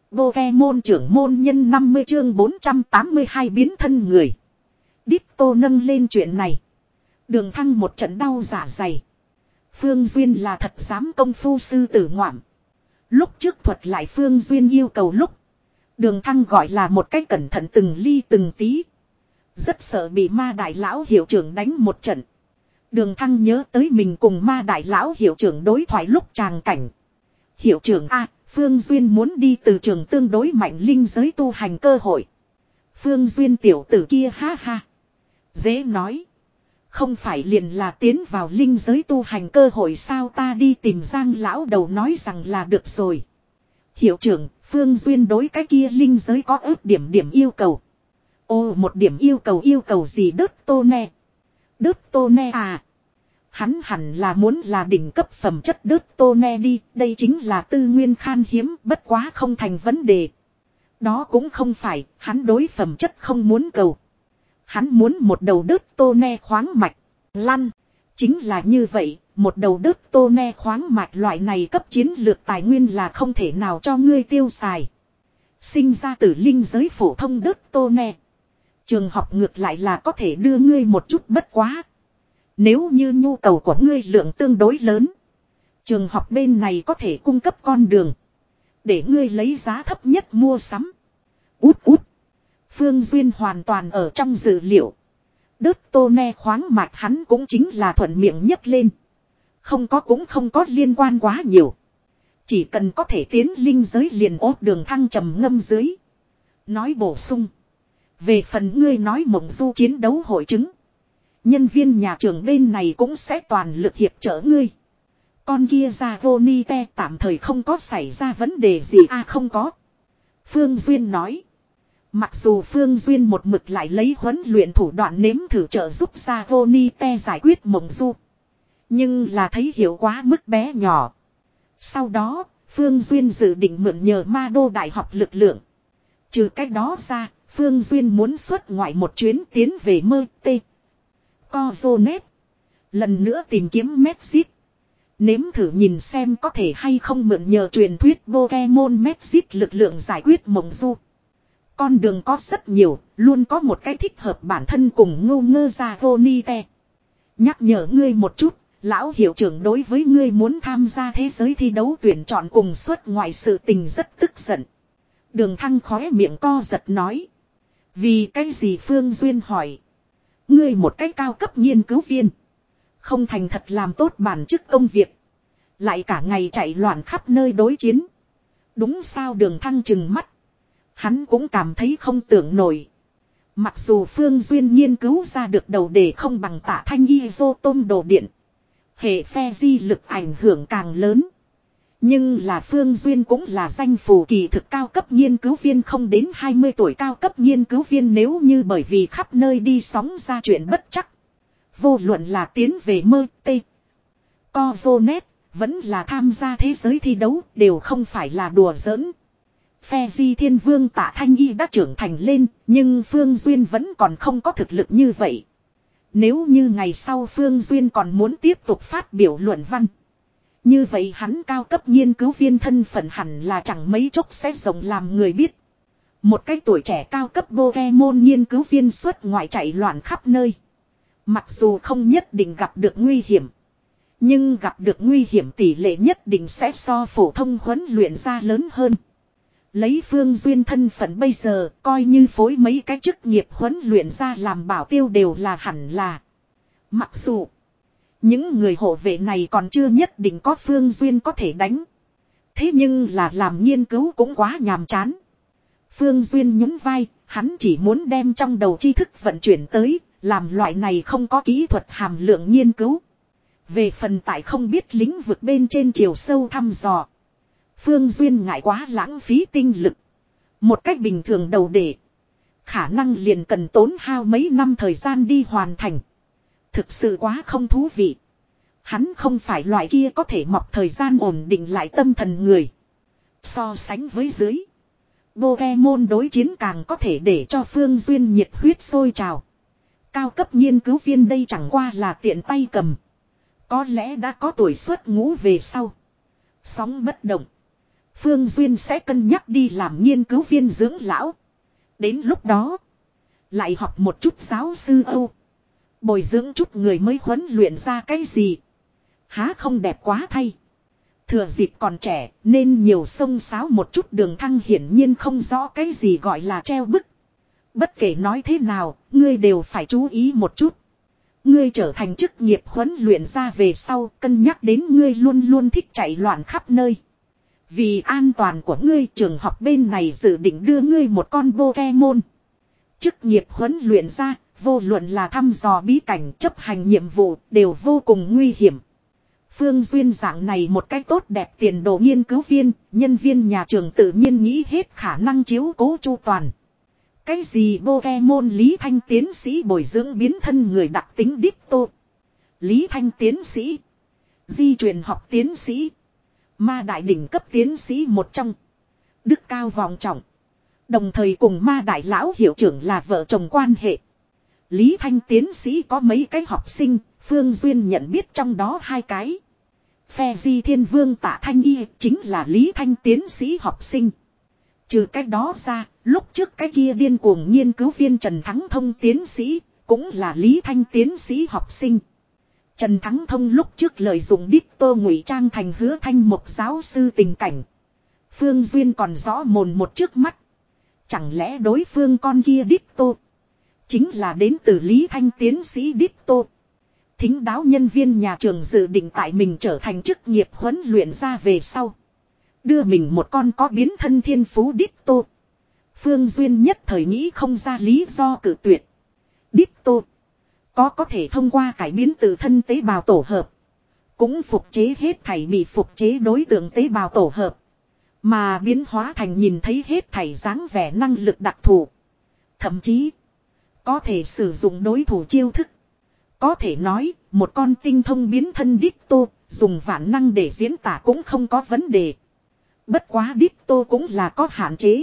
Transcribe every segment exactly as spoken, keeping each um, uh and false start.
Pokemon trưởng môn nhân năm mươi chương bốn trăm tám mươi hai biến thân người. Ditto nâng lên chuyện này. Đường Thăng một trận đau dạ dày. Phương Duyên là thật dám công phu sư tử ngoạm. Lúc trước thuật lại Phương Duyên yêu cầu lúc. Đường Thăng gọi là một cách cẩn thận từng ly từng tí. Rất sợ bị ma đại lão hiệu trưởng đánh một trận. Đường Thăng nhớ tới mình cùng ma đại lão hiệu trưởng đối thoại lúc tràng cảnh. Hiệu trưởng A, Phương Duyên muốn đi từ trường tương đối mạnh linh giới tu hành cơ hội. Phương Duyên tiểu tử kia ha ha. Dễ nói. Không phải liền là tiến vào linh giới tu hành cơ hội sao, ta đi tìm Giang lão đầu nói rằng là được rồi. Hiệu trưởng, Phương Duyên đối cái kia linh giới có ước điểm điểm yêu cầu. Ồ, một điểm yêu cầu yêu cầu gì đớt tô nè. Đớt tô nè à. Hắn hẳn là muốn là đỉnh cấp phẩm chất đớt tô nè đi. Đây chính là tư nguyên khan hiếm, bất quá không thành vấn đề. Đó cũng không phải, hắn đối phẩm chất không muốn cầu. Hắn muốn một đầu đớt tô nè khoáng mạch. Lăn. Chính là như vậy, một đầu đớt tô nè khoáng mạch loại này cấp chiến lược tài nguyên là không thể nào cho ngươi tiêu xài. Sinh ra từ linh giới phổ thông đớt tô nè. Trường học ngược lại là có thể đưa ngươi một chút, bất quá. Nếu như nhu cầu của ngươi lượng tương đối lớn. Trường học bên này có thể cung cấp con đường. Để ngươi lấy giá thấp nhất mua sắm. Út út. Phương Duyên hoàn toàn ở trong dự liệu. Đớt tô ne khoáng mạch hắn cũng chính là thuận miệng nhấc lên. Không có cũng không có liên quan quá nhiều. Chỉ cần có thể tiến linh giới liền ốt. Đường Thăng trầm ngâm dưới. Nói bổ sung. Về phần ngươi nói mộng du chiến đấu hội chứng. Nhân viên nhà trường bên này cũng sẽ toàn lực hiệp trợ ngươi. Con kia ra vô ni te tạm thời không có xảy ra vấn đề gì à, không có. Phương Duyên nói. Mặc dù Phương Duyên một mực lại lấy huấn luyện thủ đoạn nếm thử trợ giúp ra vô ni te giải quyết mộng du. Nhưng là thấy hiệu quả mức bé nhỏ. Sau đó, Phương Duyên dự định mượn nhờ ma đô đại học lực lượng. Trừ cách đó ra, Phương Duyên muốn xuất ngoại một chuyến tiến về mơ tê. Cozonet. Lần nữa tìm kiếm Messi. Nếm thử nhìn xem có thể hay không mượn nhờ truyền thuyết Pokemon Messi lực lượng giải quyết mộng du. Con đường có rất nhiều, luôn có một cái thích hợp bản thân cùng ngô ngơ ra vô ni te. Nhắc nhở ngươi một chút, lão hiệu trưởng đối với ngươi muốn tham gia thế giới thi đấu tuyển chọn cùng xuất ngoại sự tình rất tức giận. Đường Thăng khóe miệng co giật nói. Vì cái gì? Phương Duyên hỏi. Ngươi một cái cao cấp nghiên cứu viên. Không thành thật làm tốt bản chức công việc. Lại cả ngày chạy loạn khắp nơi đối chiến. Đúng sao? Đường Thăng trừng mắt. Hắn cũng cảm thấy không tưởng nổi. Mặc dù Phương Duyên nghiên cứu ra được đầu đề không bằng Tạ Thanh Y vô tôm đồ điện. Hệ phe di lực ảnh hưởng càng lớn. Nhưng là Phương Duyên cũng là danh phù kỳ thực cao cấp nghiên cứu viên, không đến hai mươi tuổi cao cấp nghiên cứu viên, nếu như bởi vì khắp nơi đi sóng ra chuyện bất chắc. Vô luận là tiến về mơ tê. Cozonet, vẫn là tham gia thế giới thi đấu đều không phải là đùa giỡn. Phe di thiên vương Tạ Thanh Y đã trưởng thành lên, nhưng Phương Duyên vẫn còn không có thực lực như vậy. Nếu như ngày sau Phương Duyên còn muốn tiếp tục phát biểu luận văn. Như vậy hắn cao cấp nghiên cứu viên thân phận hẳn là chẳng mấy chốc sẽ rộng làm người biết. Một cái tuổi trẻ cao cấp Pokemon nghiên cứu viên xuất ngoại chạy loạn khắp nơi. Mặc dù không nhất định gặp được nguy hiểm. Nhưng gặp được nguy hiểm tỷ lệ nhất định sẽ so phổ thông huấn luyện ra lớn hơn. Lấy Phương Duyên thân phận bây giờ, coi như phối mấy cái chức nghiệp huấn luyện ra làm bảo tiêu đều là hẳn là. Mặc dù những người hộ vệ này còn chưa nhất định có Phương Duyên có thể đánh. Thế nhưng là làm nghiên cứu cũng quá nhàm chán. Phương Duyên nhún vai, hắn chỉ muốn đem trong đầu tri thức vận chuyển tới, làm loại này không có kỹ thuật hàm lượng nghiên cứu. Về phần tại không biết lĩnh vực bên trên chiều sâu thăm dò. Phương Duyên ngại quá lãng phí tinh lực. Một cách bình thường đầu đề. Khả năng liền cần tốn hao mấy năm thời gian đi hoàn thành. Thực sự quá không thú vị. Hắn không phải loại kia có thể mọc thời gian ổn định lại tâm thần người. So sánh với dưới. Pokemon đối chiến càng có thể để cho Phương Duyên nhiệt huyết sôi trào. Cao cấp nghiên cứu viên đây chẳng qua là tiện tay cầm. Có lẽ đã có tuổi xuất ngũ về sau. Sóng bất động. Phương Duyên sẽ cân nhắc đi làm nghiên cứu viên dưỡng lão. Đến lúc đó, lại học một chút giáo sư Âu. Bồi dưỡng chút người mới huấn luyện ra cái gì. Há không đẹp quá thay. Thừa dịp còn trẻ nên nhiều xông xáo một chút. Đường Thăng hiển nhiên không rõ cái gì gọi là treo bức. Bất kể nói thế nào, ngươi đều phải chú ý một chút. Ngươi trở thành chức nghiệp huấn luyện ra về sau, cân nhắc đến ngươi luôn luôn thích chạy loạn khắp nơi. Vì an toàn của ngươi, trường học bên này dự định đưa ngươi một con Pokemon. Chức nghiệp huấn luyện ra, vô luận là thăm dò bí cảnh, chấp hành nhiệm vụ, đều vô cùng nguy hiểm. Phương Duyên dạng này một cách tốt đẹp tiền đồ nghiên cứu viên, nhân viên nhà trường tự nhiên nghĩ hết khả năng chiếu cố chu toàn. Cái gì Pokemon Lý Thanh tiến sĩ bồi dưỡng biến thân người đặc tính Ditto. Lý Thanh tiến sĩ. Di truyền học tiến sĩ. Ma đại đỉnh cấp tiến sĩ một trong. Đức cao vọng trọng. Đồng thời cùng ma đại lão hiệu trưởng là vợ chồng quan hệ. Lý Thanh tiến sĩ có mấy cái học sinh, Phương Duyên nhận biết trong đó hai cái. Phe Di Thiên Vương Tạ Thanh Y chính là Lý Thanh tiến sĩ học sinh. Trừ cái đó ra, lúc trước cái kia điên cuồng nghiên cứu viên Trần Thắng Thông tiến sĩ, cũng là Lý Thanh tiến sĩ học sinh. Trần Thắng Thông lúc trước lợi dụng Ditto ngụy trang thành Hứa Thanh một giáo sư tình cảnh. Phương Duyên còn rõ mồn một trước mắt. Chẳng lẽ đối phương con kia Ditto chính là đến từ Lý Thanh tiến sĩ Ditto. Thính đáo nhân viên nhà trường dự định tại mình trở thành chức nghiệp huấn luyện ra về sau. Đưa mình một con có biến thân thiên phú Ditto. Phương Duyên nhất thời nghĩ không ra lý do cự tuyệt. Ditto có có thể thông qua cải biến tự thân tế bào tổ hợp. Cũng phục chế hết thảy bị phục chế đối tượng tế bào tổ hợp. Mà biến hóa thành nhìn thấy hết thảy dáng vẻ năng lực đặc thù. Thậm chí có thể sử dụng đối thủ chiêu thức. Có thể nói một con tinh thông biến thân Ditto dùng vạn năng để diễn tả cũng không có vấn đề. Bất quá Ditto cũng là có hạn chế.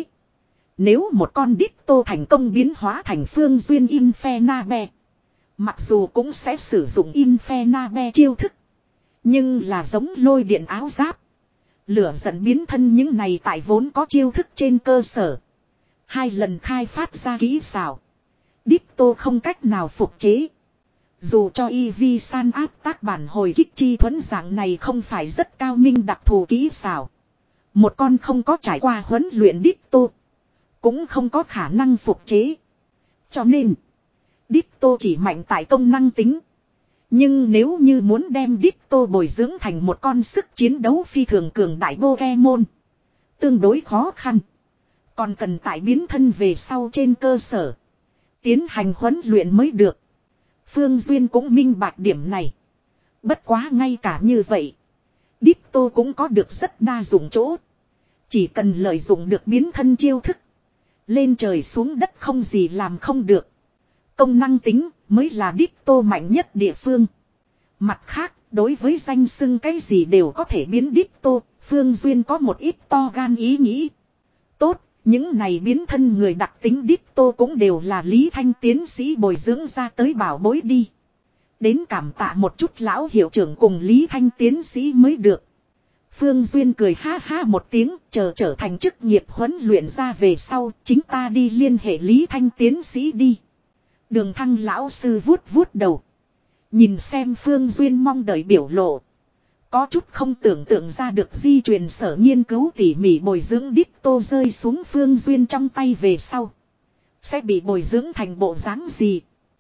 Nếu một con Ditto thành công biến hóa thành Phương Duyên Infernabe, mặc dù cũng sẽ sử dụng Infernabe chiêu thức, nhưng là giống lôi điện áo giáp, lửa giận biến thân những này tại vốn có chiêu thức trên cơ sở. Hai lần khai phát ra kỹ xảo, Ditto không cách nào phục chế. Dù cho y vi san áp tác bản hồi kích chi thuẫn dạng này không phải rất cao minh đặc thù kỹ xảo. Một con không có trải qua huấn luyện Ditto cũng không có khả năng phục chế. Cho nên Ditto chỉ mạnh tại công năng tính. Nhưng nếu như muốn đem Ditto bồi dưỡng thành một con sức chiến đấu phi thường cường đại Pokemon, tương đối khó khăn. Còn cần tại biến thân về sau trên cơ sở tiến hành huấn luyện mới được. Phương Duyên cũng minh bạch điểm này. Bất quá ngay cả như vậy, Ditto cũng có được rất đa dụng chỗ. Chỉ cần lợi dụng được biến thân chiêu thức, lên trời xuống đất không gì làm không được. Công năng tính mới là Ditto mạnh nhất địa phương. Mặt khác, đối với danh xưng cái gì đều có thể biến Ditto, Phương Duyên có một ít to gan ý nghĩ. Tốt, những này biến thân người đặc tính Ditto cũng đều là Lý Thanh tiến sĩ bồi dưỡng ra tới bảo bối đi. Đến cảm tạ một chút lão hiệu trưởng cùng Lý Thanh tiến sĩ mới được. Phương Duyên cười ha ha một tiếng, chờ trở thành chức nghiệp huấn luyện ra về sau, chính ta đi liên hệ Lý Thanh tiến sĩ đi. Đường Thăng lão sư vuốt vuốt đầu. Nhìn xem Phương Duyên mong đợi biểu lộ. Có chút không tưởng tượng ra được di truyền sở nghiên cứu tỉ mỉ bồi dưỡng Ditto rơi xuống Phương Duyên trong tay về sau. Sẽ bị bồi dưỡng thành bộ dáng gì.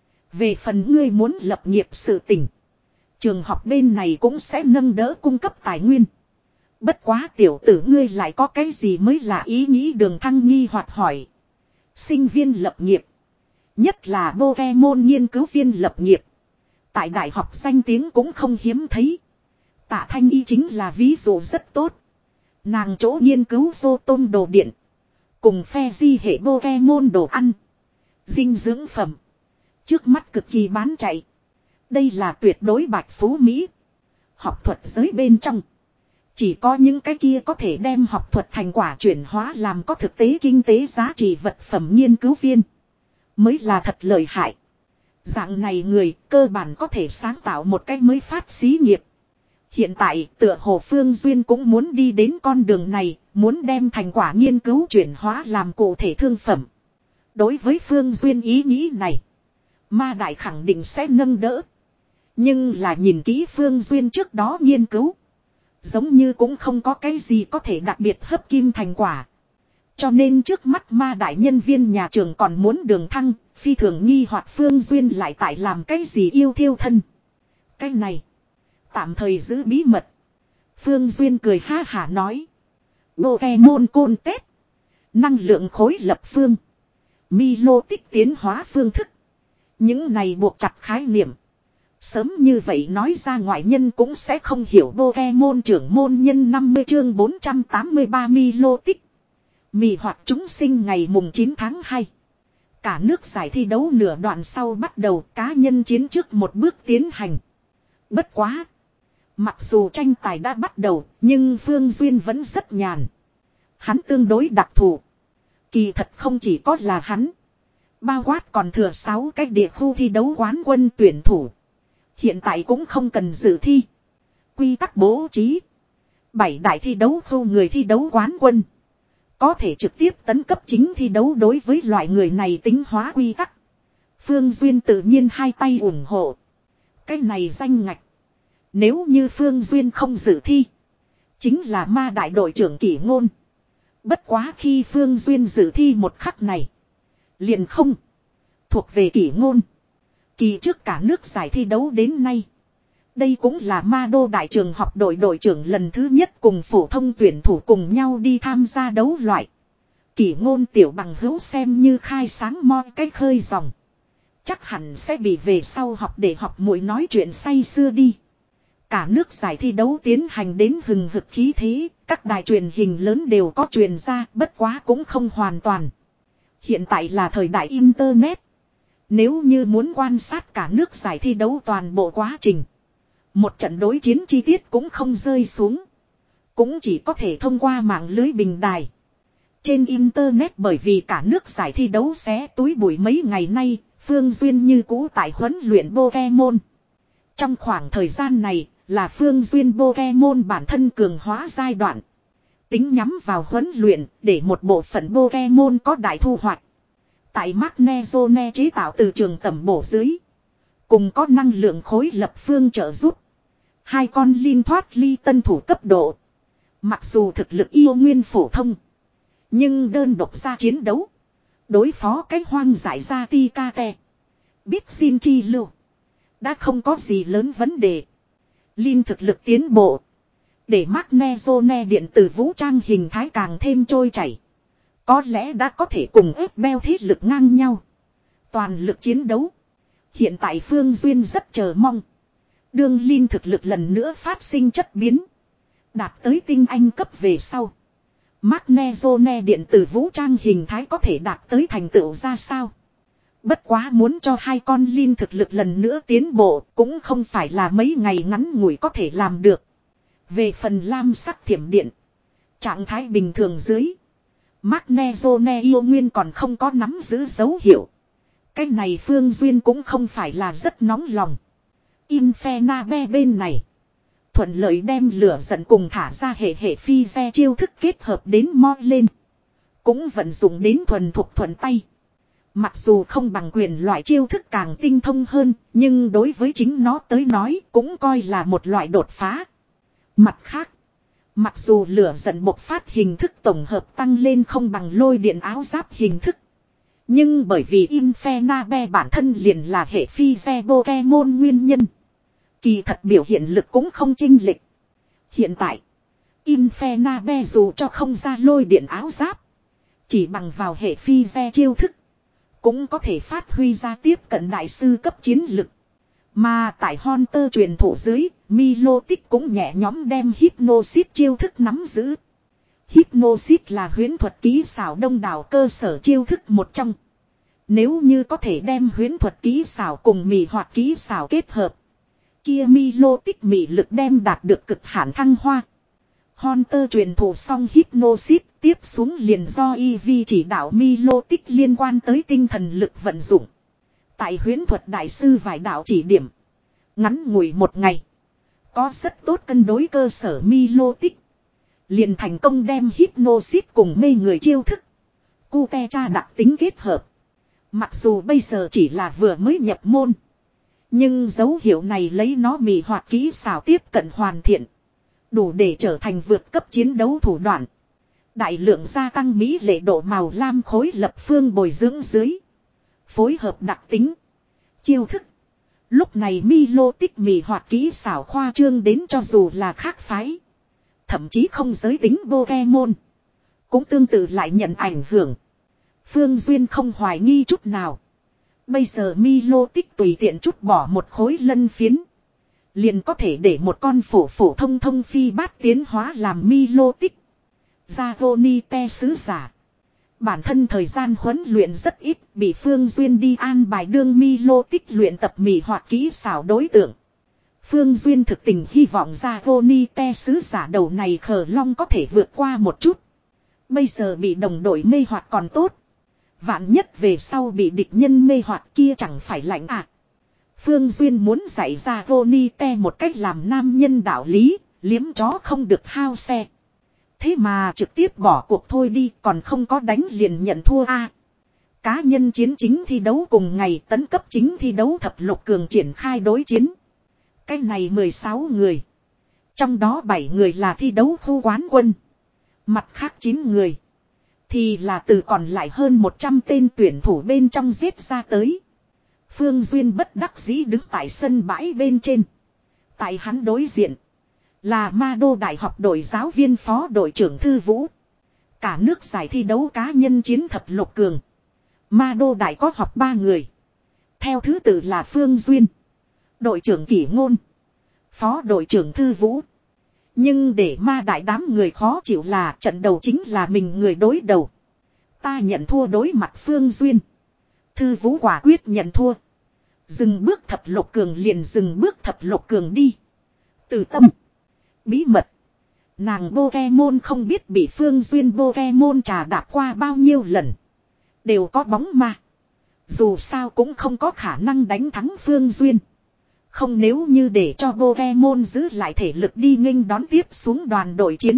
Về phần ngươi muốn lập nghiệp sự tỉnh, trường học bên này cũng sẽ nâng đỡ cung cấp tài nguyên. Bất quá tiểu tử ngươi lại có cái gì mới là ý nghĩ. Đường Thăng nghi hoặc hỏi. Sinh viên lập nghiệp, nhất là Pokemon nghiên cứu viên lập nghiệp, tại đại học danh tiếng cũng không hiếm thấy. Tạ Thanh Y chính là ví dụ rất tốt. Nàng chỗ nghiên cứu vô tôm đồ điện, cùng phe di hệ Pokemon đồ ăn, dinh dưỡng phẩm, trước mắt cực kỳ bán chạy. Đây là tuyệt đối bạch phú Mỹ. Học thuật giới bên trong, chỉ có những cái kia có thể đem học thuật thành quả chuyển hóa làm có thực tế kinh tế giá trị vật phẩm nghiên cứu viên mới là thật lợi hại. Dạng này người cơ bản có thể sáng tạo một cách mới phát xí nghiệp. Hiện tại tựa hồ Phương Duyên cũng muốn đi đến con đường này, muốn đem thành quả nghiên cứu chuyển hóa làm cụ thể thương phẩm. Đối với Phương Duyên ý nghĩ này, Ma Đại khẳng định sẽ nâng đỡ. Nhưng là nhìn kỹ Phương Duyên trước đó nghiên cứu, giống như cũng không có cái gì có thể đặc biệt hấp kim thành quả. Cho nên trước mắt Ma Đại nhân viên nhà trường còn muốn đường thăng, phi thường nghi hoặc Phương Duyên lại tại làm cái gì yêu thiêu thân. Cái này, tạm thời giữ bí mật. Phương Duyên cười ha hả nói. Pokemon côn tết. Năng lượng khối lập phương. Milo tích tiến hóa phương thức. Những này buộc chặt khái niệm. Sớm như vậy nói ra ngoại nhân cũng sẽ không hiểu Pokemon trưởng môn nhân năm mươi chương bốn trăm tám mươi ba Milo tích. Mị hoạt chúng sinh ngày mùng chín tháng hai. Cả nước giải thi đấu nửa đoạn sau bắt đầu cá nhân chiến trước một bước tiến hành. Bất quá. Mặc dù tranh tài đã bắt đầu, nhưng Phương Duyên vẫn rất nhàn. Hắn tương đối đặc thù. Kỳ thật không chỉ có là hắn. Bao quát còn thừa sáu cái địa khu thi đấu quán quân tuyển thủ. Hiện tại cũng không cần dự thi. Quy tắc bố trí. Bảy đại thi đấu khu người thi đấu quán quân. Có thể trực tiếp tấn cấp chính thi đấu đối với loại người này tính hóa quy tắc. Phương Duyên tự nhiên hai tay ủng hộ. Cái này danh ngạch. Nếu như Phương Duyên không dự thi. Chính là Ma Đại đội trưởng Kỷ Ngôn. Bất quá khi Phương Duyên dự thi một khắc này. Liền không. Thuộc về Kỷ Ngôn. Kỳ trước cả nước giải thi đấu đến nay. Đây cũng là Ma Đô đại trường học đội đội trưởng lần thứ nhất cùng phổ thông tuyển thủ cùng nhau đi tham gia đấu loại. Kỷ Ngôn tiểu bằng hữu xem như khai sáng moi cái khơi dòng. Chắc hẳn sẽ bị về sau học để học muội nói chuyện say xưa đi. Cả nước giải thi đấu tiến hành đến hừng hực khí thế, các đài truyền hình lớn đều có truyền ra, bất quá cũng không hoàn toàn. Hiện tại là thời đại Internet. Nếu như muốn quan sát cả nước giải thi đấu toàn bộ quá trình, một trận đối chiến chi tiết cũng không rơi xuống. Cũng chỉ có thể thông qua mạng lưới bình đài. Trên Internet bởi vì cả nước giải thi đấu xé túi bụi mấy ngày nay, Phương Duyên như cũ tại huấn luyện Pokemon. Trong khoảng thời gian này, là Phương Duyên Pokemon bản thân cường hóa giai đoạn. Tính nhắm vào huấn luyện, để một bộ phận Pokemon có đại thu hoạch. Tại Magnezone chế tạo từ trường tẩm bổ dưới. Cùng có năng lượng khối lập phương trợ giúp. Hai con Linh thoát ly tân thủ cấp độ. Mặc dù thực lực yêu nguyên phổ thông. Nhưng đơn độc ra chiến đấu. Đối phó cái hoang giải ra ti ca te. Biết xin chi lưu. Đã không có gì lớn vấn đề. Linh thực lực tiến bộ. Để Magnezone điện tử vũ trang hình thái càng thêm trôi chảy. Có lẽ đã có thể cùng ép beo thiết lực ngang nhau. Toàn lực chiến đấu. Hiện tại Phương Duyên rất chờ mong. Đương Linh thực lực lần nữa phát sinh chất biến. Đạt tới tinh anh cấp về sau. Magnezone điện tử vũ trang hình thái có thể đạt tới thành tựu ra sao. Bất quá muốn cho hai con Linh thực lực lần nữa tiến bộ cũng không phải là mấy ngày ngắn ngủi có thể làm được. Về phần lam sắc thiểm điện. Trạng thái bình thường dưới. Magnezone yêu nguyên còn không có nắm giữ dấu hiệu. Cái này Phương Duyên cũng không phải là rất nóng lòng. Infernabe bên này. Thuận lợi đem lửa giận cùng thả ra hệ hệ phi xe chiêu thức kết hợp đến mo lên. Cũng vận dụng đến thuần thuộc thuận tay. Mặc dù không bằng quyền loại chiêu thức càng tinh thông hơn. Nhưng đối với chính nó tới nói cũng coi là một loại đột phá. Mặt khác. Mặc dù lửa giận bộc phát hình thức tổng hợp tăng lên không bằng lôi điện áo giáp hình thức. Nhưng bởi vì Infernabe bản thân liền là hệ phi xe Pokemon nguyên nhân. Kỳ thật biểu hiện lực cũng không chênh lệch. Hiện tại, Infernabe dù cho không ra lôi điện áo giáp. Chỉ bằng vào hệ phi xe chiêu thức. Cũng có thể phát huy ra tiếp cận đại sư cấp chiến lực. Mà tại Hunter truyền thủ dưới, Milotic cũng nhẹ nhóm đem Hypnosis chiêu thức nắm giữ. Hypnosis là huyễn thuật kỹ xảo đông đảo cơ sở chiêu thức một trong. Nếu như có thể đem huyễn thuật kỹ xảo cùng mị hoạt kỹ xảo kết hợp. Kia Milotic mị lực đem đạt được cực hạn thăng hoa. Hunter truyền thủ xong Hypnosis tiếp xuống liền do Eevee chỉ đạo Milotic liên quan tới tinh thần lực vận dụng. Tại huyễn thuật đại sư vài đạo chỉ điểm. Ngắn ngủi một ngày. Có rất tốt cân đối cơ sở Milotic. Liền thành công đem Hypnosis cùng mê người chiêu thức. Kutecha đặc tính kết hợp. Mặc dù bây giờ chỉ là vừa mới nhập môn. Nhưng dấu hiệu này lấy nó mì hoạt kỹ xảo tiếp cận hoàn thiện. Đủ để trở thành vượt cấp chiến đấu thủ đoạn. Đại lượng gia tăng mỹ lệ độ màu lam khối lập phương bồi dưỡng dưới. Phối hợp đặc tính. Chiêu thức. Lúc này Milotic mì hoạt kỹ xảo khoa trương đến cho dù là khác phái. Thậm chí không giới tính Pokemon. Cũng tương tự lại nhận ảnh hưởng. Phương Duyên không hoài nghi chút nào. Bây giờ Milotic tùy tiện chút bỏ một khối lân phiến. Liền có thể để một con phổ phổ thông thông phi bát tiến hóa làm Milotic. Dragonite sứ giả. Bản thân thời gian huấn luyện rất ít. Bị Phương Duyên đi an bài đương Milotic luyện tập mì hoạt kỹ xảo đối tượng. Phương Duyên thực tình hy vọng Dragonite sứ giả đầu này khờ long có thể vượt qua một chút. Bây giờ bị đồng đội mê hoặc còn tốt. Vạn nhất về sau bị địch nhân mê hoặc kia chẳng phải lạnh à. Phương Duyên muốn dạy Dragonite một cách làm nam nhân đạo lý, liếm chó không được hao xe. Thế mà trực tiếp bỏ cuộc thôi đi, còn không có đánh liền nhận thua a. À, cá nhân chiến chính thi đấu cùng ngày tấn cấp chính thi đấu thập lục cường triển khai đối chiến. Cái này mười sáu người. Trong đó bảy người là thi đấu khu quán quân. Mặt khác chín người. Thì là từ còn lại hơn một trăm tên tuyển thủ bên trong giết ra tới. Phương Duyên bất đắc dĩ đứng tại sân bãi bên trên. Tại hắn đối diện. Là Ma Đô Đại học đội giáo viên phó đội trưởng Thư Vũ. Cả nước giải thi đấu cá nhân chiến thập lục cường. Ma Đô Đại có học ba người. Theo thứ tự là Phương Duyên. Đội trưởng Kỷ Ngôn. Phó đội trưởng Thư Vũ. Nhưng để Ma Đại đám người khó chịu là trận đầu chính là mình người đối đầu. Ta nhận thua đối mặt Phương Duyên. Thư Vũ quả quyết nhận thua. Dừng bước thập lục cường liền dừng bước thập lục cường đi. Từ tâm. Bí mật. Nàng Pokemon không biết bị Phương Duyên Pokemon trà đạp qua bao nhiêu lần. Đều có bóng ma. Dù sao cũng không có khả năng đánh thắng Phương Duyên. Không nếu như để cho Pokemon giữ lại thể lực đi nghênh đón tiếp xuống đoàn đội chiến.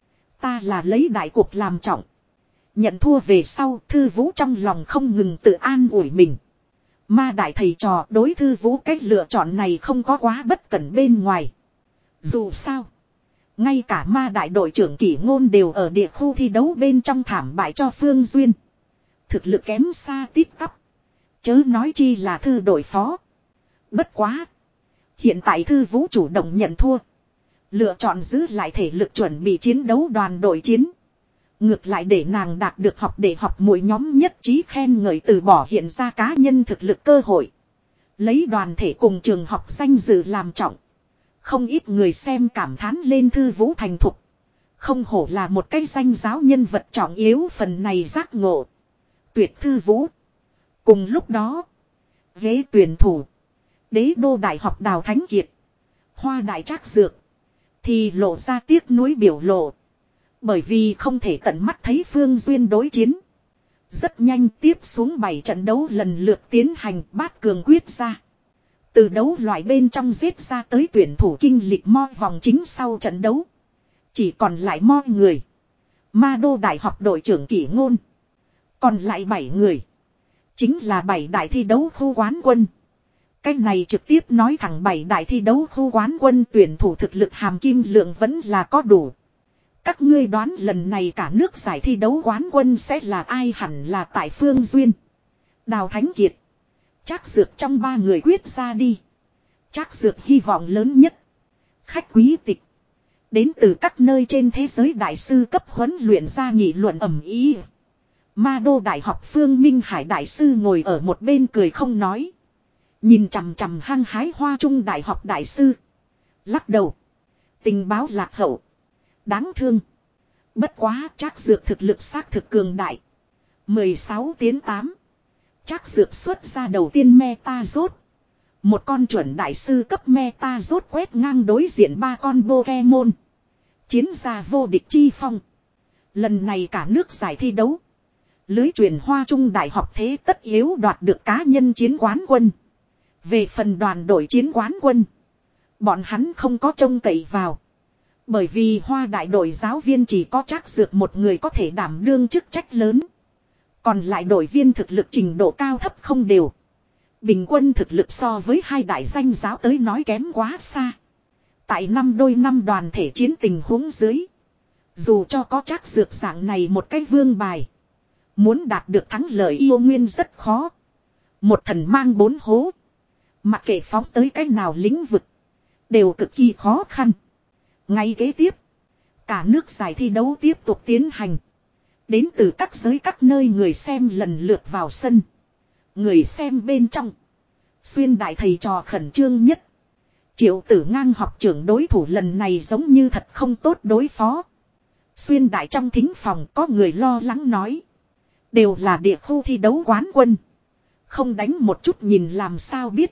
Ta là lấy đại cuộc làm trọng. Nhận thua về sau Thư Vũ trong lòng không ngừng tự an ủi mình. Ma đại thầy trò đối Thư Vũ cách lựa chọn này không có quá bất cẩn bên ngoài. Dù sao. Ngay cả Ma đại đội trưởng Kỷ Ngôn đều ở địa khu thi đấu bên trong thảm bại cho Phương Duyên. Thực lực kém xa tít tắp. Chớ nói chi là Thư đội phó. Bất quá. Hiện tại Thư Vũ chủ động nhận thua. Lựa chọn giữ lại thể lực chuẩn bị chiến đấu đoàn đội chiến. Ngược lại để nàng đạt được học để học mỗi nhóm nhất trí khen ngợi từ bỏ hiện ra cá nhân thực lực cơ hội. Lấy đoàn thể cùng trường học danh dự làm trọng. Không ít người xem cảm thán lên Thư Vũ thành thục. Không hổ là một cái danh giáo nhân vật trọng yếu phần này giác ngộ. Tuyệt Thư Vũ. Cùng lúc đó. Ghế tuyển thủ. Đế đô đại học Đào Thánh Kiệt. Hoa đại trác dược. Thì lộ ra tiếc nuối biểu lộ. Bởi vì không thể tận mắt thấy Phương Duyên đối chiến. Rất nhanh tiếp xuống bảy trận đấu lần lượt tiến hành bát cường quyết ra. Từ đấu loại bên trong giết ra tới tuyển thủ kinh lịch mo vòng chính sau trận đấu. Chỉ còn lại mo người. Ma Đô Đại học đội trưởng Kỷ Ngôn. Còn lại bảy người. Chính là bảy đại thi đấu khu quán quân. Cách này trực tiếp nói thẳng bảy đại thi đấu khu quán quân tuyển thủ thực lực hàm kim lượng vẫn là có đủ. Các ngươi đoán lần này cả nước giải thi đấu quán quân sẽ là ai? Hẳn là tại Phương Duyên, Đào Thánh Kiệt, Trác Dược trong ba người quyết ra đi. Trác Dược hy vọng lớn nhất. Khách quý tịch. Đến từ các nơi trên thế giới đại sư cấp huấn luyện ra nghị luận ầm ĩ. Ma Đô Đại học Phương Minh Hải đại sư ngồi ở một bên cười không nói. Nhìn chằm chằm hăng hái Hoa Trung Đại học đại sư. Lắc đầu. Tình báo lạc hậu. Đáng thương. Bất quá Trác Dược thực lực xác thực cường đại. mười sáu tiến tám. Trác Dược xuất ra đầu tiên meta rốt. Một con chuẩn đại sư cấp meta rốt quét ngang đối diện ba con Pokemon. Chiến ra vô địch chi phong. Lần này cả nước giải thi đấu. Lưới truyền Hoa Trung Đại học thế tất yếu đoạt được cá nhân chiến quán quân. Về phần đoàn đội chiến quán quân. Bọn hắn không có trông cậy vào. Bởi vì Hoa đại đội giáo viên chỉ có Trác Dược một người có thể đảm đương chức trách lớn. Còn lại đội viên thực lực trình độ cao thấp không đều. Bình quân thực lực so với hai đại danh giáo tới nói kém quá xa. Tại năm đôi năm đoàn thể chiến tình huống dưới. Dù cho có Trác Dược dạng này một cái vương bài. Muốn đạt được thắng lợi yêu nguyên rất khó. Một thần mang bốn hố. Mặc kệ phóng tới cái nào lĩnh vực. Đều cực kỳ khó khăn. Ngay kế tiếp. Cả nước giải thi đấu tiếp tục tiến hành. Đến từ các giới các nơi người xem lần lượt vào sân. Người xem bên trong. Xuyên đại thầy trò khẩn trương nhất. Triệu Tử Ngang học trưởng đối thủ lần này giống như thật không tốt đối phó. Xuyên đại trong thính phòng có người lo lắng nói. Đều là địa khu thi đấu quán quân. Không đánh một chút nhìn làm sao biết.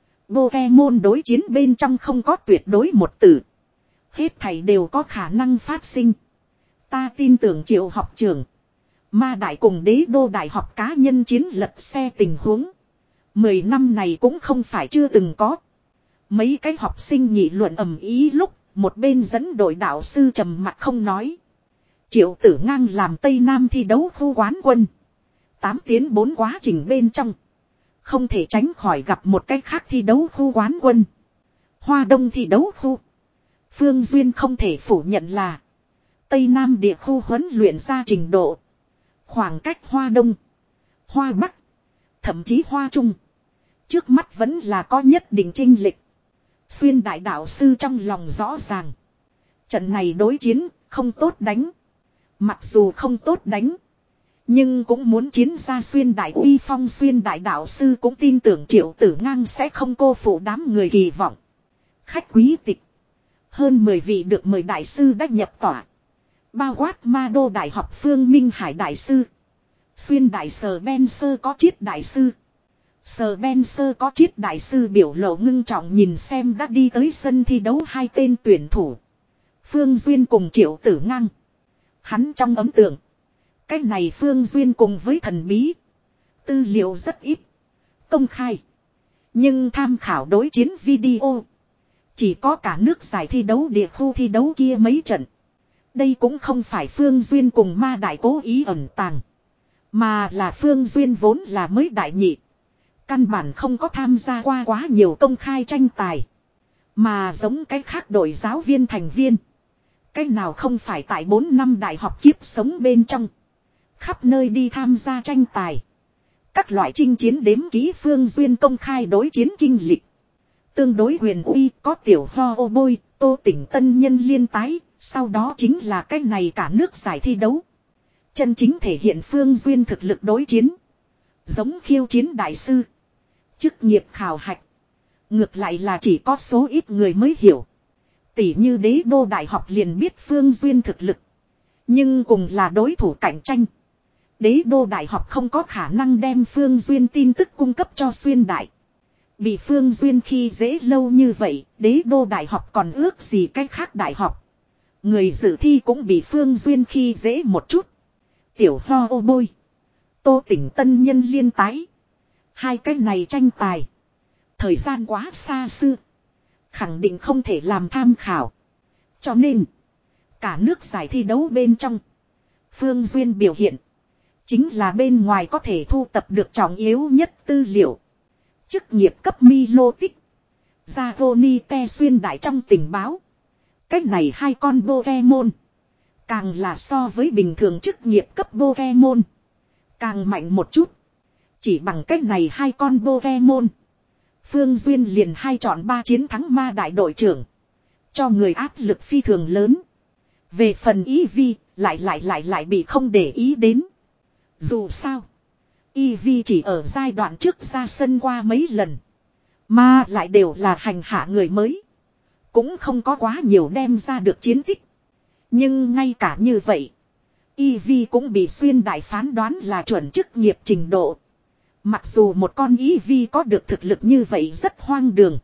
Pokemon đối chiến bên trong không có tuyệt đối một tử. Hết thảy đều có khả năng phát sinh. Ta tin tưởng Triệu học trưởng. Ma đại cùng Đế đô đại học cá nhân chiến lật xe tình huống. Mười năm này cũng không phải chưa từng có. Mấy cái học sinh nghị luận ầm ý lúc. Một bên dẫn đội đạo sư trầm mặt không nói. Triệu Tử Ngang làm Tây Nam thi đấu khu quán quân. Tám tiến bốn quá trình bên trong. Không thể tránh khỏi gặp một cái khác thi đấu khu quán quân. Hoa Đông thi đấu khu. Phương Duyên không thể phủ nhận là. Tây Nam địa khu huấn luyện ra trình độ. Khoảng cách Hoa Đông. Hoa Bắc. Thậm chí Hoa Trung. Trước mắt vẫn là có nhất định chênh lệch. Xuyên đại đạo sư trong lòng rõ ràng. Trận này đối chiến không tốt đánh. Mặc dù không tốt đánh. Nhưng cũng muốn chiến ra xuyên đại uy phong. Xuyên đại đạo sư cũng tin tưởng Triệu Tử Ngang sẽ không cô phụ đám người kỳ vọng. Khách quý tịch. Hơn mười vị được mời đại sư đã nhập tỏa. Bao quát Ma Đô Đại học Phương Minh Hải đại sư. Xuyên đại Sở Spencer có triết đại sư. Sở Spencer có triết đại sư biểu lộ ngưng trọng nhìn xem đã đi tới sân thi đấu hai tên tuyển thủ. Phương Duyên cùng Triệu Tử Ngang. Hắn trong ấn tượng. Cái này Phương Duyên cùng với thần bí. Tư liệu rất ít. Công khai. Nhưng tham khảo đối chiến video. Chỉ có cả nước giải thi đấu địa khu thi đấu kia mấy trận. Đây cũng không phải Phương Duyên cùng Ma đại cố ý ẩn tàng. Mà là Phương Duyên vốn là mới đại nhị. Căn bản không có tham gia qua quá nhiều công khai tranh tài. Mà giống cái khác đội giáo viên thành viên. Cái nào không phải tại bốn năm đại học kiếp sống bên trong. Khắp nơi đi tham gia tranh tài. Các loại chinh chiến đếm ký Phương Duyên công khai đối chiến kinh lịch. Tương đối huyền uy có tiểu ho ô bôi, Tô Tỉnh tân nhân liên tái, sau đó chính là cái này cả nước giải thi đấu. Chân chính thể hiện Phương Duyên thực lực đối chiến. Giống khiêu chiến đại sư. Chức nghiệp khảo hạch. Ngược lại là chỉ có số ít người mới hiểu. Tỷ như Đế đô đại học liền biết Phương Duyên thực lực. Nhưng cùng là đối thủ cạnh tranh. Đế đô đại học không có khả năng đem Phương Duyên tin tức cung cấp cho Xuyên đại. Bị Phương Duyên khi dễ lâu như vậy, Đế đô đại học còn ước gì cách khác đại học. Người dự thi cũng bị Phương Duyên khi dễ một chút. Tiểu ho ô bôi. Tô Tỉnh tân nhân liên tái. Hai cái này tranh tài. Thời gian quá xa xưa. Khẳng định không thể làm tham khảo. Cho nên. Cả nước giải thi đấu bên trong. Phương Duyên biểu hiện. Chính là bên ngoài có thể thu tập được trọng yếu nhất tư liệu. Chức nghiệp cấp Milo tích. Zagoni te xuyên đại trong tình báo. Cách này hai con Pokemon. Càng là so với bình thường chức nghiệp cấp Pokemon. Càng mạnh một chút. Chỉ bằng cách này hai con Pokemon. Phương Duyên liền hai chọn ba chiến thắng Ma đại đội trưởng. Cho người áp lực phi thường lớn. Về phần Eevee, lại lại lại lại bị không để ý đến. Dù sao. Eevee chỉ ở giai đoạn trước ra sân qua mấy lần. Mà lại đều là hành hạ người mới. Cũng không có quá nhiều đem ra được chiến tích. Nhưng ngay cả như vậy. Eevee cũng bị Xuyên đại phán đoán là chuẩn chức nghiệp trình độ. Mặc dù một con Eevee có được thực lực như vậy rất hoang đường.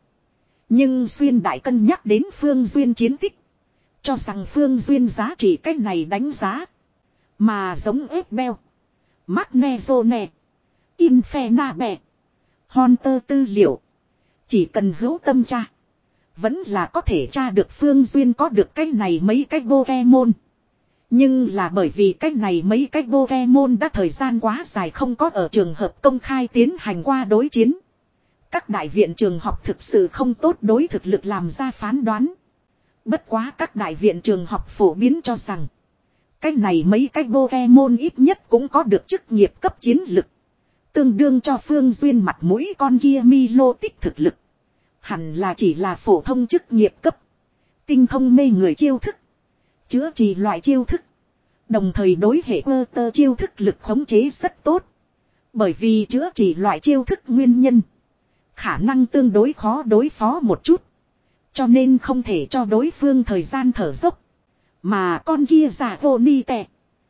Nhưng Xuyên đại cân nhắc đến Phương Duyên chiến tích. Cho rằng Phương Duyên giá trị cách này đánh giá. Mà giống Esbel, Magnezone, Infernape, Hunter tư liệu. Chỉ cần hữu tâm tra. Vẫn là có thể tra được Phương Duyên có được cái này mấy cái Pokemon. Nhưng là bởi vì cái này mấy cái Pokemon đã thời gian quá dài không có ở trường hợp công khai tiến hành qua đối chiến. Các đại viện trường học thực sự không tốt đối thực lực làm ra phán đoán. Bất quá các đại viện trường học phổ biến cho rằng cái này mấy cái Pokemon ít nhất cũng có được chức nghiệp cấp chiến lực. Tương đương cho Phương Duyên mặt mũi con kia Milotic thực lực. Hẳn là chỉ là phổ thông chức nghiệp cấp. Tinh thông mê người chiêu thức. Chữa trị loại chiêu thức. Đồng thời đối hệ cơ tơ chiêu thức lực khống chế rất tốt. Bởi vì chữa trị loại chiêu thức nguyên nhân. Khả năng tương đối khó đối phó một chút. Cho nên không thể cho đối phương thời gian thở dốc. Mà con kia giả vô ni tè.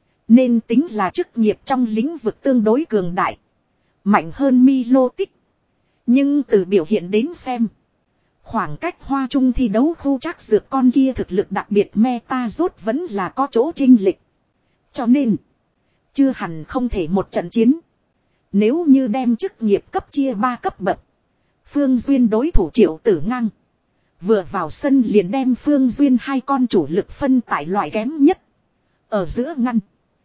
Nên tính là chức nghiệp trong lĩnh vực tương đối cường đại. Mạnh hơn Milotic. Nhưng từ biểu hiện đến xem. Khoảng cách hoa trung thi đấu khu chắc dược con kia thực lực đặc biệt meta rốt vẫn là có chỗ chênh lệch. Cho nên. Chưa hẳn không thể một trận chiến. Nếu như đem chức nghiệp cấp chia ba cấp bậc. Phương Duyên đối thủ Triệu Tử Ngang. Vừa vào sân liền đem Phương Duyên hai con chủ lực phân tại loại kém nhất. Ở giữa ngăn.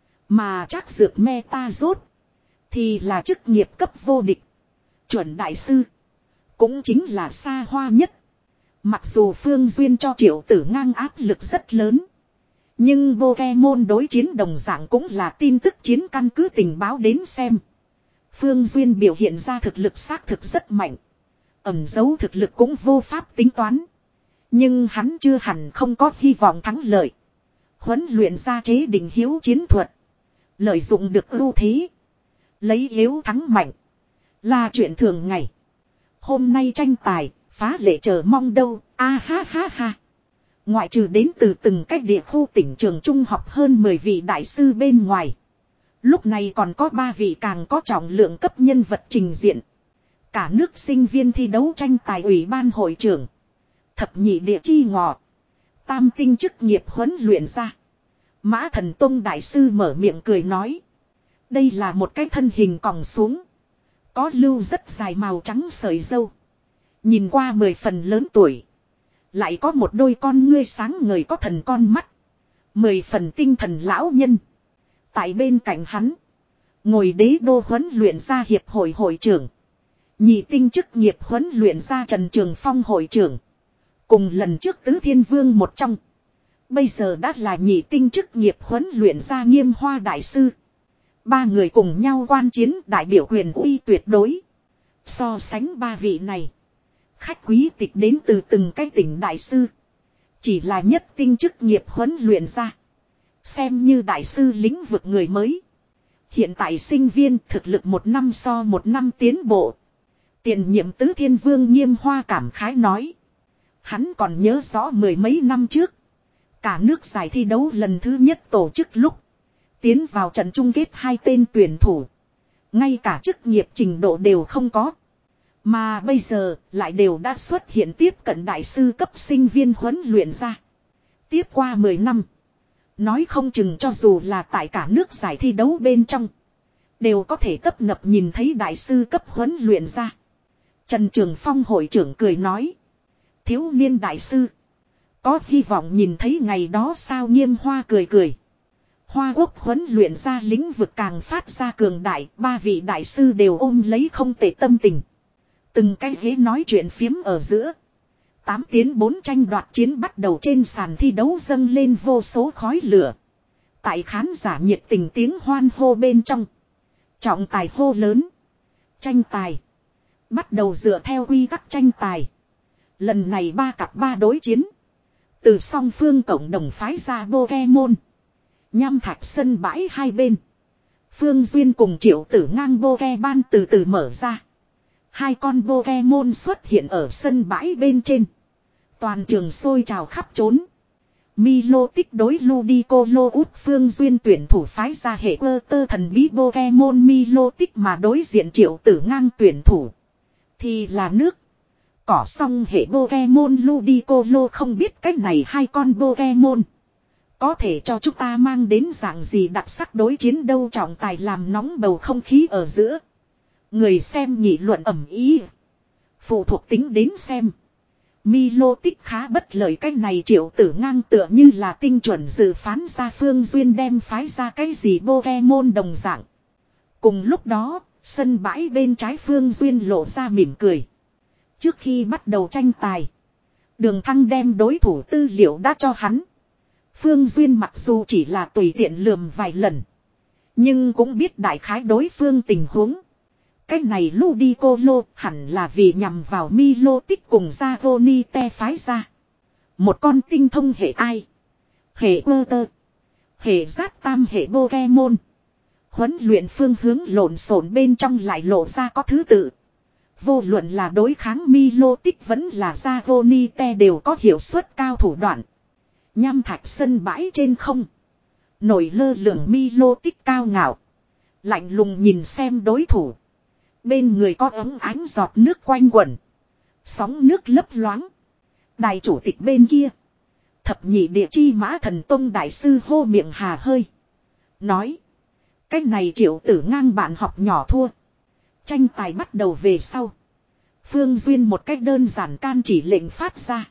Mà chắc dược meta rốt. Thì là chức nghiệp cấp vô địch. Chuẩn đại sư. Cũng chính là xa hoa nhất. Mặc dù Phương Duyên cho Triệu Tử Ngang áp lực rất lớn. Nhưng Pokemon đối chiến đồng dạng cũng là tin tức chiến căn cứ tình báo đến xem. Phương Duyên biểu hiện ra thực lực xác thực rất mạnh. Ẩn giấu thực lực cũng vô pháp tính toán. Nhưng hắn chưa hẳn không có hy vọng thắng lợi. Huấn luyện ra chế định hiếu chiến thuật. Lợi dụng được ưu thế. Lấy yếu thắng mạnh. Là chuyện thường ngày. Hôm nay tranh tài, phá lệ chờ mong đâu, a à, ha ha ha. Ngoại trừ đến từ từng cách địa khu tỉnh trường trung học hơn mười vị đại sư bên ngoài. Lúc này còn có ba vị càng có trọng lượng cấp nhân vật trình diện. Cả nước sinh viên thi đấu tranh tài ủy ban hội trưởng. Thập nhị địa chi ngọ. Tam tinh chức nghiệp huấn luyện ra. Mã Thần Tông đại sư mở miệng cười nói. Đây là một cái thân hình còng xuống. Có lưu rất dài màu trắng sợi dâu. Nhìn qua mười phần lớn tuổi. Lại có một đôi con ngươi sáng ngời có thần con mắt. Mười phần tinh thần lão nhân. Tại bên cạnh hắn. Ngồi đế đô huấn luyện ra hiệp hội hội trưởng. Nhị tinh chức nghiệp huấn luyện ra Trần Trường Phong hội trưởng. Cùng lần trước tứ thiên vương một trong. Bây giờ đã là nhị tinh chức nghiệp huấn luyện ra Nghiêm Hoa đại sư. Ba người cùng nhau quan chiến đại biểu quyền uy tuyệt đối. So sánh ba vị này. Khách quý tịch đến từ từng cái tỉnh đại sư. Chỉ là nhất tinh chức nghiệp huấn luyện ra. Xem như đại sư lĩnh vực người mới. Hiện tại sinh viên thực lực một năm so một năm tiến bộ. Tiền nhiệm tứ thiên vương Nghiêm Hoa cảm khái nói. Hắn còn nhớ rõ mười mấy năm trước. Cả nước giải thi đấu lần thứ nhất tổ chức lúc. Tiến vào trận chung kết hai tên tuyển thủ. Ngay cả chức nghiệp trình độ đều không có. Mà bây giờ lại đều đã xuất hiện tiếp cận đại sư cấp sinh viên huấn luyện ra. Tiếp qua mười năm. Nói không chừng cho dù là tại cả nước giải thi đấu bên trong. Đều có thể tấp nập nhìn thấy đại sư cấp huấn luyện ra. Trần Trường Phong hội trưởng cười nói. Thiếu niên đại sư. Có hy vọng nhìn thấy ngày đó sao Nghiêm Hoa cười cười. Hoa Quốc huấn luyện ra lĩnh vực càng phát ra cường đại. Ba vị đại sư đều ôm lấy không tệ tâm tình. Từng cái ghế nói chuyện phiếm ở giữa. Tám tiến bốn tranh đoạt chiến bắt đầu trên sàn thi đấu dâng lên vô số khói lửa. Tại khán giả nhiệt tình tiếng hoan hô bên trong. Trọng tài hô lớn. Tranh tài. Bắt đầu dựa theo quy tắc tranh tài. Lần này ba cặp ba đối chiến. Từ song phương cộng đồng phái ra Pokemon. Nham thạch sân bãi hai bên. Phương Duyên cùng Triệu Tử Ngang Pokemon từ từ mở ra. Hai con Pokemon xuất hiện ở sân bãi bên trên. Toàn trường sôi trào khắp trốn. Milotic đối Ludicolo út Phương Duyên tuyển thủ phái ra hệ cơ tơ thần bí Pokemon Milotic mà đối diện Triệu Tử Ngang tuyển thủ. Thì là nước. Cỏ xong hệ Pokemon Ludicolo không biết cách này hai con Pokemon. Có thể cho chúng ta mang đến dạng gì đặc sắc đối chiến đâu trọng tài làm nóng bầu không khí ở giữa. Người xem nghị luận ầm ý. Phụ thuộc tính đến xem. Milo tích khá bất lợi, cái này Triệu Tử Ngang tựa như là tinh chuẩn dự phán ra Phương Duyên đem phái ra cái gì Pokemon đồng dạng. Cùng lúc đó, sân bãi bên trái Phương Duyên lộ ra mỉm cười. Trước khi bắt đầu tranh tài, Đường Thăng đem đối thủ tư liệu đã cho hắn. Phương Duyên mặc dù chỉ là tùy tiện lườm vài lần, nhưng cũng biết đại khái đối phương tình huống. Cái này Ludicolo hẳn là vì nhằm vào Milotic cùng Zagonite phái ra. Một con tinh thông hệ ai, hệ ơ tơ, hệ giát tam hệ Pokemon. Huấn luyện phương hướng lộn xộn bên trong lại lộ ra có thứ tự. Vô luận là đối kháng Milotic vẫn là Zagonite đều có hiệu suất cao thủ đoạn. Nham thạch sân bãi trên không, nổi lơ lửng Milotic cao ngạo, lạnh lùng nhìn xem đối thủ. Bên người có ấm ánh giọt nước quanh quẩn, sóng nước lấp loáng. Đài chủ tịch bên kia, thập nhị địa chi mã thần tông đại sư hô miệng hà hơi, nói: cái này Triệu Tử Ngang bạn học nhỏ thua. Tranh tài bắt đầu về sau, Phương Duyên một cách đơn giản can chỉ lệnh phát ra.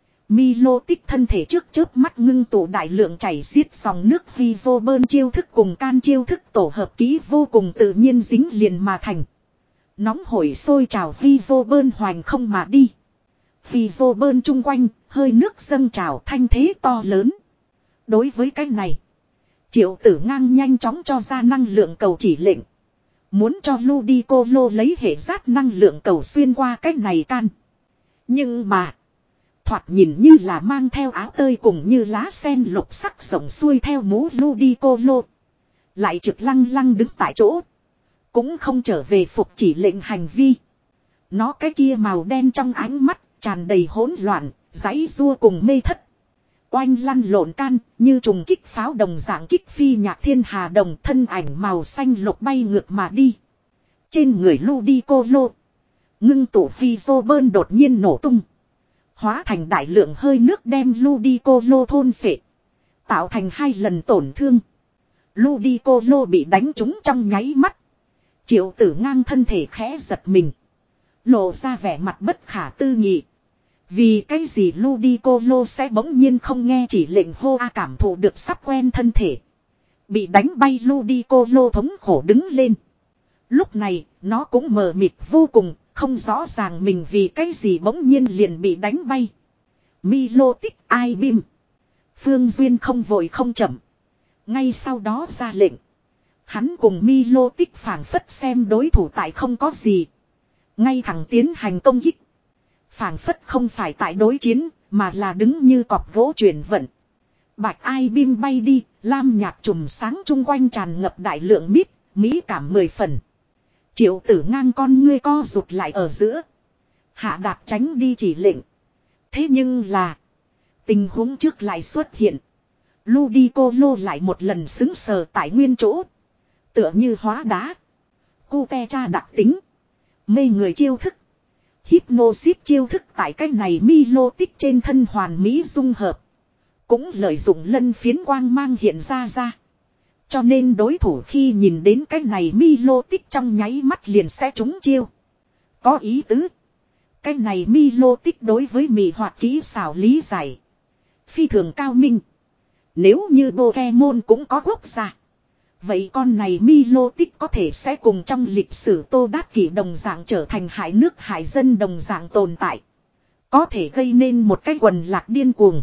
Milotic thân thể trước chớp mắt ngưng tụ đại lượng chảy xiết dòng nước Vivo bơn chiêu thức cùng can chiêu thức tổ hợp ký vô cùng tự nhiên dính liền mà thành. Nóng hổi sôi trào Vivo bơn hoành không mà đi. Vivo bơn chung quanh, hơi nước dâng trào thanh thế to lớn. Đối với cái này, Triệu Tử Ngang nhanh chóng cho ra năng lượng cầu chỉ lệnh. Muốn cho Ludicolo lấy hệ giát năng lượng cầu xuyên qua cái này can. Nhưng mà, thoạt nhìn như là mang theo áo tơi cùng như lá sen lục sắc rộng xuôi theo mũ Ludicolo, lại trực lăng lăng đứng tại chỗ, cũng không trở về phục chỉ lệnh hành vi. Nó cái kia màu đen trong ánh mắt tràn đầy hỗn loạn, giãy giụa cùng mê thất. Oanh lăn lộn can, như trùng kích pháo đồng dạng kích phi nhạc thiên hà đồng, thân ảnh màu xanh lục bay ngược mà đi. Trên người Ludicolo, ngưng tụ Vivo bơn đột nhiên nổ tung, hóa thành đại lượng hơi nước đem Ludicolo thôn phệ, tạo thành hai lần tổn thương. Ludicolo bị đánh trúng trong nháy mắt, Triệu Tử Ngang thân thể khẽ giật mình, lộ ra vẻ mặt bất khả tư nghị. Vì cái gì Ludicolo sẽ bỗng nhiên không nghe chỉ lệnh hô a, cảm thụ được sắp quen thân thể. Bị đánh bay Ludicolo thống khổ đứng lên. Lúc này, nó cũng mờ mịt vô cùng, không rõ ràng mình vì cái gì bỗng nhiên liền bị đánh bay. Milotic ai bim. Phương Duyên không vội không chậm. Ngay sau đó ra lệnh. Hắn cùng Milotic phảng phất xem đối thủ tại không có gì, ngay thẳng tiến hành công kích. Phảng phất không phải tại đối chiến, mà là đứng như cọp gỗ chuyển vận. Bạch ai bim bay đi, lam nhạt chùm sáng chung quanh tràn ngập đại lượng mít, mỹ cảm mười phần. Triệu Tử Ngang con ngươi co rụt lại ở giữa, hạ đạt tránh đi chỉ lệnh. Thế nhưng là, tình huống trước lại xuất hiện. Ludicolo lại một lần xứng sờ tại nguyên chỗ, tựa như hóa đá. Cute cha đặc tính, mê người chiêu thức, Hypnosis chiêu thức tại cái này Milotic trên thân hoàn mỹ dung hợp, cũng lợi dụng lân phiến quang mang hiện ra ra. Cho nên đối thủ khi nhìn đến cái này Milotic trong nháy mắt liền sẽ trúng chiêu. Có ý tứ, cái này Milotic đối với mị hoạt kỹ xảo lý giải phi thường cao minh. Nếu như Pokemon cũng có quốc gia, vậy con này Milotic có thể sẽ cùng trong lịch sử Tô Đát Kỷ đồng dạng trở thành hại nước hại dân đồng dạng tồn tại. Có thể gây nên một cái quần lạc điên cuồng.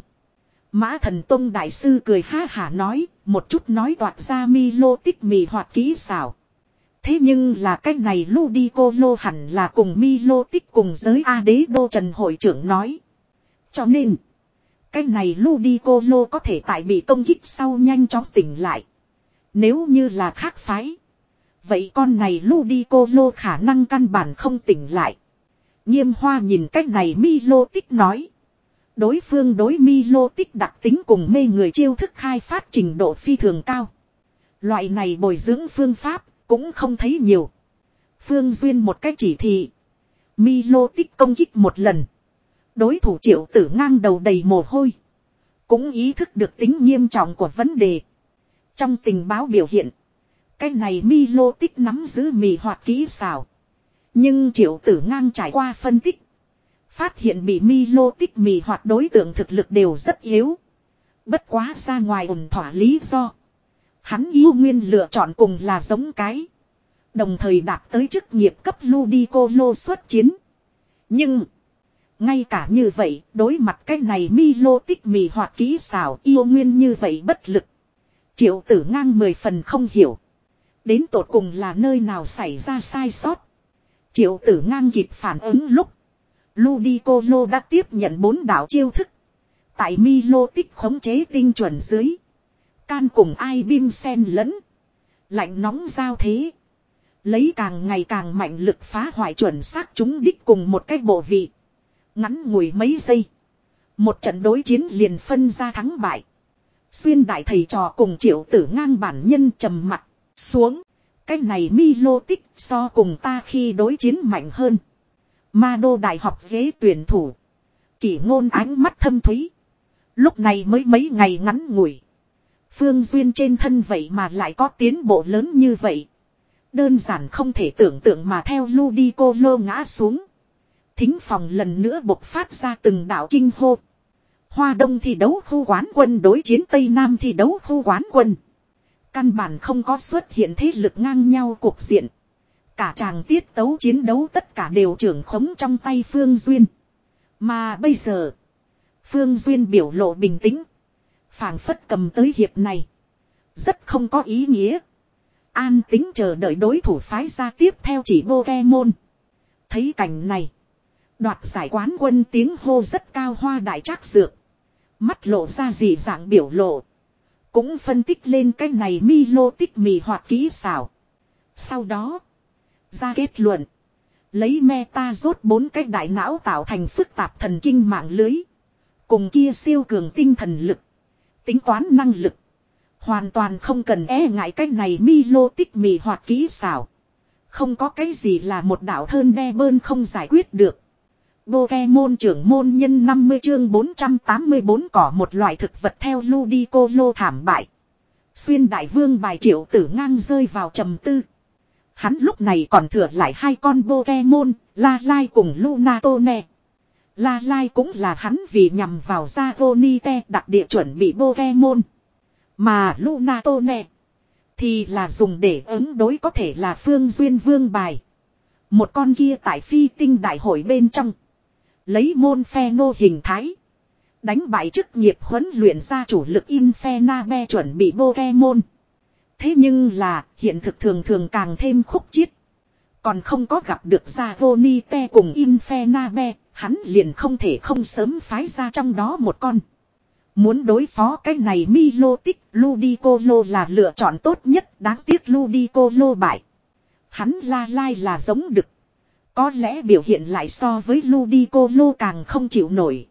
Mã Thần Tông đại sư cười ha hả nói, một chút nói toạc ra Milotic mì hoạt kỹ xảo. Thế nhưng là cái này Ludicolo hẳn là cùng Milotic cùng giới A Đế Đô Trần hội trưởng nói. Cho nên, cái này Ludicolo có thể tại bị công kích sau nhanh chóng tỉnh lại. Nếu như là khác phái, vậy con này Ludicolo khả năng căn bản không tỉnh lại. Nghiêm Hoa nhìn cách này Milotic nói. Đối phương đối Milotic đặc tính cùng mê người chiêu thức khai phát trình độ phi thường cao. Loại này bồi dưỡng phương pháp cũng không thấy nhiều. Phương Duyên một cách chỉ thị, Milotic công kích một lần, đối thủ Triệu Tử Ngang đầu đầy mồ hôi, cũng ý thức được tính nghiêm trọng của vấn đề. Trong tình báo biểu hiện, cái này Milotic nắm giữ mì hoạt kỹ xảo. Nhưng Triệu Tử Ngang trải qua phân tích, Phát hiện bị Milo tích mì hoạt đối tượng thực lực đều rất yếu. Bất quá ra ngoài ổn thỏa lý do. Hắn yêu nguyên lựa chọn cùng là giống cái. Đồng thời đạt tới chức nghiệp cấp Ludicolo xuất chiến. Nhưng. Ngay cả như vậy, đối mặt cái này Milo tích mì hoạt kỹ xảo yêu nguyên như vậy bất lực. Triệu tử ngang mười phần không hiểu. Đến tột cùng là nơi nào xảy ra sai sót. Triệu tử ngang kịp phản ứng lúc. Ludicolo đã tiếp nhận bốn đạo chiêu thức. Tại Milo tích khống chế tinh chuẩn dưới. Can cùng ai bim sen lẫn. Lạnh nóng giao thế. Lấy càng ngày càng mạnh lực phá hoại chuẩn xác chúng đích cùng một cái bộ vị. Ngắn ngủi mấy giây. Một trận đối chiến liền phân ra thắng bại. Xuyên đại thầy trò cùng triệu tử ngang bản nhân trầm mặt xuống. Cái này Milo tích so cùng ta khi đối chiến mạnh hơn. Ma đô đại học ghế tuyển thủ. Kỷ ngôn ánh mắt thâm thúy. Lúc này mới mấy ngày ngắn ngủi. Phương Duyên trên thân vậy mà lại có tiến bộ lớn như vậy. Đơn giản không thể tưởng tượng mà theo Ludicolo ngã xuống. Thính phòng lần nữa bộc phát ra từng đạo kinh hô. Hoa Đông thi đấu khu quán quân đối chiến Tây Nam thi đấu khu quán quân. Căn bản không có xuất hiện thế lực ngang nhau cuộc diện. Cả tràng tiết tấu chiến đấu tất cả đều trưởng khống trong tay Phương Duyên. Mà bây giờ, Phương Duyên biểu lộ bình tĩnh. Phảng phất cầm tới hiệp này. Rất không có ý nghĩa. An tính chờ đợi đối thủ phái ra tiếp theo chỉ Pokemon. Thấy cảnh này. Đoạt giải quán quân tiếng hô rất cao Hoa Đại Trác Dược. Mắt lộ ra dị dạng biểu lộ. Cũng phân tích lên cái này Milo tích mì hoạt kỹ xảo. Sau đó. Ra kết luận. Lấy meta rốt bốn cái đại não tạo thành phức tạp thần kinh mạng lưới. Cùng kia siêu cường tinh thần lực. Tính toán năng lực. Hoàn toàn không cần e ngại cái này Milo tích mì hoạt kỹ xảo. Không có cái gì là một đạo thơn đe bơn không giải quyết được. Pokemon trưởng môn nhân năm mươi chương bốn trăm tám mươi tư cỏ một loại thực vật theo Ludicolo thảm bại. Xuyên đại vương bài triệu tử ngang rơi vào trầm tư. Hắn lúc này còn thừa lại hai con Pokemon, La Lai cùng Lunatone. La Lai cũng là hắn vì nhằm vào Zagonite đặc địa chuẩn bị Pokemon. Mà Lunatone thì là dùng để ứng đối có thể là Phương Duyên vương bài. Một con kia tại phi tinh đại hội bên trong. Lấy môn phe nô hình thái. Đánh bại chức nghiệp huấn luyện ra chủ lực Infernabe chuẩn bị Pokemon. Thế nhưng là hiện thực thường thường càng thêm khúc chiết. Còn không có gặp được Zagonite cùng Infernabe. Hắn liền không thể không sớm phái ra trong đó một con. Muốn đối phó cái này Milo tích Ludicolo là lựa chọn tốt nhất. Đáng tiếc Ludicolo bại. Hắn La Lai là giống đực. Có lẽ biểu hiện lại so với Ludicolo càng không chịu nổi.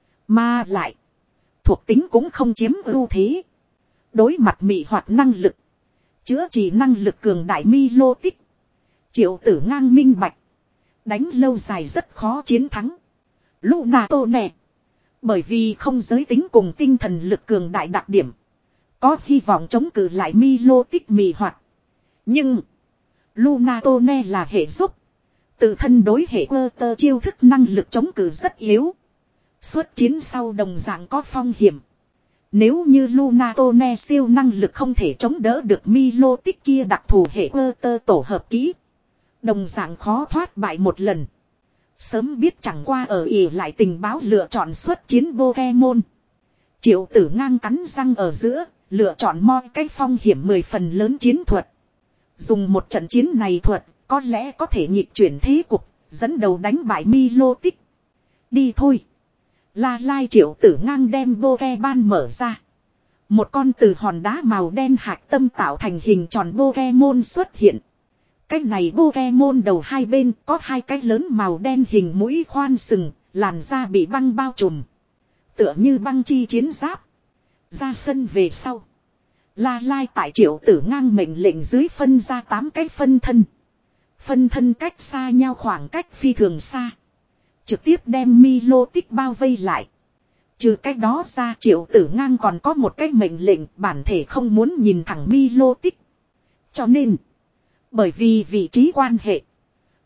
Mà lại. Thuộc tính cũng không chiếm ưu thế. Đối mặt mị hoạt năng lực. Chữa trị năng lực cường đại Milo tích. Triệu tử ngang minh bạch. Đánh lâu dài rất khó chiến thắng. Lunatone. Bởi vì không giới tính cùng tinh thần lực cường đại đặc điểm. Có hy vọng chống cự lại Milo tích mị hoạt. Nhưng. Lunatone là hệ giúp. Tự thân đối hệ quơ tơ chiêu thức năng lực chống cự rất yếu. Xuất chiến sau đồng dạng có phong hiểm. Nếu như Lunatone siêu năng lực không thể chống đỡ được Milo tích kia đặc thù hệ quơ tơ tổ hợp kỹ. Đồng dạng khó thoát bại một lần. Sớm biết chẳng qua ở ỉ lại tình báo lựa chọn xuất chiến Pokemon. Triệu tử ngang cắn răng ở giữa, lựa chọn moi cái phong hiểm mười phần lớn chiến thuật. Dùng một trận chiến này thuật, có lẽ có thể nhịp chuyển thế cục, dẫn đầu đánh bại Milo tích. Đi thôi. La Lai triệu tử ngang đem Pokemon mở ra. Một con từ hòn đá màu đen hạt tâm tạo thành hình tròn Pokemon xuất hiện. Cái này Pokemon đầu hai bên có hai cái lớn màu đen hình mũi khoan sừng, làn da bị băng bao trùm. Tựa như băng chi chiến giáp. Ra sân về sau. La Lai tại triệu tử ngang mệnh lệnh dưới phân ra tám cái phân thân. Phân thân cách xa nhau khoảng cách phi thường xa. Trực tiếp đem Milo tích bao vây lại. Trừ cách đó ra triệu tử ngang còn có một cái mệnh lệnh bản thể không muốn nhìn thẳng Milo tích. Cho nên. Bởi vì vị trí quan hệ.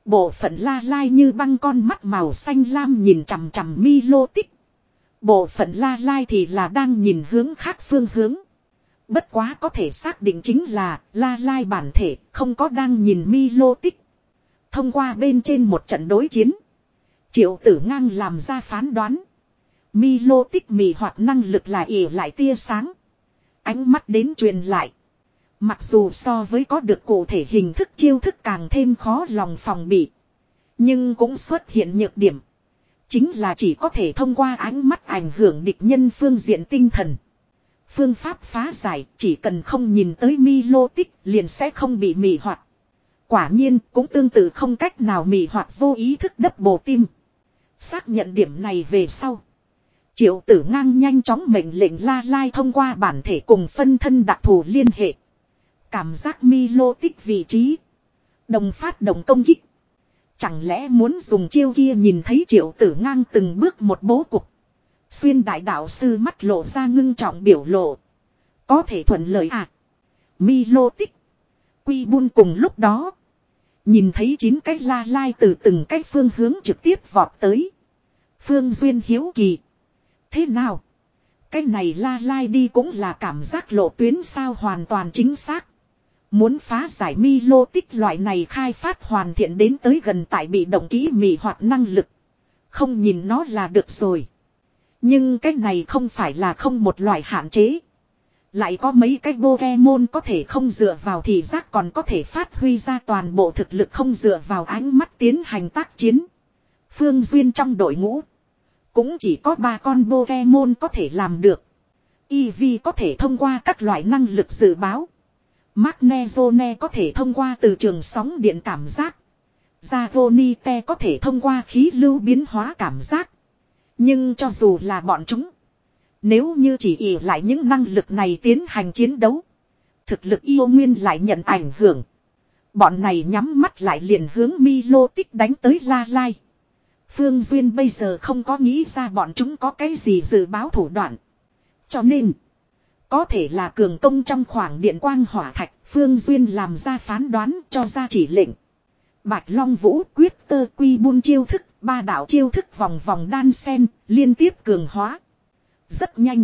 Bộ phận La Lai như băng con mắt màu xanh lam nhìn chằm chằm Milotic. Bộ phận La Lai thì là đang nhìn hướng khác phương hướng. Bất quá có thể xác định chính là La Lai bản thể không có đang nhìn Milotic. Thông qua bên trên một trận đối chiến, Triệu Tử Ngang làm ra phán đoán. Milotic mị hoạt năng lực là ỉ lại tia sáng. Ánh mắt đến truyền lại. Mặc dù so với có được cụ thể hình thức chiêu thức càng thêm khó lòng phòng bị. Nhưng cũng xuất hiện nhược điểm. Chính là chỉ có thể thông qua ánh mắt ảnh hưởng địch nhân phương diện tinh thần. Phương pháp phá giải chỉ cần không nhìn tới Milotic liền sẽ không bị mị hoạt. Quả nhiên cũng tương tự không cách nào mị hoạt vô ý thức đắp bồ tim. Xác nhận điểm này về sau, Triệu Tử Ngang nhanh chóng mệnh lệnh La Lai thông qua bản thể cùng phân thân đặc thù liên hệ. Cảm giác Milotic vị trí. Đồng phát động công kích. Chẳng lẽ muốn dùng chiêu kia nhìn thấy Triệu Tử Ngang từng bước một bố cục. Xuyên đại đạo sư mắt lộ ra ngưng trọng biểu lộ. Có thể thuận lợi à. Milotic. Quy Bun cùng lúc đó. Nhìn thấy chín cái La Lai từ từng cái phương hướng trực tiếp vọt tới. Phương Duyên hiếu kỳ. Thế nào? Cái này La Lai đi cũng là cảm giác lộ tuyến sao hoàn toàn chính xác. Muốn phá giải Milotic loại này khai phát hoàn thiện đến tới gần tại bị động kỹ mị hoạt năng lực. Không nhìn nó là được rồi. Nhưng cái này không phải là không một loại hạn chế. Lại có mấy cái Pokemon có thể không dựa vào thị giác còn có thể phát huy ra toàn bộ thực lực không dựa vào ánh mắt tiến hành tác chiến. Phương Duyên trong đội ngũ cũng chỉ có ba con Pokemon có thể làm được. Eevee có thể thông qua các loại năng lực dự báo. Magnezone có thể thông qua từ trường sóng điện cảm giác. Zagonite có thể thông qua khí lưu biến hóa cảm giác. Nhưng cho dù là bọn chúng, nếu như chỉ ỷ lại những năng lực này tiến hành chiến đấu, thực lực yêu nguyên lại nhận ảnh hưởng. Bọn này nhắm mắt lại liền hướng Milotic đánh tới La Lai. Phương Duyên bây giờ không có nghĩ ra bọn chúng có cái gì dự báo thủ đoạn. Cho nên, có thể là cường công trong khoảng điện quang hỏa thạch, Phương Duyên làm ra phán đoán cho ra chỉ lệnh. Bạch Long Vũ quyết tơ quy buôn chiêu thức, ba đạo chiêu thức vòng vòng đan sen, liên tiếp cường hóa. Rất nhanh.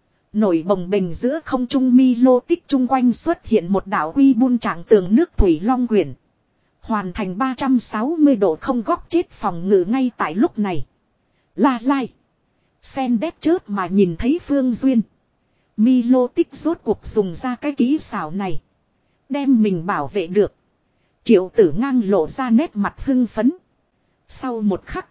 Nổi bồng bềnh giữa không trung Milotic chung quanh xuất hiện một đạo quy buôn trạng tường nước thủy long quyển. Hoàn thành ba trăm sáu mươi độ không góc chết phòng ngự ngay tại lúc này. La Lai. Sen đét chớp mà nhìn thấy Phương Duyên. Milotic rốt cuộc dùng ra cái kỹ xảo này. Đem mình bảo vệ được. Triệu Tử Ngang lộ ra nét mặt hưng phấn. Sau một khắc.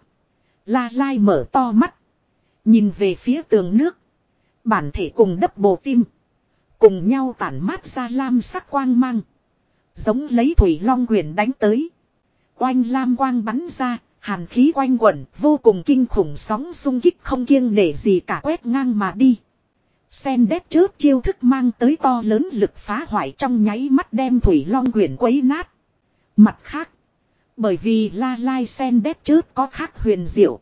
La Lai mở to mắt. Nhìn về phía tường nước. Bản thể cùng đắp bồ tim. Cùng nhau tản mát ra lam sắc quang mang. Giống lấy thủy long quyển đánh tới. Oanh lam quang bắn ra. Hàn khí quanh quẩn. Vô cùng kinh khủng sóng xung kích không kiêng nể gì cả quét ngang mà đi. Sen đét chớp chiêu thức mang tới to lớn lực phá hoại trong nháy mắt đem thủy long quyển quấy nát. Mặt khác. Bởi vì La Lai sen đét chớp có khác huyền diệu.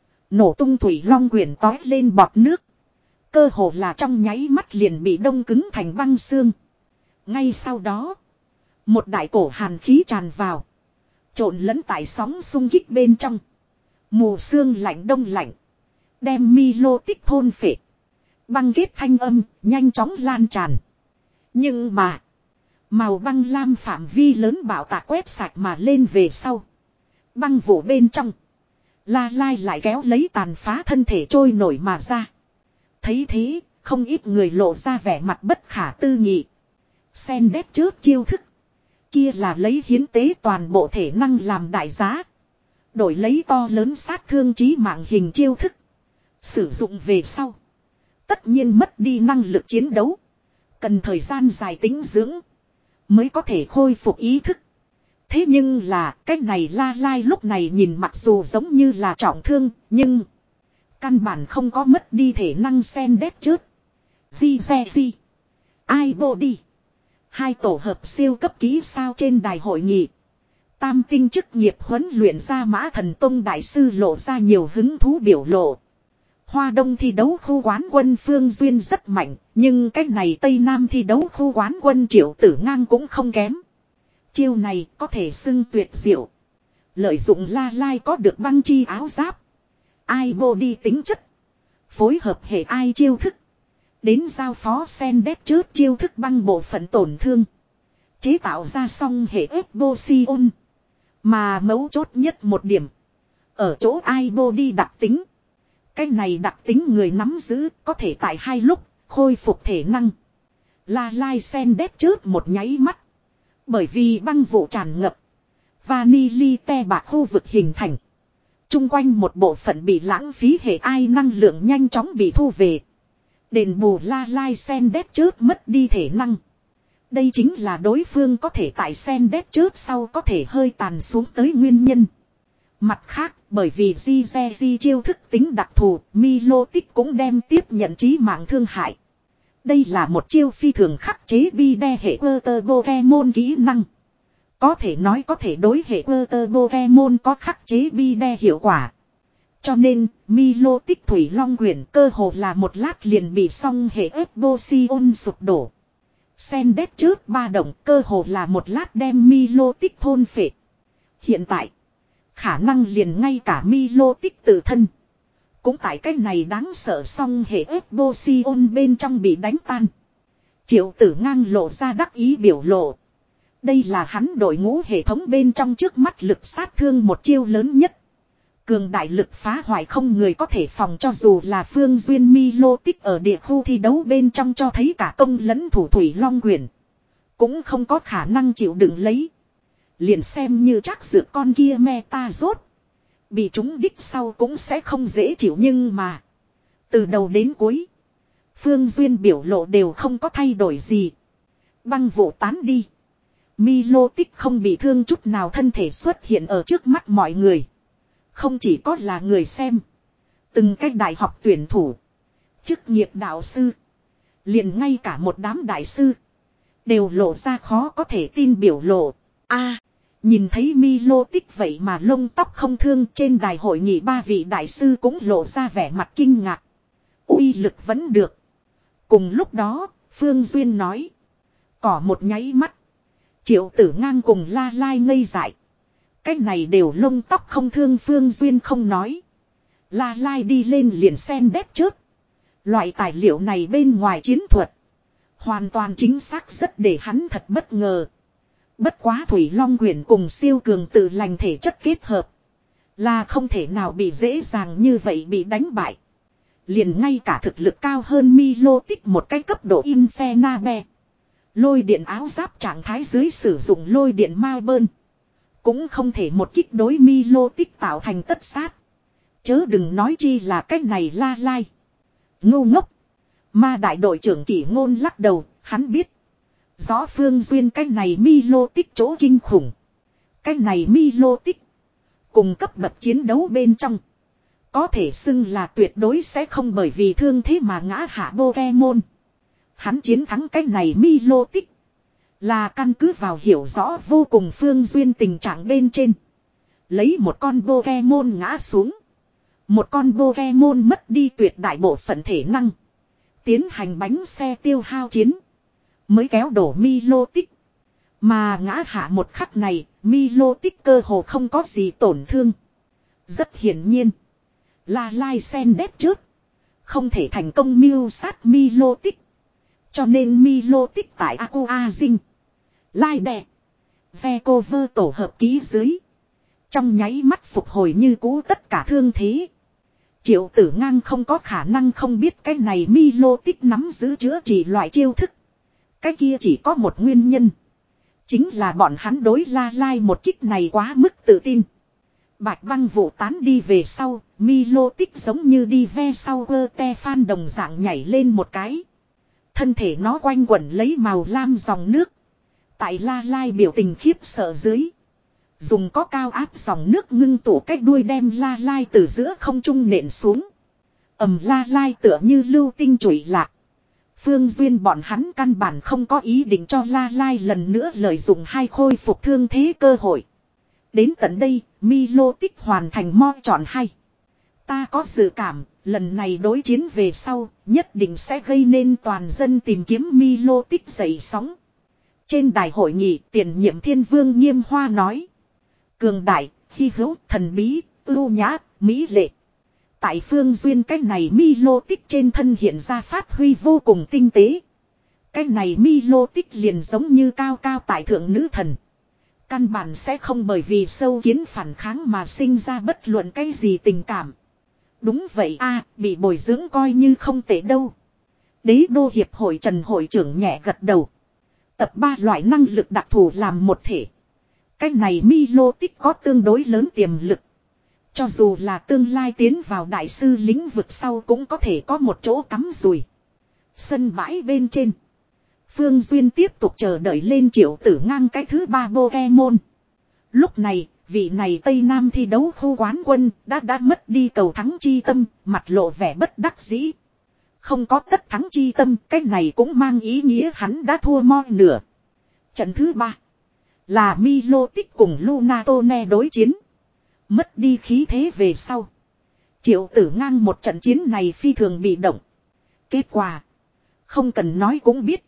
Nổ tung thủy long quyển tói lên bọt nước. Cơ hồ là trong nháy mắt liền bị đông cứng thành băng xương. Ngay sau đó. Một đại cổ hàn khí tràn vào. Trộn lẫn tại sóng xung kích bên trong. Mù sương lạnh đông lạnh. Đem Milotic thôn phệ. Băng kết thanh âm nhanh chóng lan tràn. Nhưng mà. Màu băng lam phạm vi lớn bạo tạc quét sạch mà lên về sau. Băng vụ bên trong. La Lai lại kéo lấy tàn phá thân thể trôi nổi mà ra. Thấy thế, không ít người lộ ra vẻ mặt bất khả tư nghị. Sen đét chớp chiêu thức. Kia là lấy hiến tế toàn bộ thể năng làm đại giá. Đổi lấy to lớn sát thương chí mạng hình chiêu thức. Sử dụng về sau. Tất nhiên mất đi năng lực chiến đấu. Cần thời gian dài tĩnh dưỡng. Mới có thể khôi phục ý thức. Thế nhưng là cái này La Lai lúc này nhìn mặc dù giống như là trọng thương. Nhưng căn bản không có mất đi thể năng sen đét chớp. Di xe di. Ai bộ đi. Hai tổ hợp siêu cấp ký sao trên đài hội nghị. Tam tinh chức nghiệp huấn luyện ra Mã Thần Tông đại sư lộ ra nhiều hứng thú biểu lộ. Hoa Đông thi đấu khu quán quân Phương Duyên rất mạnh, nhưng cách này Tây Nam thi đấu khu quán quân Triệu Tử Ngang cũng không kém. Chiêu này có thể xưng tuyệt diệu. Lợi dụng La Lai có được băng chi áo giáp. Ai body tính chất. Phối hợp hệ ai chiêu thức. Đến giao phó sen đét chớp chiêu thức băng bộ phận tổn thương. Chế tạo ra song hệ Ebosion. Mà mấu chốt nhất một điểm. Ở chỗ ai body đặc tính. Cái này đặc tính người nắm giữ có thể tại hai lúc khôi phục thể năng. La Lai sen đét chớp một nháy mắt. Bởi vì băng vụ tràn ngập. Vanillite bạc khu vực hình thành. Trung quanh một bộ phận bị lãng phí hệ ai năng lượng nhanh chóng bị thu về. Đền bù La Lai sen đét chớp mất đi thể năng. Đây chính là đối phương có thể tại sen đét chớp sau có thể hơi tàn xuống tới nguyên nhân. Mặt khác, bởi vì Di chiêu thức tính đặc thù, Milotic cũng đem tiếp nhận chí mạng thương hại. Đây là một chiêu phi thường khắc chế bi đe hệ Water Pokemon kỹ năng. Có thể nói có thể đối hệ Water Pokemon có khắc chế bi đe hiệu quả. Cho nên, Milotic Thủy Long Quyển cơ hồ là một lát liền bị xong hệ Ebosion sụp đổ. Sen đét chớp ba động cơ hồ là một lát đem Milotic thôn phệ. Hiện tại, khả năng liền ngay cả Milotic tự thân. Cũng tại cách này đáng sợ xong hệ Ebosion bên trong bị đánh tan. Triệu Tử Ngang lộ ra đắc ý biểu lộ. Đây là hắn đội ngũ hệ thống bên trong trước mắt lực sát thương một chiêu lớn nhất. Cường đại lực phá hoại không người có thể phòng cho dù là Phương Duyên Milotic ở địa khu thi đấu bên trong cho thấy cả công lẫn thủ Thủy Long Quyển. Cũng không có khả năng chịu đựng lấy. Liền xem như chắc dược con kia meta rốt. Bị chúng đích sau cũng sẽ không dễ chịu nhưng mà. Từ đầu đến cuối. Phương Duyên biểu lộ đều không có thay đổi gì. Băng vụ tán đi. Milotic không bị thương chút nào thân thể xuất hiện ở trước mắt mọi người. Không chỉ có là người xem. Từng cách đại học tuyển thủ. Chức nghiệp đạo sư. Liền ngay cả một đám đại sư. Đều lộ ra khó có thể tin biểu lộ. A, nhìn thấy Milotic vậy mà lông tóc không thương trên đài hội nghị ba vị đại sư cũng lộ ra vẻ mặt kinh ngạc. Uy lực vẫn được. Cùng lúc đó, Phương Duyên nói. Cỏ một nháy mắt. Triệu Tử Ngang cùng La Lai ngây dại. Cái này đều lông tóc không thương Phương Duyên không nói. La Lai đi lên liền sen đét chớp. Loại tài liệu này bên ngoài chiến thuật. Hoàn toàn chính xác rất để hắn thật bất ngờ. Bất quá Thủy Long Quyển cùng siêu cường tự lành thể chất kết hợp. Là không thể nào bị dễ dàng như vậy bị đánh bại. Liền ngay cả thực lực cao hơn Milotic một cái cấp độ Infernabe. Lôi điện áo giáp trạng thái dưới sử dụng lôi điện ma bơn. Cũng không thể một kích đối Milotic tạo thành tất sát. Chớ đừng nói chi là cách này La Lai. Ngu ngốc. Ma đại đội trưởng Kỷ Ngôn lắc đầu, hắn biết. Rõ Phương Duyên cách này Milotic chỗ kinh khủng. Cách này Milotic. Cùng cấp bậc chiến đấu bên trong. Có thể xưng là tuyệt đối sẽ không bởi vì thương thế mà ngã hạ Pokemon. Hắn chiến thắng cách này Milotic. Là căn cứ vào hiểu rõ vô cùng Phương Duyên tình trạng bên trên. Lấy một con Pokemon ngã xuống. Một con Pokemon mất đi tuyệt đại bộ phận thể năng. Tiến hành bánh xe tiêu hao chiến. Mới kéo đổ Milotic. Mà ngã hạ một khắc này, Milotic cơ hồ không có gì tổn thương. Rất hiển nhiên. La Lai sen đét trước. Không thể thành công mưu sát Milotic. Cho nên Milotic tại Aqua Dinh. Lai đè. Ve cô vơ tổ hợp ký dưới. Trong nháy mắt phục hồi như cũ tất cả thương thế. Triệu Tử Ngang không có khả năng không biết cái này Milotic nắm giữ chữa trị loại chiêu thức. Cái kia chỉ có một nguyên nhân. Chính là bọn hắn đối La Lai một kích này quá mức tự tin. Bạch băng vụ tán đi về sau, Milotic giống như đi ve sau ơ te phan đồng dạng nhảy lên một cái. Thân thể nó quanh quẩn lấy màu lam dòng nước. Tại La Lai biểu tình khiếp sợ dưới. Dùng có cao áp dòng nước ngưng tụ cách đuôi đem La Lai từ giữa không trung nện xuống. Ầm La Lai tựa như lưu tinh chủy lạc. Phương Duyên bọn hắn căn bản không có ý định cho La Lai lần nữa lợi dụng hai khôi phục thương thế cơ hội. Đến tận đây, Milotic hoàn thành mo chọn hay. Ta có dự cảm, lần này đối chiến về sau, nhất định sẽ gây nên toàn dân tìm kiếm Milotic dậy sóng. Trên đài hội nghị, tiền nhiệm thiên vương Nghiêm Hoa nói. Cường đại, hy hữu, thần bí, ưu nhã, mỹ lệ. Tại Phương Duyên cái này mi lô tích trên thân hiện ra phát huy vô cùng tinh tế. Cái này mi lô tích liền giống như cao cao tại thượng nữ thần. Căn bản sẽ không bởi vì sâu kiến phản kháng mà sinh ra bất luận cái gì tình cảm. Đúng vậy a, bị bồi dưỡng coi như không tệ đâu. Đế đô hiệp hội Trần hội trưởng nhẹ gật đầu. Tập ba loại năng lực đặc thù làm một thể. Cái này mi lô tích có tương đối lớn tiềm lực. Cho dù là tương lai tiến vào đại sư lĩnh vực sau cũng có thể có một chỗ cắm rùi. Sân bãi bên trên. Phương Duyên tiếp tục chờ đợi lên Triệu Tử Ngang cái thứ ba Pokemon. Lúc này, vị này Tây Nam thi đấu khu quán quân đã đã mất đi cầu thắng chi tâm, mặt lộ vẻ bất đắc dĩ. Không có tất thắng chi tâm, cái này cũng mang ý nghĩa hắn đã thua mo nửa. Trận thứ ba là Milotic cùng Lunatone đối chiến. Mất đi khí thế về sau. Triệu Tử Ngang một trận chiến này phi thường bị động. Kết quả không cần nói cũng biết.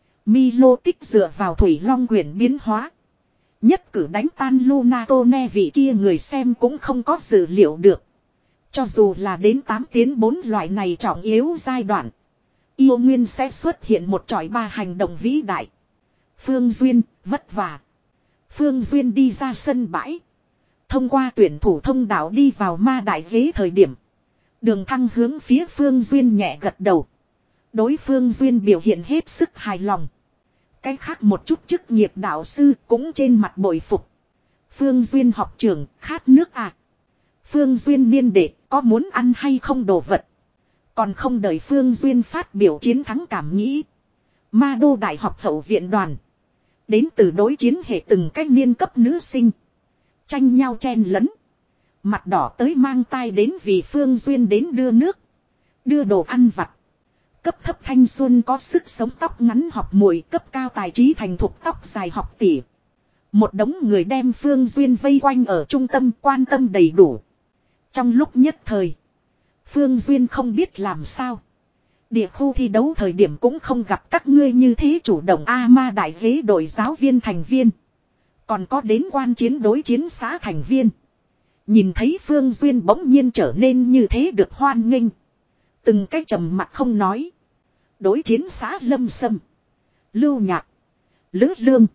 Milotic dựa vào Thủy Long Quyển biến hóa. Nhất cử đánh tan Lunatone, vị kia người xem cũng không có dự liệu được. Cho dù là đến tám tiến bốn loại này trọng yếu giai đoạn. Yêu Nguyên sẽ xuất hiện một chọi ba hành động vĩ đại. Phương Duyên, vất vả. Phương Duyên đi ra sân bãi. Thông qua tuyển thủ thông đạo đi vào ma đại ghế thời điểm. Đường Thăng hướng phía Phương Duyên nhẹ gật đầu. Đối Phương Duyên biểu hiện hết sức hài lòng. Cái khác một chút chức nghiệp đạo sư cũng trên mặt bội phục. Phương Duyên học trưởng, khát nước à? Phương Duyên niên đệ, có muốn ăn hay không đồ vật? Còn không đợi Phương Duyên phát biểu chiến thắng cảm nghĩ. Ma đô đại học hậu viện đoàn. Đến từ đối chiến hệ từng cách niên cấp nữ sinh. Tranh nhau chen lấn. Mặt đỏ tới mang tai đến vì Phương Duyên đến đưa nước. Đưa đồ ăn vặt. Cấp thấp thanh xuân có sức sống tóc ngắn học muội, cấp cao tài trí thành thục tóc dài học tỉ. Một đống người đem Phương Duyên vây quanh ở trung tâm, quan tâm đầy đủ. Trong lúc nhất thời, Phương Duyên không biết làm sao. Địa khu thi đấu thời điểm cũng không gặp các ngươi như thế chủ động. A ma đại ghế đội giáo viên thành viên. Còn có đến quan chiến đối chiến xã thành viên. Nhìn thấy Phương Duyên bỗng nhiên trở nên như thế được hoan nghênh. Từng cái trầm mặt không nói. Đối chiến xã Lâm Sâm, Lưu Nhạc, Lữ Lương,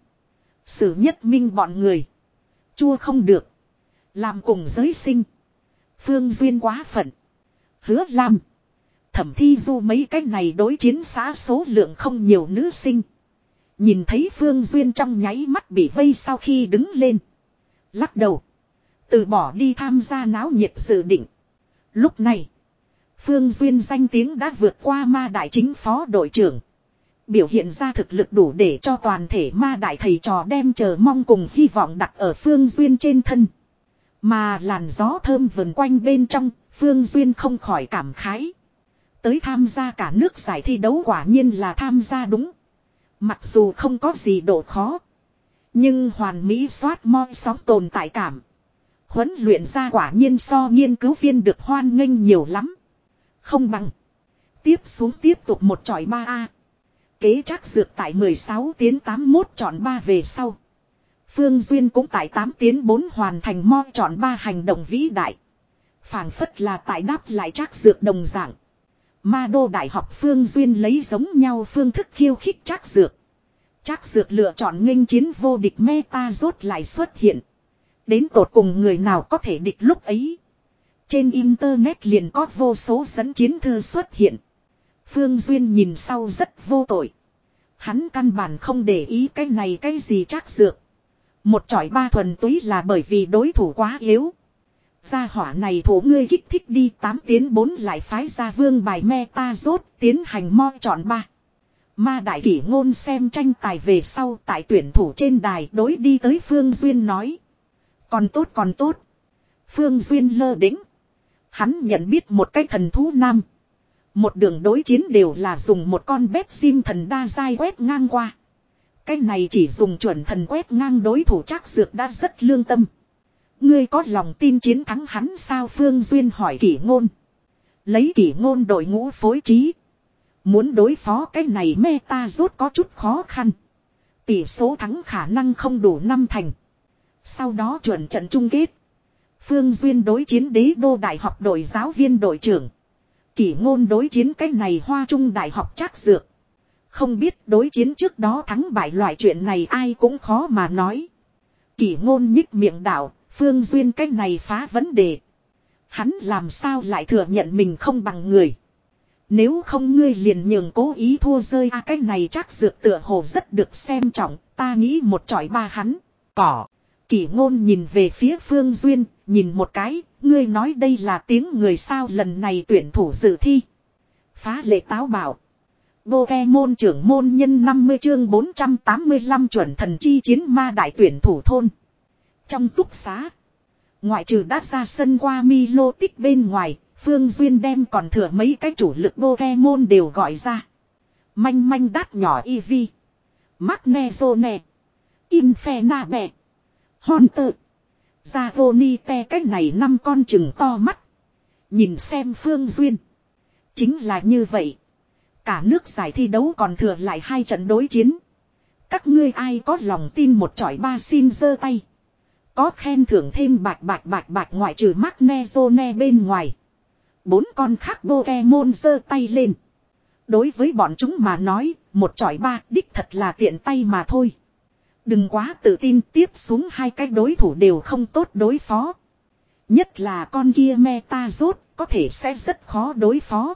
Sử Nhất Minh bọn người. Chua không được. Làm cùng giới sinh. Phương Duyên quá phận. Hứa Lam, Thẩm Thi Du mấy cái này đối chiến xã số lượng không nhiều nữ sinh. Nhìn thấy Phương Duyên trong nháy mắt bị vây sau khi đứng lên. Lắc đầu. Từ bỏ đi tham gia náo nhiệt dự định. Lúc này, Phương Duyên danh tiếng đã vượt qua ma đại chính phó đội trưởng. Biểu hiện ra thực lực đủ để cho toàn thể ma đại thầy trò đem chờ mong cùng hy vọng đặt ở Phương Duyên trên thân. Mà làn gió thơm vần quanh bên trong, Phương Duyên không khỏi cảm khái. Tới tham gia cả nước giải thi đấu quả nhiên là tham gia đúng. Mặc dù không có gì độ khó. Nhưng hoàn mỹ soát moi sóng tồn tại cảm. Huấn luyện ra quả nhiên so nghiên cứu viên được hoan nghênh nhiều lắm. Không bằng. Tiếp xuống tiếp tục một chọi ba A. Kế Trác Dược tại mười sáu tiến tám mươi mốt chọn ba về sau. Phương Duyên cũng tại tám tiến bốn hoàn thành mo chọn ba hành động vĩ đại. Phảng phất là tại đáp lại Trác Dược đồng dạng. Ma đô đại học Phương Duyên lấy giống nhau phương thức khiêu khích Trác Dược. Trác Dược lựa chọn nghênh chiến vô địch meta rốt lại xuất hiện. Đến tột cùng người nào có thể địch lúc ấy. Trên internet liền có vô số dẫn chiến thư xuất hiện. Phương Duyên nhìn sau rất vô tội. Hắn căn bản không để ý cái này cái gì Trác Dược. Một chọi ba thuần túy là bởi vì đối thủ quá yếu. Gia hỏa này thủ ngươi kích thích đi tám tiến bốn lại phái ra vương bài meta rốt tiến hành mo chọn ba. Ma đại kỷ ngôn xem tranh tài về sau tại tuyển thủ trên đài đối đi tới Phương Duyên nói. Còn tốt còn tốt. Phương Duyên lơ đĩnh. Hắn nhận biết một cái thần thú nam. Một đường đối chiến đều là dùng một con bét sim thần đa giai quét ngang qua. Cái này chỉ dùng chuẩn thần quét ngang đối thủ Trác Dược đã rất lương tâm. Ngươi có lòng tin chiến thắng hắn sao? Phương Duyên hỏi kỷ ngôn. Lấy kỷ ngôn đội ngũ phối trí. Muốn đối phó cái này meta rốt có chút khó khăn. Tỷ số thắng khả năng không đủ năm thành. Sau đó chuẩn trận chung kết. Phương Duyên đối chiến Đế Đô Đại học đội giáo viên đội trưởng. Kỷ Ngôn đối chiến cái này Hoa Trung Đại học Trác Dược. Không biết đối chiến trước đó thắng bại loại chuyện này ai cũng khó mà nói. Kỷ Ngôn nhích miệng đạo, Phương Duyên cái này phá vấn đề. Hắn làm sao lại thừa nhận mình không bằng người. Nếu không ngươi liền nhường cố ý thua rơi a à, cái này Trác Dược tựa hồ rất được xem trọng, ta nghĩ một chọi ba hắn. Cỏ. Kỷ Ngôn nhìn về phía Phương Duyên, nhìn một cái, ngươi nói đây là tiếng người sao lần này tuyển thủ dự thi. Phá lệ táo bạo. Pokemon trưởng môn nhân năm mươi chương bốn trăm tám mươi lăm chuẩn thần chi chiến ma đại tuyển thủ thôn. Trong túc xá, ngoại trừ đã ra sân qua Milotic bên ngoài, Phương Duyên đem còn thừa mấy cái chủ lực Pokemon đều gọi ra. Manh manh đát nhỏ Eevee, Magnezone, Infernape, Haunter, Dragonite cái này năm con chừng to mắt. Nhìn xem Phương Duyên. Chính là như vậy. Cả nước giải thi đấu còn thừa lại hai trận đối chiến. Các ngươi ai có lòng tin một chọi ba xin giơ tay. Có khen thưởng thêm bạch bạch bạch bạch ngoại trừ Magnezone bên ngoài. Bốn con khác Pokemon giơ tay lên. Đối với bọn chúng mà nói, một chọi ba đích thật là tiện tay mà thôi. Đừng quá tự tin, tiếp xuống hai cái đối thủ đều không tốt đối phó. Nhất là con kia Metazord có thể sẽ rất khó đối phó.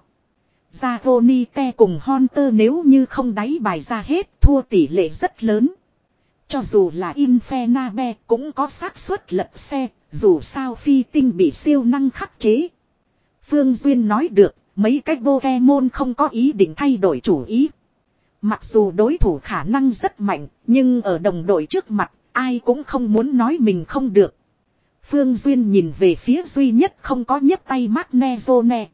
Dragonite cùng Haunter nếu như không đáy bài ra hết thua tỷ lệ rất lớn. Cho dù là Infernape cũng có xác suất lật xe, dù sao phi tinh bị siêu năng khắc chế. Phương Duyên nói được, mấy cái Pokemon không có ý định thay đổi chủ ý. Mặc dù đối thủ khả năng rất mạnh, nhưng ở đồng đội trước mặt, ai cũng không muốn nói mình không được. Phương Duyên nhìn về phía duy nhất không có nhấc tay Magnezone.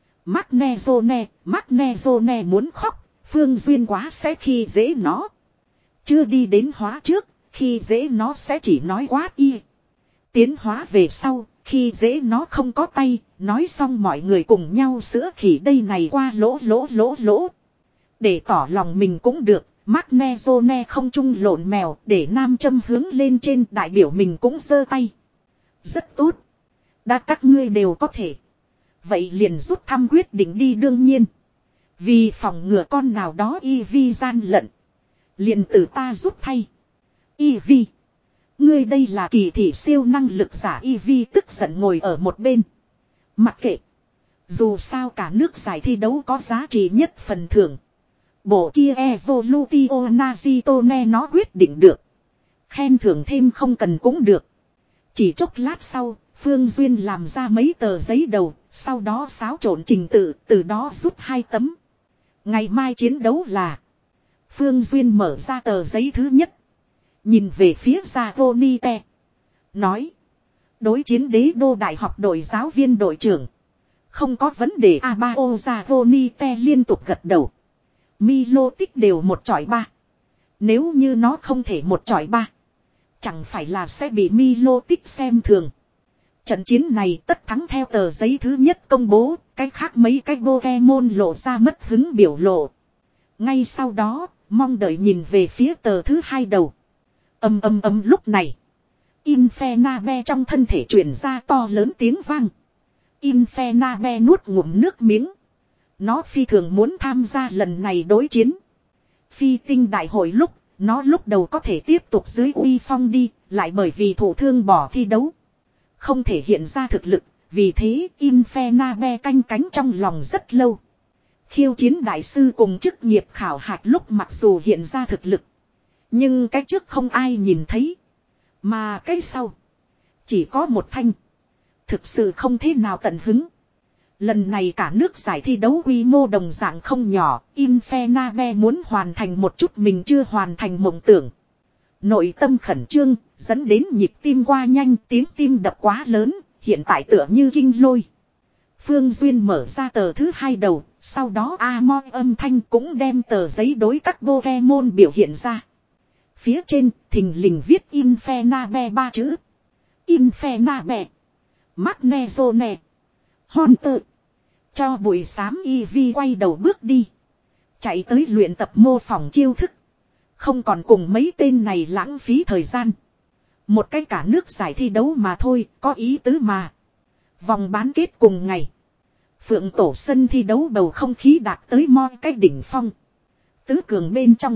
Magnezone, Magnezone muốn khóc, Phương Duyên quá sẽ khi dễ nó. Chưa đi đến hóa trước, khi dễ nó sẽ chỉ nói quát y. Tiến hóa về sau, khi dễ nó không có tay, nói xong mọi người cùng nhau sữa khỉ đây này qua lỗ lỗ lỗ lỗ. Để tỏ lòng mình cũng được, Magnezone không chung lộn mèo, để nam châm hướng lên trên đại biểu mình cũng giơ tay. Rất tốt. Đã các ngươi đều có thể. Vậy liền rút thăm quyết định đi đương nhiên. Vì phòng ngừa con nào đó Eevee gian lận. Liền từ ta rút thay. Eevee. Ngươi đây là kỳ thị siêu năng lực giả Eevee tức giận ngồi ở một bên. Mặc kệ. Dù sao cả nước giải thi đấu có giá trị nhất phần thưởng. Bộ kia Evolutio Nazitone nó quyết định được. Khen thưởng thêm không cần cũng được. Chỉ chốc lát sau, Phương Duyên làm ra mấy tờ giấy đầu, sau đó xáo trộn trình tự, từ đó rút hai tấm. Ngày mai chiến đấu là... Phương Duyên mở ra tờ giấy thứ nhất. Nhìn về phía Dragonite. Nói. Đối chiến Đế Đô Đại học đội giáo viên đội trưởng. Không có vấn đề Abao Dragonite liên tục gật đầu. Milotic đều một chọi ba. Nếu như nó không thể một chọi ba. Chẳng phải là sẽ bị Milotic xem thường. Trận chiến này tất thắng theo tờ giấy thứ nhất công bố. Cái khác mấy cái Pokemon lộ ra mất hứng biểu lộ. Ngay sau đó, mong đợi nhìn về phía tờ thứ hai đầu. Âm âm âm lúc này. Infernape trong thân thể truyền ra to lớn tiếng vang. Infernape nuốt ngụm nước miếng. Nó phi thường muốn tham gia lần này đối chiến. Phi tinh đại hội lúc, nó lúc đầu có thể tiếp tục dưới uy phong đi, lại bởi vì thủ thương bỏ thi đấu. Không thể hiện ra thực lực, vì thế Infernape canh cánh trong lòng rất lâu. Khiêu chiến đại sư cùng chức nghiệp khảo hạch lúc mặc dù hiện ra thực lực. Nhưng cái trước không ai nhìn thấy. Mà cái sau. Chỉ có một thanh. Thực sự không thế nào tận hứng. Lần này cả nước giải thi đấu quy mô đồng dạng không nhỏ. Infernape muốn hoàn thành một chút mình chưa hoàn thành mộng tưởng. Nội tâm khẩn trương. Dẫn đến nhịp tim qua nhanh. Tiếng tim đập quá lớn. Hiện tại tựa như kinh lôi. Phương Duyên mở ra tờ thứ hai đầu. Sau đó Amon âm thanh cũng đem tờ giấy đối các Pokemon biểu hiện ra. Phía trên thình lình viết Infernape ba chữ. Infernape. Magnezone. Haunter. Cho bụi xám Eevee quay đầu bước đi. Chạy tới luyện tập mô phỏng chiêu thức. Không còn cùng mấy tên này lãng phí thời gian. Một cái cả nước giải thi đấu mà thôi, có ý tứ mà. Vòng bán kết cùng ngày. Phượng Tổ sân thi đấu bầu không khí đạt tới moi cái đỉnh phong. Tứ cường bên trong.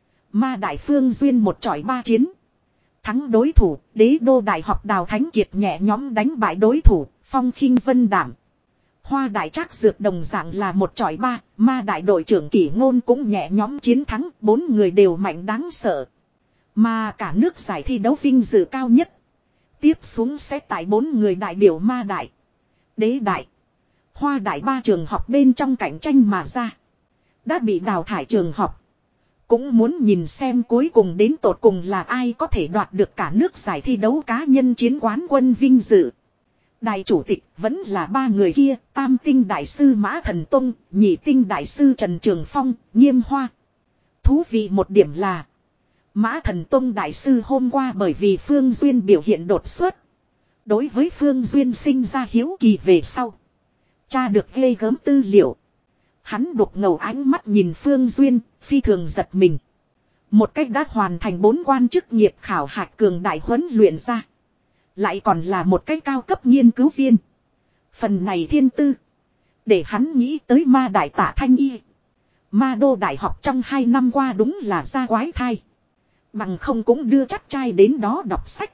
Ma Đại Phương Duyên một chọi ba chiến. Thắng đối thủ, Đế Đô Đại học Đào Thánh Kiệt nhẹ nhóm đánh bại đối thủ, Phong Khinh Vân Đảm. Hoa Đại Trác Dược đồng dạng là một chọi ba, Ma Đại đội trưởng Kỷ Ngôn cũng nhẹ nhóm chiến thắng, bốn người đều mạnh đáng sợ. Mà cả nước giải thi đấu vinh dự cao nhất. Tiếp xuống sẽ tại bốn người đại biểu Ma Đại, Đế Đại, Hoa Đại ba trường học bên trong cạnh tranh mà ra. Đã bị đào thải trường học. Cũng muốn nhìn xem cuối cùng đến tột cùng là ai có thể đoạt được cả nước giải thi đấu cá nhân chiến quán quân vinh dự. Đại chủ tịch vẫn là ba người kia, tam tinh đại sư Mã Thần Tông, nhị tinh đại sư Trần Trường Phong, Nghiêm Hoa. Thú vị một điểm là, Mã Thần Tông đại sư hôm qua bởi vì Phương Duyên biểu hiện đột xuất. Đối với Phương Duyên sinh ra hiếu kỳ về sau. Cha được ghê gớm tư liệu. Hắn đục ngầu ánh mắt nhìn Phương Duyên, phi thường giật mình. Một cách đã hoàn thành bốn quan chức nghiệp khảo hạch cường đại huấn luyện ra. Lại còn là một cái cao cấp nghiên cứu viên. Phần này thiên tư. Để hắn nghĩ tới Ma Đại Tạ Thanh Y. Ma Đô Đại học trong hai năm qua đúng là ra quái thai. Bằng không cũng đưa chắc trai đến đó đọc sách.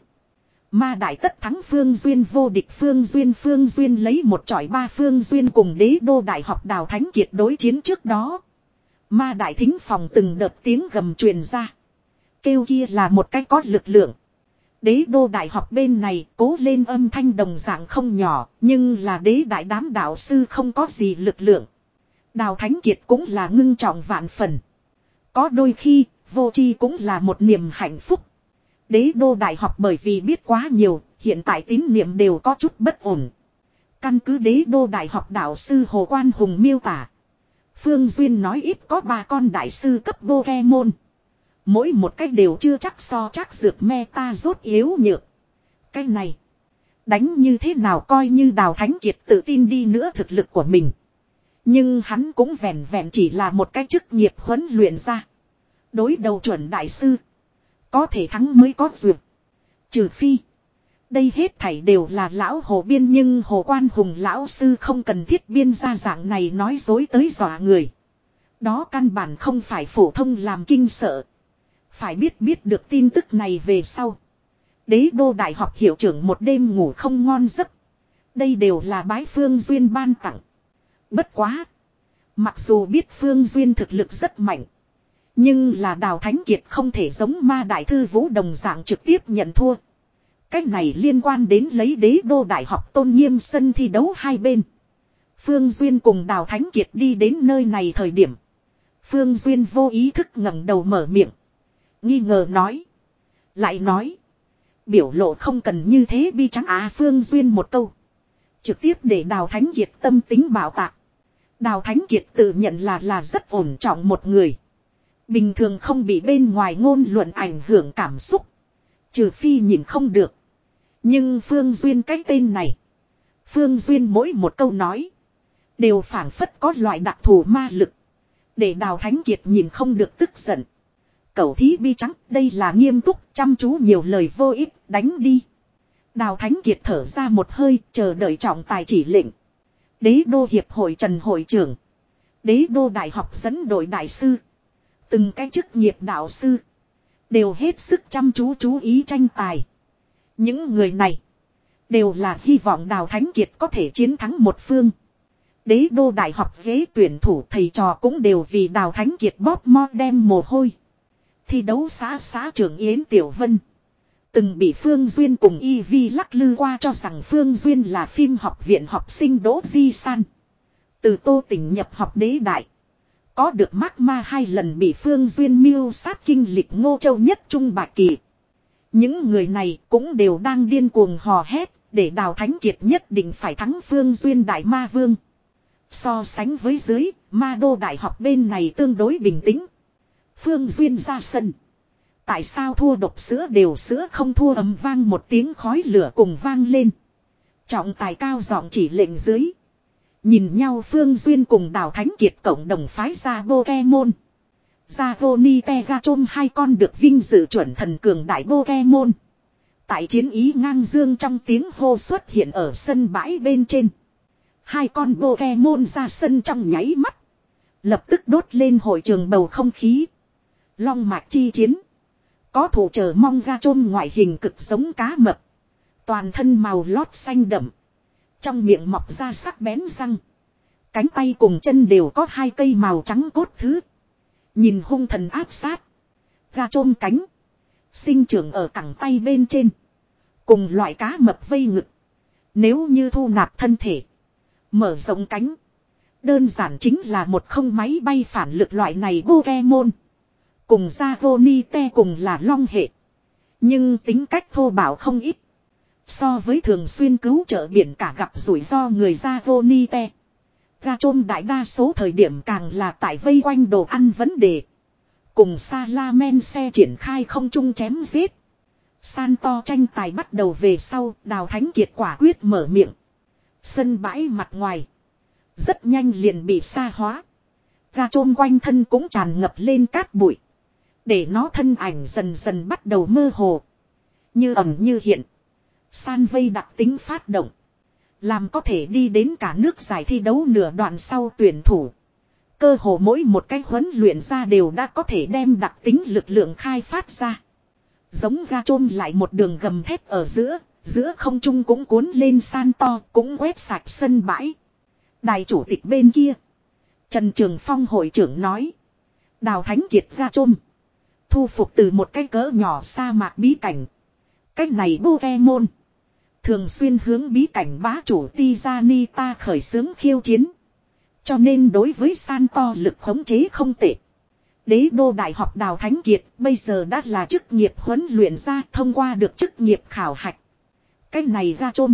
Ma Đại tất thắng Phương Duyên vô địch Phương Duyên Phương Duyên lấy một chọi ba Phương Duyên cùng Đế Đô Đại học Đào Thánh Kiệt đối chiến trước đó. Ma Đại thính phòng từng đợt tiếng gầm truyền ra. Kêu kia là một cái có lực lượng. Đế Đô Đại học bên này cố lên âm thanh đồng dạng không nhỏ, nhưng là Đế Đại đám đạo sư không có gì lực lượng. Đào Thánh Kiệt cũng là ngưng trọng vạn phần. Có đôi khi, vô tri cũng là một niềm hạnh phúc. Đế Đô Đại học bởi vì biết quá nhiều, hiện tại tín niệm đều có chút bất ổn. Căn cứ Đế Đô Đại học đạo sư Hồ Quan Hùng miêu tả. Phương Duyên nói ít có ba con đại sư cấp Pokemon. Mỗi một cách đều chưa chắc so chắc dược meta rốt yếu nhược. Cái này, đánh như thế nào coi như Đào Thánh Kiệt tự tin đi nữa thực lực của mình. Nhưng hắn cũng vẹn vẹn chỉ là một cái chức nghiệp huấn luyện ra. Đối đầu chuẩn đại sư. Có thể thắng mới có duyệt. Trừ phi. Đây hết thảy đều là lão hồ biên nhưng Hồ Quan Hùng lão sư không cần thiết biên ra dạng này nói dối tới dọa người. Đó căn bản không phải phổ thông làm kinh sợ. Phải biết biết được tin tức này về sau. Đế Đô Đại học hiệu trưởng một đêm ngủ không ngon giấc. Đây đều là bái Phương Duyên ban tặng. Bất quá. Mặc dù biết Phương Duyên thực lực rất mạnh. Nhưng là Đào Thánh Kiệt không thể giống Ma Đại Thư Vũ đồng dạng trực tiếp nhận thua. Cách này liên quan đến lấy Đế Đô Đại học tôn nghiêm sân thi đấu hai bên. Phương Duyên cùng Đào Thánh Kiệt đi đến nơi này thời điểm. Phương Duyên vô ý thức ngẩng đầu mở miệng. Nghi ngờ nói. Lại nói. Biểu lộ không cần như thế bi trắng á Phương Duyên một câu. Trực tiếp để Đào Thánh Kiệt tâm tính bảo tạc. Đào Thánh Kiệt tự nhận là là rất ổn trọng một người. Bình thường không bị bên ngoài ngôn luận ảnh hưởng cảm xúc. Trừ phi nhìn không được. Nhưng Phương Duyên cái tên này. Phương Duyên mỗi một câu nói. Đều phảng phất có loại đặc thù ma lực. Để Đào Thánh Kiệt nhìn không được tức giận. Cẩu thí bi trắng đây là nghiêm túc chăm chú nhiều lời vô ích đánh đi. Đào Thánh Kiệt thở ra một hơi chờ đợi trọng tài chỉ lệnh. Đế Đô Hiệp hội Trần hội trưởng. Đế Đô Đại học dẫn đội đại sư. Từng cái chức nghiệp đạo sư. Đều hết sức chăm chú chú ý tranh tài. Những người này. Đều là hy vọng Đào Thánh Kiệt có thể chiến thắng một phương. Đế Đô Đại học ghế tuyển thủ thầy trò cũng đều vì Đào Thánh Kiệt bóp mo đem mồ hôi. Thi đấu xã xã trưởng Yến Tiểu Vân. Từng bị Phương Duyên cùng Y Vi lắc lư qua cho rằng Phương Duyên là phim học viện học sinh Đỗ Di San. Từ Tô Tỉnh nhập học Đế Đại. Có được mác ma hai lần bị Phương Duyên mưu sát kinh lịch Ngô Châu nhất trung bạc kỳ. Những người này cũng đều đang điên cuồng hò hét để Đào Thánh Kiệt nhất định phải thắng Phương Duyên Đại Ma Vương. So sánh với dưới, Ma Đô Đại học bên này tương đối bình tĩnh. Phương Duyên ra sân. Tại sao thua độc sữa đều sữa không thua ầm vang một tiếng khói lửa cùng vang lên. Trọng tài cao giọng chỉ lệnh dưới. Nhìn nhau Phương Duyên cùng Đào Thánh Kiệt cộng đồng phái ra Pokemon. Ra Voni Pegachom hai con được vinh dự chuẩn thần cường đại Pokemon. Tại chiến ý ngang dương trong tiếng hô xuất hiện ở sân bãi bên trên. Hai con Pokemon ra sân trong nháy mắt. Lập tức đốt lên hội trường bầu không khí. Long mạch chi chiến. Có thủ chờ mong Gachom ngoại hình cực giống cá mập. Toàn thân màu lót xanh đậm. Trong miệng mọc ra sắc bén răng. Cánh tay cùng chân đều có hai cây màu trắng cốt thứ. Nhìn hung thần áp sát. Gachom cánh. Sinh trưởng ở cẳng tay bên trên. Cùng loại cá mập vây ngực. Nếu như thu nạp thân thể. Mở rộng cánh. Đơn giản chính là một không máy bay phản lực loại này Pokemon. Cùng Dragonite cùng là long hệ. Nhưng tính cách thô bạo không ít. So với thường xuyên cứu trợ biển cả gặp rủi ro người Dragonite. Gachom đại đa số thời điểm càng là tại vây quanh đồ ăn vấn đề. Cùng Salamense triển khai không chung chém giết. San to tranh tài bắt đầu về sau, Đào Thánh Kiệt quả quyết mở miệng. Sân bãi mặt ngoài. Rất nhanh liền bị sa hóa. Gachom quanh thân cũng tràn ngập lên cát bụi. Để nó thân ảnh dần dần bắt đầu mơ hồ. Như ẩn như hiện. San vây đặc tính phát động. Làm có thể đi đến cả nước giải thi đấu nửa đoạn sau tuyển thủ. Cơ hồ mỗi một cái huấn luyện ra đều đã có thể đem đặc tính lực lượng khai phát ra. Giống Gachom lại một đường gầm thép ở giữa. Giữa không trung cũng cuốn lên san to, cũng quét sạch sân bãi. Đài chủ tịch bên kia. Trần Trường Phong hội trưởng nói. Đào Thánh Kiệt Gachom. Thu phục từ một cái cỡ nhỏ sa mạc bí cảnh. Cách này Pokemon. Thường xuyên hướng bí cảnh bá chủ Tizanita khởi xướng khiêu chiến. Cho nên đối với san to lực khống chế không tệ. Đế đô đại học Đào Thánh Kiệt bây giờ đã là chức nghiệp huấn luyện ra thông qua được chức nghiệp khảo hạch. Cái này Gachom.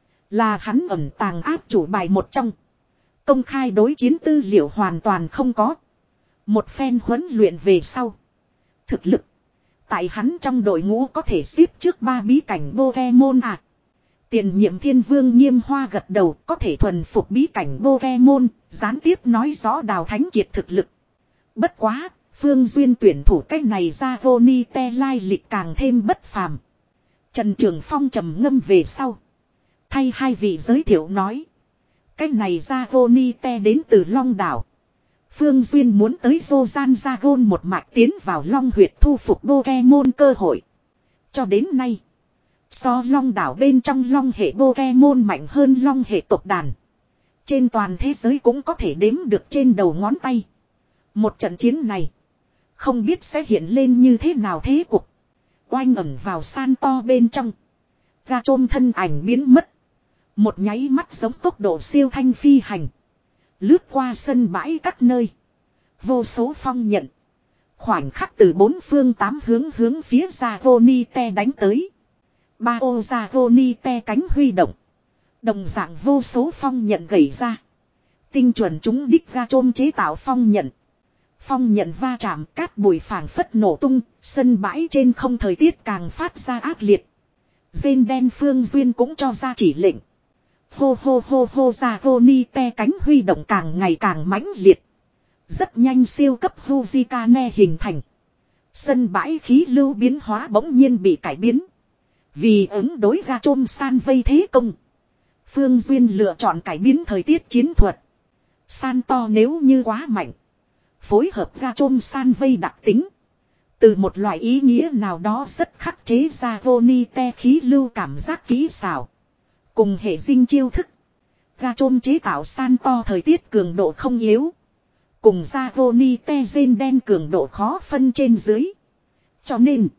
Là hắn ẩn tàng áp chủ bài một trong. Công khai đối chiến tư liệu hoàn toàn không có. Một phen huấn luyện về sau. Thực lực. Tại hắn trong đội ngũ có thể xếp trước ba bí cảnh Pokemon à. Tiền nhiệm thiên vương Nghiêm Hoa gật đầu có thể thuần phục bí cảnh Pokemon. Gián tiếp nói rõ Đào Thánh Kiệt thực lực. Bất quá. Phương Duyên tuyển thủ cách này ra Dragonite lai lịch càng thêm bất phàm. Trần Trường Phong trầm ngâm về sau. Thay hai vị giới thiệu nói. Cách này ra Dragonite đến từ Long Đảo. Phương Duyên muốn tới Zojan Dragon một mạch tiến vào Long huyệt thu phục Pokemon cơ hội. Cho đến nay. So Long Đảo bên trong Long hệ Pokemon mạnh hơn Long hệ tộc đàn. Trên toàn thế giới cũng có thể đếm được trên đầu ngón tay. Một trận chiến này. Không biết sẽ hiện lên như thế nào thế cục. Oanh ẩn vào san to bên trong. Gachom thân ảnh biến mất. Một nháy mắt giống tốc độ siêu thanh phi hành. Lướt qua sân bãi các nơi. Vô số phong nhận. Khoảnh khắc từ bốn phương tám hướng hướng phía Dragonite đánh tới. Ba ô Dragonite cánh huy động. Đồng dạng vô số phong nhận gảy ra. Tinh chuẩn chúng đích Gachom chế tạo phong nhận. Phong nhận va chạm cát bụi phảng phất nổ tung. Sân bãi trên không thời tiết càng phát ra ác liệt. Dên đen Phương Duyên cũng cho ra chỉ lệnh. Hô hô hô hô Dragonite cánh huy động càng ngày càng mãnh liệt. Rất nhanh siêu cấp Hurricane hình thành. Sân bãi khí lưu biến hóa bỗng nhiên bị cải biến. Vì ứng đối Gachom san vây thế công. Phương Duyên lựa chọn cải biến thời tiết chiến thuật. San to nếu như quá mạnh. Phối hợp Gachom san vây đặc tính. Từ một loại ý nghĩa nào đó rất khắc chế ra Dragonite khí lưu cảm giác kỹ xảo. Cùng hệ dinh chiêu thức. Gachom chế tạo san to thời tiết cường độ không yếu. Cùng Dragonite gen đen cường độ khó phân trên dưới. Cho nên.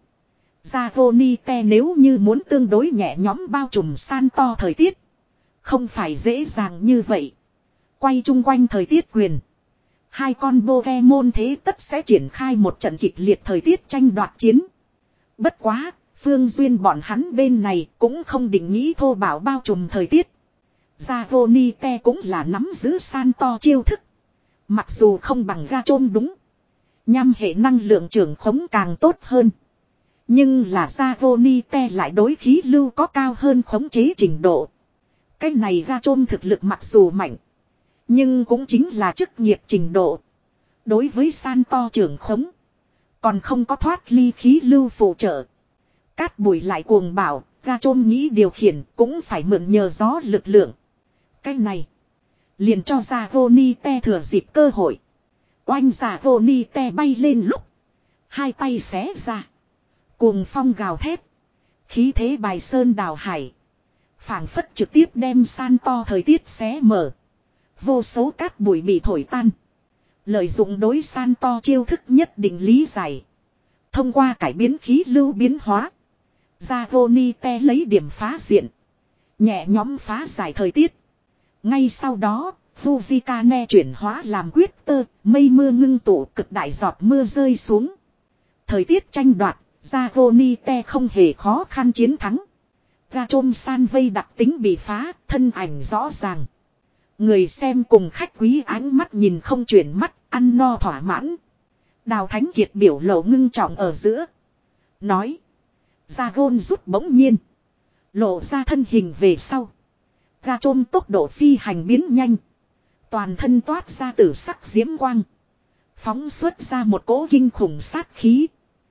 Dragonite nếu như muốn tương đối nhẹ nhóm bao trùm san to thời tiết. Không phải dễ dàng như vậy. Quay chung quanh thời tiết quyền. Hai con Pokemon thế tất sẽ triển khai một trận kịch liệt thời tiết tranh đoạt chiến. Bất quá, Phương Duyên bọn hắn bên này cũng không định nghĩ thô bạo bao trùm thời tiết. Dragonite cũng là nắm giữ san to chiêu thức. Mặc dù không bằng Gachom đúng. Nhăm hệ năng lượng trưởng khống càng tốt hơn. Nhưng là Dragonite lại đối khí lưu có cao hơn khống chế trình độ. Cái này Gachom thực lực mặc dù mạnh. Nhưng cũng chính là chức nghiệp trình độ. Đối với san to trưởng khống. Còn không có thoát ly khí lưu phụ trợ. Cát bụi lại cuồng bạo, Gachom nghĩ điều khiển cũng phải mượn nhờ gió lực lượng. Cái này liền cho Dragonite thừa dịp cơ hội. Oanh Dragonite bay lên lúc. Hai tay xé ra. Cuồng phong gào thét. Khí thế bài sơn đào hải. Phảng phất trực tiếp đem san to thời tiết xé mở. Vô số cát bụi bị thổi tan. Lợi dụng đối san to chiêu thức nhất định lý giải. Thông qua cải biến khí lưu biến hóa. Dragonite lấy điểm phá diện. Nhẹ nhóm phá giải thời tiết. Ngay sau đó, Fujikane chuyển hóa làm quyết tơ, mây mưa ngưng tụ cực đại giọt mưa rơi xuống. Thời tiết tranh đoạt, Dragonite không hề khó khăn chiến thắng. Gachom san vây đặc tính bị phá, thân ảnh rõ ràng. Người xem cùng khách quý ánh mắt nhìn không chuyển mắt, ăn no thỏa mãn. Đào Thánh Kiệt biểu lộ ngưng trọng ở giữa. Nói. Dragon rút bỗng nhiên. Lộ ra thân hình về sau. Gachom tốc độ phi hành biến nhanh. Toàn thân toát ra tử sắc diễm quang. Phóng xuất ra một cỗ kinh khủng sát khí.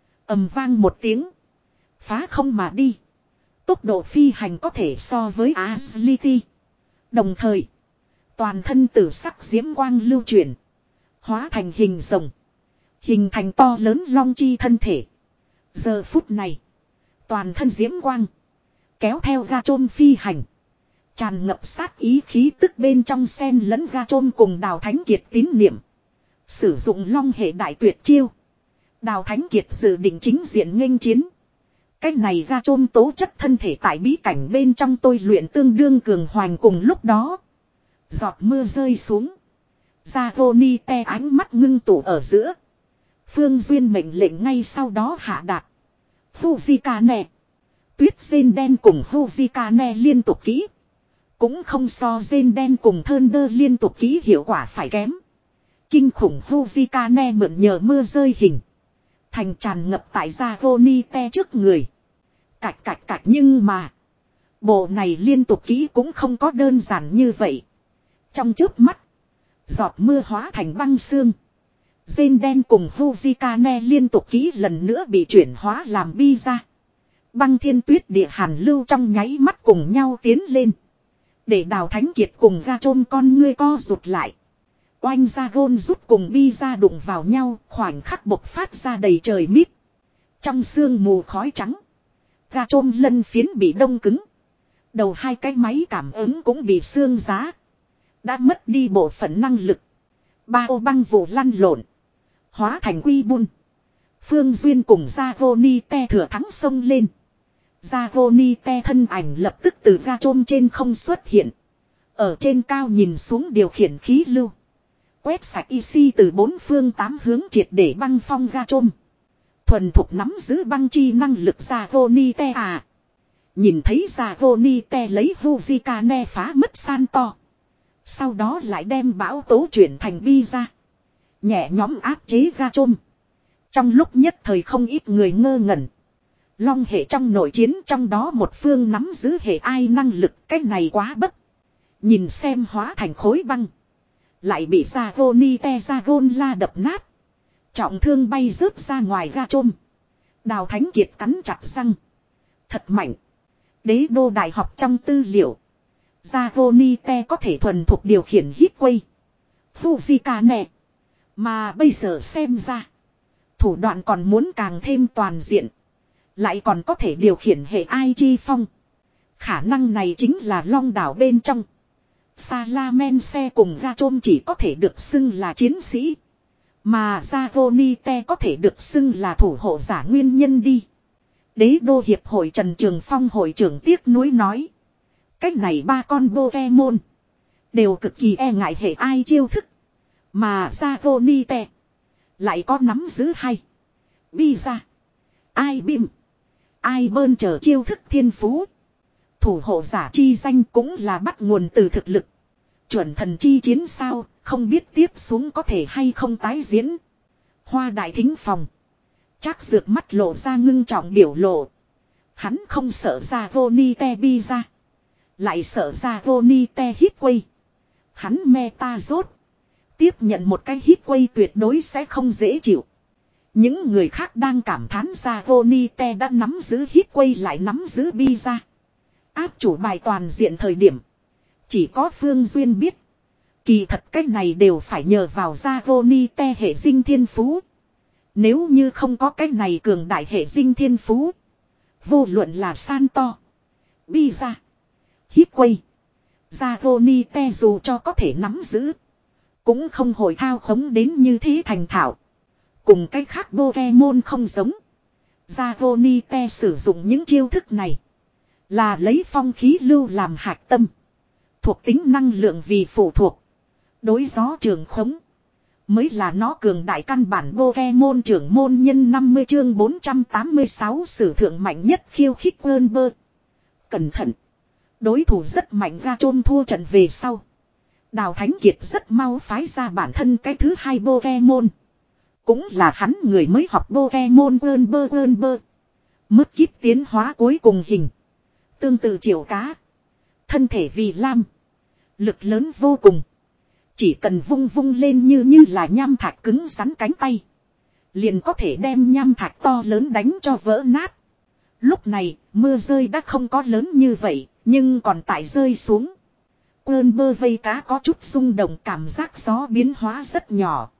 Ầm vang một tiếng. Phá không mà đi. Tốc độ phi hành có thể so với Agility. Đồng thời. Toàn thân tử sắc diễm quang lưu chuyển. Hóa thành hình rồng. Hình thành to lớn long chi thân thể. Giờ phút này. Toàn thân diễm quang. Kéo theo Gachom phi hành. Tràn ngập sát ý khí tức bên trong sen lẫn Gachom cùng Đào Thánh Kiệt tín niệm. Sử dụng long hệ đại tuyệt chiêu. Đào Thánh Kiệt dự định chính diện nghênh chiến. Cách này Gachom tố chất thân thể tại bí cảnh bên trong tôi luyện tương đương cường hoành cùng lúc đó. Giọt mưa rơi xuống. Dragonite ánh mắt ngưng tụ ở giữa. Phương Duyên mệnh lệnh ngay sau đó hạ đạt. Fujikane. Tuyết rên đen cùng Fujikane liên tục kỹ. Cũng không so rên đen cùng Thunder liên tục kỹ hiệu quả phải kém. Kinh khủng Fujikane mượn nhờ mưa rơi hình. Thành tràn ngập tại Dragonite trước người. Cạch cạch cạch nhưng mà. Bộ này liên tục kỹ cũng không có đơn giản như vậy. Trong chớp mắt. Giọt mưa hóa thành băng xương. Rên đen cùng Fujikane liên tục kỹ lần nữa bị chuyển hóa làm bi ra. Băng thiên tuyết địa hàn lưu trong nháy mắt cùng nhau tiến lên. Để Đào Thánh Kiệt cùng Gachom con ngươi co rụt lại. Oanh Dragon rút cùng bi ra đụng vào nhau, khoảnh khắc bộc phát ra đầy trời mít. Trong sương mù khói trắng. Gachom lân phiến bị đông cứng. Đầu hai cái máy cảm ứng cũng bị xương giá. Đã mất đi bộ phận năng lực. Ba ô băng vụ lăn lộn. Hóa thành quy bun. Phương Duyên cùng Dragonite thừa thắng sông lên. Dragonite thân ảnh lập tức từ Gachom trên không xuất hiện. Ở trên cao nhìn xuống điều khiển khí lưu. Quét sạch Ishi từ bốn phương tám hướng triệt để băng phong Gachom. Thuần thục nắm giữ băng chi năng lực Dragonite à. Nhìn thấy Dragonite lấy Fujikane phá mất san to. Sau đó lại đem bão tố chuyển thành bi ra. Nhẹ nhóm áp chế Gachom. Trong lúc nhất thời không ít người ngơ ngẩn. Long hệ trong nội chiến trong đó một phương nắm giữ hệ ai năng lực cái này quá bất. Nhìn xem hóa thành khối băng. Lại bị Dragonite Dragon la đập nát. Trọng thương bay rớt ra ngoài Gachom. Đào Thánh Kiệt cắn chặt răng. Thật mạnh. Đế đô đại học trong tư liệu. Dragonite có thể thuần thục điều khiển Hitway. Fujikane. Mà bây giờ xem ra. Thủ đoạn còn muốn càng thêm toàn diện. Lại còn có thể điều khiển hệ ai chi phong. Khả năng này chính là long đảo bên trong. Salamense cùng Gachom chỉ có thể được xưng là chiến sĩ. Mà Dragonite có thể được xưng là thủ hộ giả nguyên nhân đi. Đế đô hiệp hội Trần Trường Phong hội trưởng tiếc nuối nói. Cách này ba con Pokemon. Đều cực kỳ e ngại hệ ai chiêu thức. Mà Dragonite. Lại có nắm giữ hay. Bi ra. Ai bim. Ai bơn chờ chiêu thức thiên phú. Thủ hộ giả chi danh cũng là bắt nguồn từ thực lực. Chuẩn thần chi chiến sao, không biết tiếp xuống có thể hay không tái diễn. Hoa đại thính phòng. Chắc dược mắt lộ ra ngưng trọng biểu lộ. Hắn không sợ ra Dragonite bi ra. Lại sợ ra Dragonite Hitway. Hắn meta rốt. Tiếp nhận một cái Hitway tuyệt đối sẽ không dễ chịu. Những người khác đang cảm thán ra Ronite đã nắm giữ hít quay lại nắm giữ bi ra. Áp chủ bài toàn diện thời điểm. Chỉ có Phương Duyên biết. Kỳ thật cái này đều phải nhờ vào ra Ronite hệ dinh thiên phú. Nếu như không có cái này cường đại hệ dinh thiên phú. Vô luận là san to. Bi ra. Hít quay. Ra Ronite dù cho có thể nắm giữ. Cũng không hồi thao khống đến như thế thành thạo. Cùng cái khác Pokemon không giống. Zagonite sử dụng những chiêu thức này. Là lấy phong khí lưu làm hạch tâm. Thuộc tính năng lượng vì phụ thuộc. Đối gió trường khống. Mới là nó cường đại căn bản Pokemon trưởng môn nhân năm mươi chương bốn trăm tám mươi sáu sử thượng mạnh nhất khiêu khích Wurmber. Cẩn thận. Đối thủ rất mạnh ra chôn thua trận về sau. Đào Thánh Kiệt rất mau phái ra bản thân cái thứ hai Pokemon. Cũng là hắn người mới học Pokemon Wurmber Wurmber. Mất kíp tiến hóa cuối cùng hình. Tương tự chiều cá. Thân thể vì lam. Lực lớn vô cùng. Chỉ cần vung vung lên như như là nham thạch cứng rắn cánh tay. Liền có thể đem nham thạch to lớn đánh cho vỡ nát. Lúc này mưa rơi đã không có lớn như vậy. Nhưng còn tại rơi xuống. Wurmber vây cá có chút rung động cảm giác gió biến hóa rất nhỏ.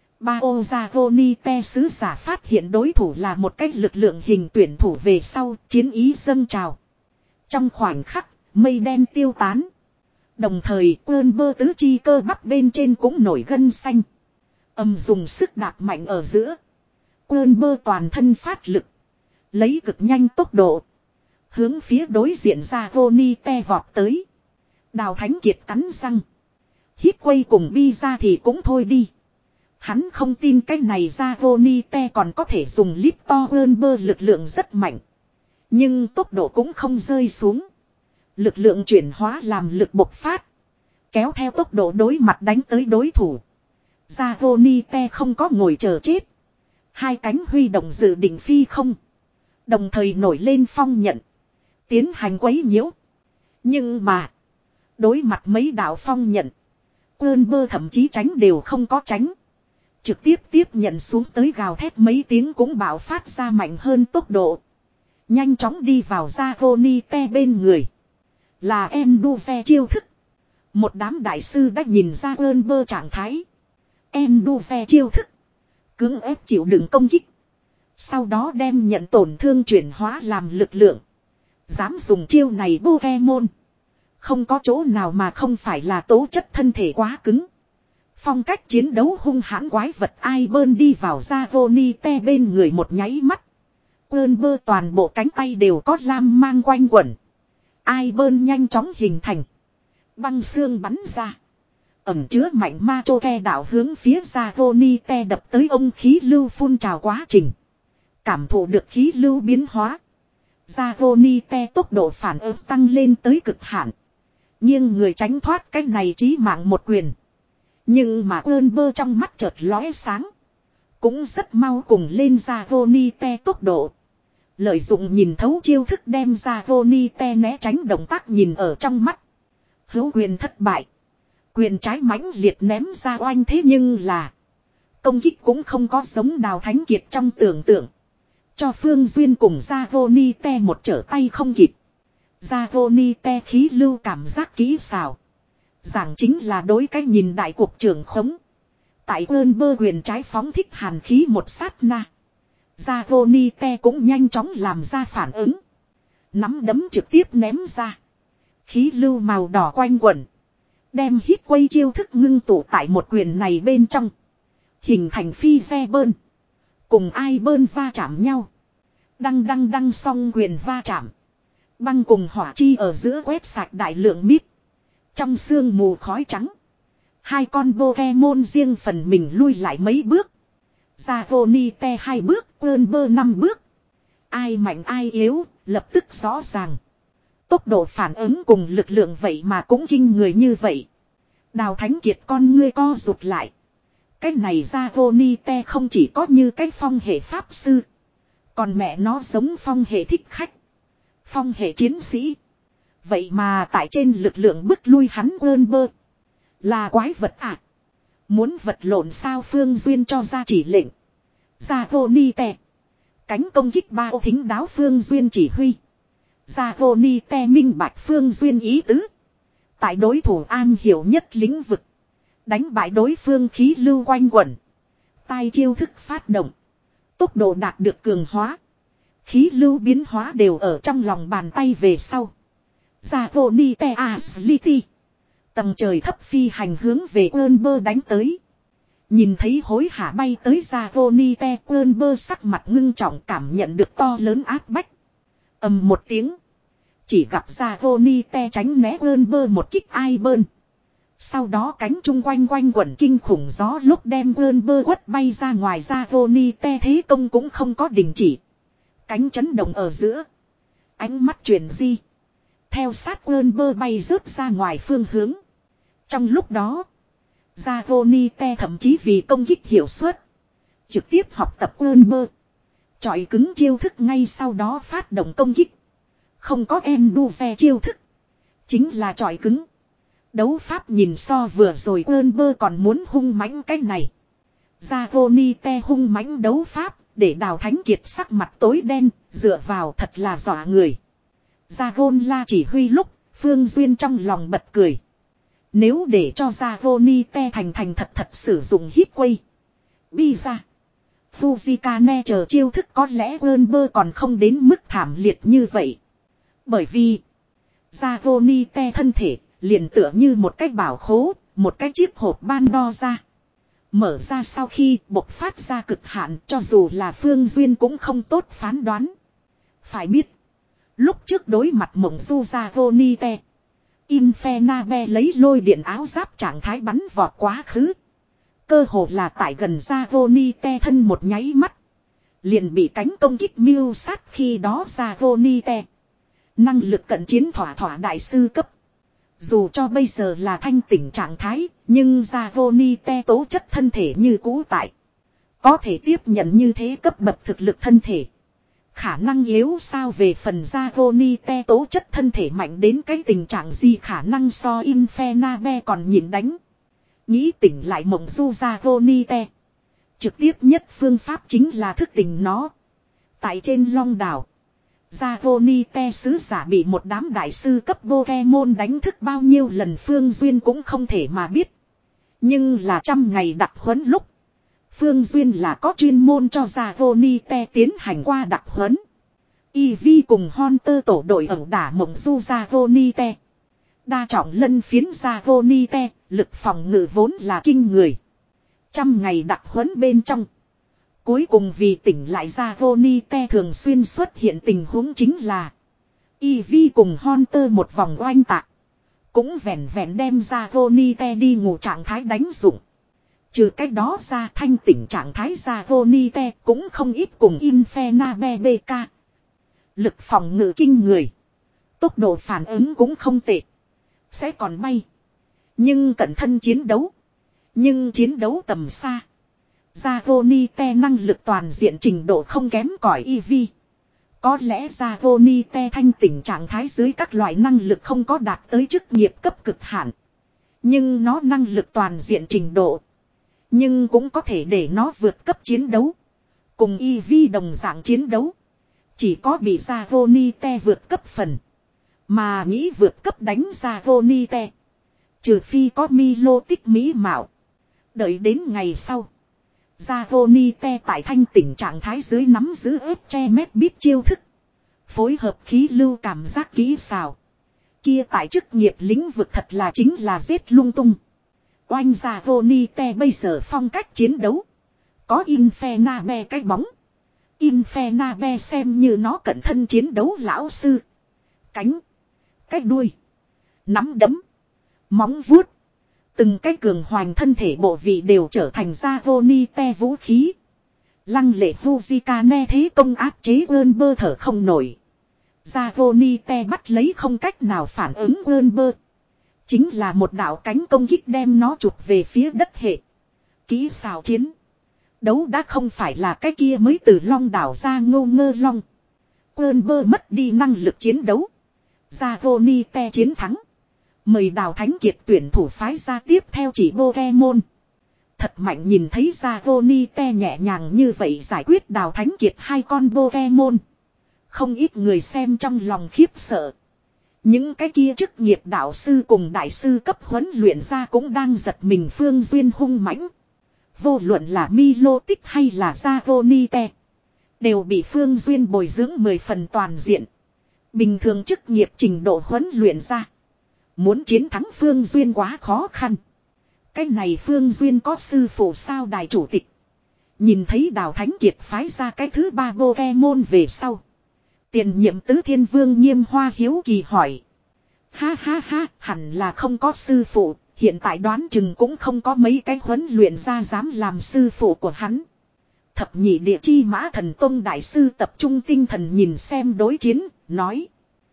Bao Zagonite sứ giả phát hiện đối thủ là một cách lực lượng hình tuyển thủ về sau chiến ý dâng trào. Trong khoảnh khắc, mây đen tiêu tán. Đồng thời Wurmber tứ chi cơ bắp bên trên cũng nổi gân xanh. Âm dùng sức đạp mạnh ở giữa. Wurmber toàn thân phát lực. Lấy cực nhanh tốc độ. Hướng phía đối diện Zagonite vọt tới. Đào Thánh Kiệt cắn răng. Hít quay cùng bi ra thì cũng thôi đi. Hắn không tin cái này ra Ronite còn có thể dùng líp to hơn bơ lực lượng rất mạnh. Nhưng tốc độ cũng không rơi xuống. Lực lượng chuyển hóa làm lực bộc phát. Kéo theo tốc độ đối mặt đánh tới đối thủ. Ra Ronite không có ngồi chờ chết. Hai cánh huy động dự định phi không. Đồng thời nổi lên phong nhận. Tiến hành quấy nhiễu. Nhưng mà. Đối mặt mấy đạo phong nhận. Wurmber thậm chí tránh đều không có tránh. Trực tiếp tiếp nhận xuống tới gào thét mấy tiếng cũng bạo phát ra mạnh hơn tốc độ. Nhanh chóng đi vào Zagonite bên người. Là Enduve chiêu thức. Một đám đại sư đã nhìn ra Wurmber trạng thái. Enduve chiêu thức. Cưỡng ép chịu đựng công kích. Sau đó đem nhận tổn thương chuyển hóa làm lực lượng. Dám dùng chiêu này Pokemon. Không có chỗ nào mà không phải là tố chất thân thể quá cứng. Phong cách chiến đấu hung hãn quái vật ai bơn đi vào Zagonite bên người một nháy mắt. Wurmber toàn bộ cánh tay đều có lam mang quanh quẩn. Ai bơn nhanh chóng hình thành. Băng xương bắn ra. Ẩm chứa mạnh ma chô ke đảo hướng phía Zagonite đập tới ông khí lưu phun trào quá trình. Cảm thụ được khí lưu biến hóa. Zagonite tốc độ phản ứng tăng lên tới cực hạn. Nhưng người tránh thoát cái này chí mạng một quyền. Nhưng mà Wurmber trong mắt chợt lóe sáng. Cũng rất mau cùng lên Zagonite tốc độ. Lợi dụng nhìn thấu chiêu thức đem Zagonite né tránh động tác nhìn ở trong mắt. Hữu quyền thất bại. Quyền trái mãnh liệt ném ra oanh thế nhưng là. Công kích cũng không có giống Đào Thánh Kiệt trong tưởng tượng. Cho Phương Duyên cùng Zagonite một trở tay không kịp. Zagonite khí lưu cảm giác kỹ xảo. Giảng chính là đối cách nhìn đại cuộc trưởng khống. Tại Wurmber quyền trái phóng thích hàn khí một sát na. Zagonite cũng nhanh chóng làm ra phản ứng. Nắm đấm trực tiếp ném ra. Khí lưu màu đỏ quanh quẩn. Đem hít quay chiêu thức ngưng tụ tại một quyền này bên trong. Hình thành phi ve bơn. Cùng ai bơn va chạm nhau. Đăng đăng đăng song quyền va chạm. Băng cùng hỏa chi ở giữa quét sạch đại lượng mít. Trong sương mù khói trắng. Hai con Pokemon riêng phần mình lui lại mấy bước. Zagonite hai bước, Wurmber năm bước. Ai mạnh ai yếu, lập tức rõ ràng. Tốc độ phản ứng cùng lực lượng vậy mà cũng kinh người như vậy. Đào Thánh Kiệt con ngươi co rụt lại. Cái này Zagonite không chỉ có như cái phong hệ pháp sư. Còn mẹ nó giống phong hệ thích khách. Phong hệ chiến sĩ. Vậy mà tại trên lực lượng bức lui hắn Wurmber. Là quái vật à. Muốn vật lộn sao Phương Duyên cho ra chỉ lệnh. Dragonite. Cánh công kích bao thính đáo Phương Duyên chỉ huy. Dragonite minh bạch Phương Duyên ý tứ. Tại đối thủ an hiểu nhất lĩnh vực. Đánh bại đối phương khí lưu quanh quẩn. Tai chiêu thức phát động. Tốc độ đạt được cường hóa. Khí lưu biến hóa đều ở trong lòng bàn tay về sau. Dragonite Agility. Tầng trời thấp phi hành hướng về Ulber đánh tới. Nhìn thấy hối hả bay tới Dragonite, Ulber sắc mặt ngưng trọng cảm nhận được to lớn áp bách. Ầm một tiếng. Chỉ gặp Dragonite tránh né Ulber một kích ai bơn. Sau đó cánh chung quanh quanh quẩn kinh khủng gió lúc đem Ulber quất bay ra ngoài. Dragonite thế công cũng không có đình chỉ. Cánh chấn động ở giữa. Ánh mắt chuyển di. Theo sát Ulber bay rớt ra ngoài phương hướng. Trong lúc đó. Dragonite thậm chí vì công kích hiệu suất. Trực tiếp học tập Ulber. Chọi cứng chiêu thức ngay sau đó phát động công kích. Không có Endurance chiêu thức. Chính là chọi cứng. Đấu pháp nhìn so vừa rồi Ulber còn muốn hung mãnh cái này. Dragonite hung mãnh đấu pháp. Để Đào Thánh Kiệt sắc mặt tối đen. Dựa vào thật là dọa người. Dragon la chỉ huy lúc. Phương Duyên trong lòng bật cười. Nếu để cho Dragonite thành thành thật thật sử dụng Hitway. Bi ra. Fujikane chờ chiêu thức có lẽ Ulber còn không đến mức thảm liệt như vậy. Bởi vì. Dragonite thân thể liền tựa như một cái bảo khố. Một cái chiếc hộp ban đo ra. Mở ra sau khi bộc phát ra cực hạn cho dù là Phương Duyên cũng không tốt phán đoán. Phải biết. Lúc trước đối mặt mộng du Dragonite. Infernabe lấy lôi điện áo giáp trạng thái bắn vọt quá khứ. Cơ hồ là tại gần Dragonite thân một nháy mắt. Liền bị cánh công kích mưu sát khi đó Dragonite. Năng lực cận chiến thỏa thỏa đại sư cấp. Dù cho bây giờ là thanh tỉnh trạng thái, nhưng Dragonite tố chất thân thể như cũ tại. Có thể tiếp nhận như thế cấp bậc thực lực thân thể. Khả năng yếu sao về phần Dragonite tố chất thân thể mạnh đến cái tình trạng gì khả năng so Infernabe còn nhịn đánh. Nghĩ tỉnh lại mộng du Dragonite. Trực tiếp nhất phương pháp chính là thức tỉnh nó. Tại trên Long đảo. Dragonite sứ giả bị một đám đại sư cấp Pokemon đánh thức bao nhiêu lần Phương Duyên cũng không thể mà biết. Nhưng là trăm ngày đặc huấn lúc. Phương Duyên là có chuyên môn cho Dragonite tiến hành qua đặc huấn. Eevee cùng Hunter tổ đội ẩu đả mộng du Dragonite. Đa trọng lân phiến Dragonite, lực phòng ngự vốn là kinh người. Trăm ngày đặc huấn bên trong. Cuối cùng vì tỉnh lại Dragonite thường xuyên xuất hiện tình huống chính là Eevee cùng Hunter một vòng oanh tạc. Cũng vẹn vẹn đem Dragonite đi ngủ trạng thái đánh dụng. Trừ cách đó ra thanh tỉnh trạng thái Dragonite cũng không ít cùng Infernabe bê ca. Lực phòng ngự kinh người. Tốc độ phản ứng cũng không tệ. Sẽ còn bay. Nhưng cẩn thân chiến đấu. Nhưng chiến đấu tầm xa. Dragonite năng lực toàn diện trình độ không kém cỏi Eevee. Có lẽ Dragonite thanh tỉnh trạng thái dưới các loại năng lực không có đạt tới chức nghiệp cấp cực hạn. Nhưng nó năng lực toàn diện trình độ. Nhưng cũng có thể để nó vượt cấp chiến đấu. Cùng Eevee đồng dạng chiến đấu. Chỉ có bị Dragonite vượt cấp phần. Mà nghĩ vượt cấp đánh Dragonite. Trừ phi có Milo tích mỹ mạo. Đợi đến ngày sau. Dragonite tại thanh tỉnh trạng thái dưới nắm giữ ép che mét biết chiêu thức. Phối hợp khí lưu cảm giác kỹ xào. Kia tại chức nghiệp lĩnh vực thật là chính là giết lung tung. Oanh Dragonite bây giờ phong cách chiến đấu. Có Infernabe cái bóng. Infernabe xem như nó cận thân chiến đấu lão sư. Cánh. Cái đuôi. Nắm đấm. Móng vuốt. Từng cái cường hoành thân thể bộ vị đều trở thành Dragonite vũ khí. Lăng lệ Fujikane thế công áp chế Ulber thở không nổi. Dragonite bắt lấy không cách nào phản ứng Ulber. Chính là một đạo cánh công kích đem nó chụp về phía đất hệ. Kỹ xào chiến. Đấu đã không phải là cái kia mới từ Long đảo ra ngô ngơ long. Ulber mất đi năng lực chiến đấu. Dragonite chiến thắng. Mời Đào Thánh Kiệt tuyển thủ phái ra tiếp theo chỉ Pokemon. thật mạnh nhìn thấy Dragonite nhẹ nhàng như vậy giải quyết Đào Thánh Kiệt hai con Pokemon. Không ít người xem trong lòng khiếp sợ. Những cái kia chức nghiệp đạo sư cùng đại sư cấp huấn luyện ra cũng đang giật mình Phương Duyên hung mãnh. Vô luận là Milotic hay là Dragonite, đều bị Phương Duyên bồi dưỡng mười phần toàn diện. Bình thường chức nghiệp trình độ huấn luyện ra, muốn chiến thắng Phương Duyên quá khó khăn. Cái này Phương Duyên có sư phụ sao đài chủ tịch. Nhìn thấy Đào Thánh Kiệt phái ra cái thứ ba Pokemon về sau. Tiền nhiệm tứ thiên vương Nghiêm Hoa hiếu kỳ hỏi. Ha ha ha, hẳn là không có sư phụ, hiện tại đoán chừng cũng không có mấy cái huấn luyện ra dám làm sư phụ của hắn. Thập nhị địa chi mã thần tông đại sư tập trung tinh thần nhìn xem đối chiến, nói.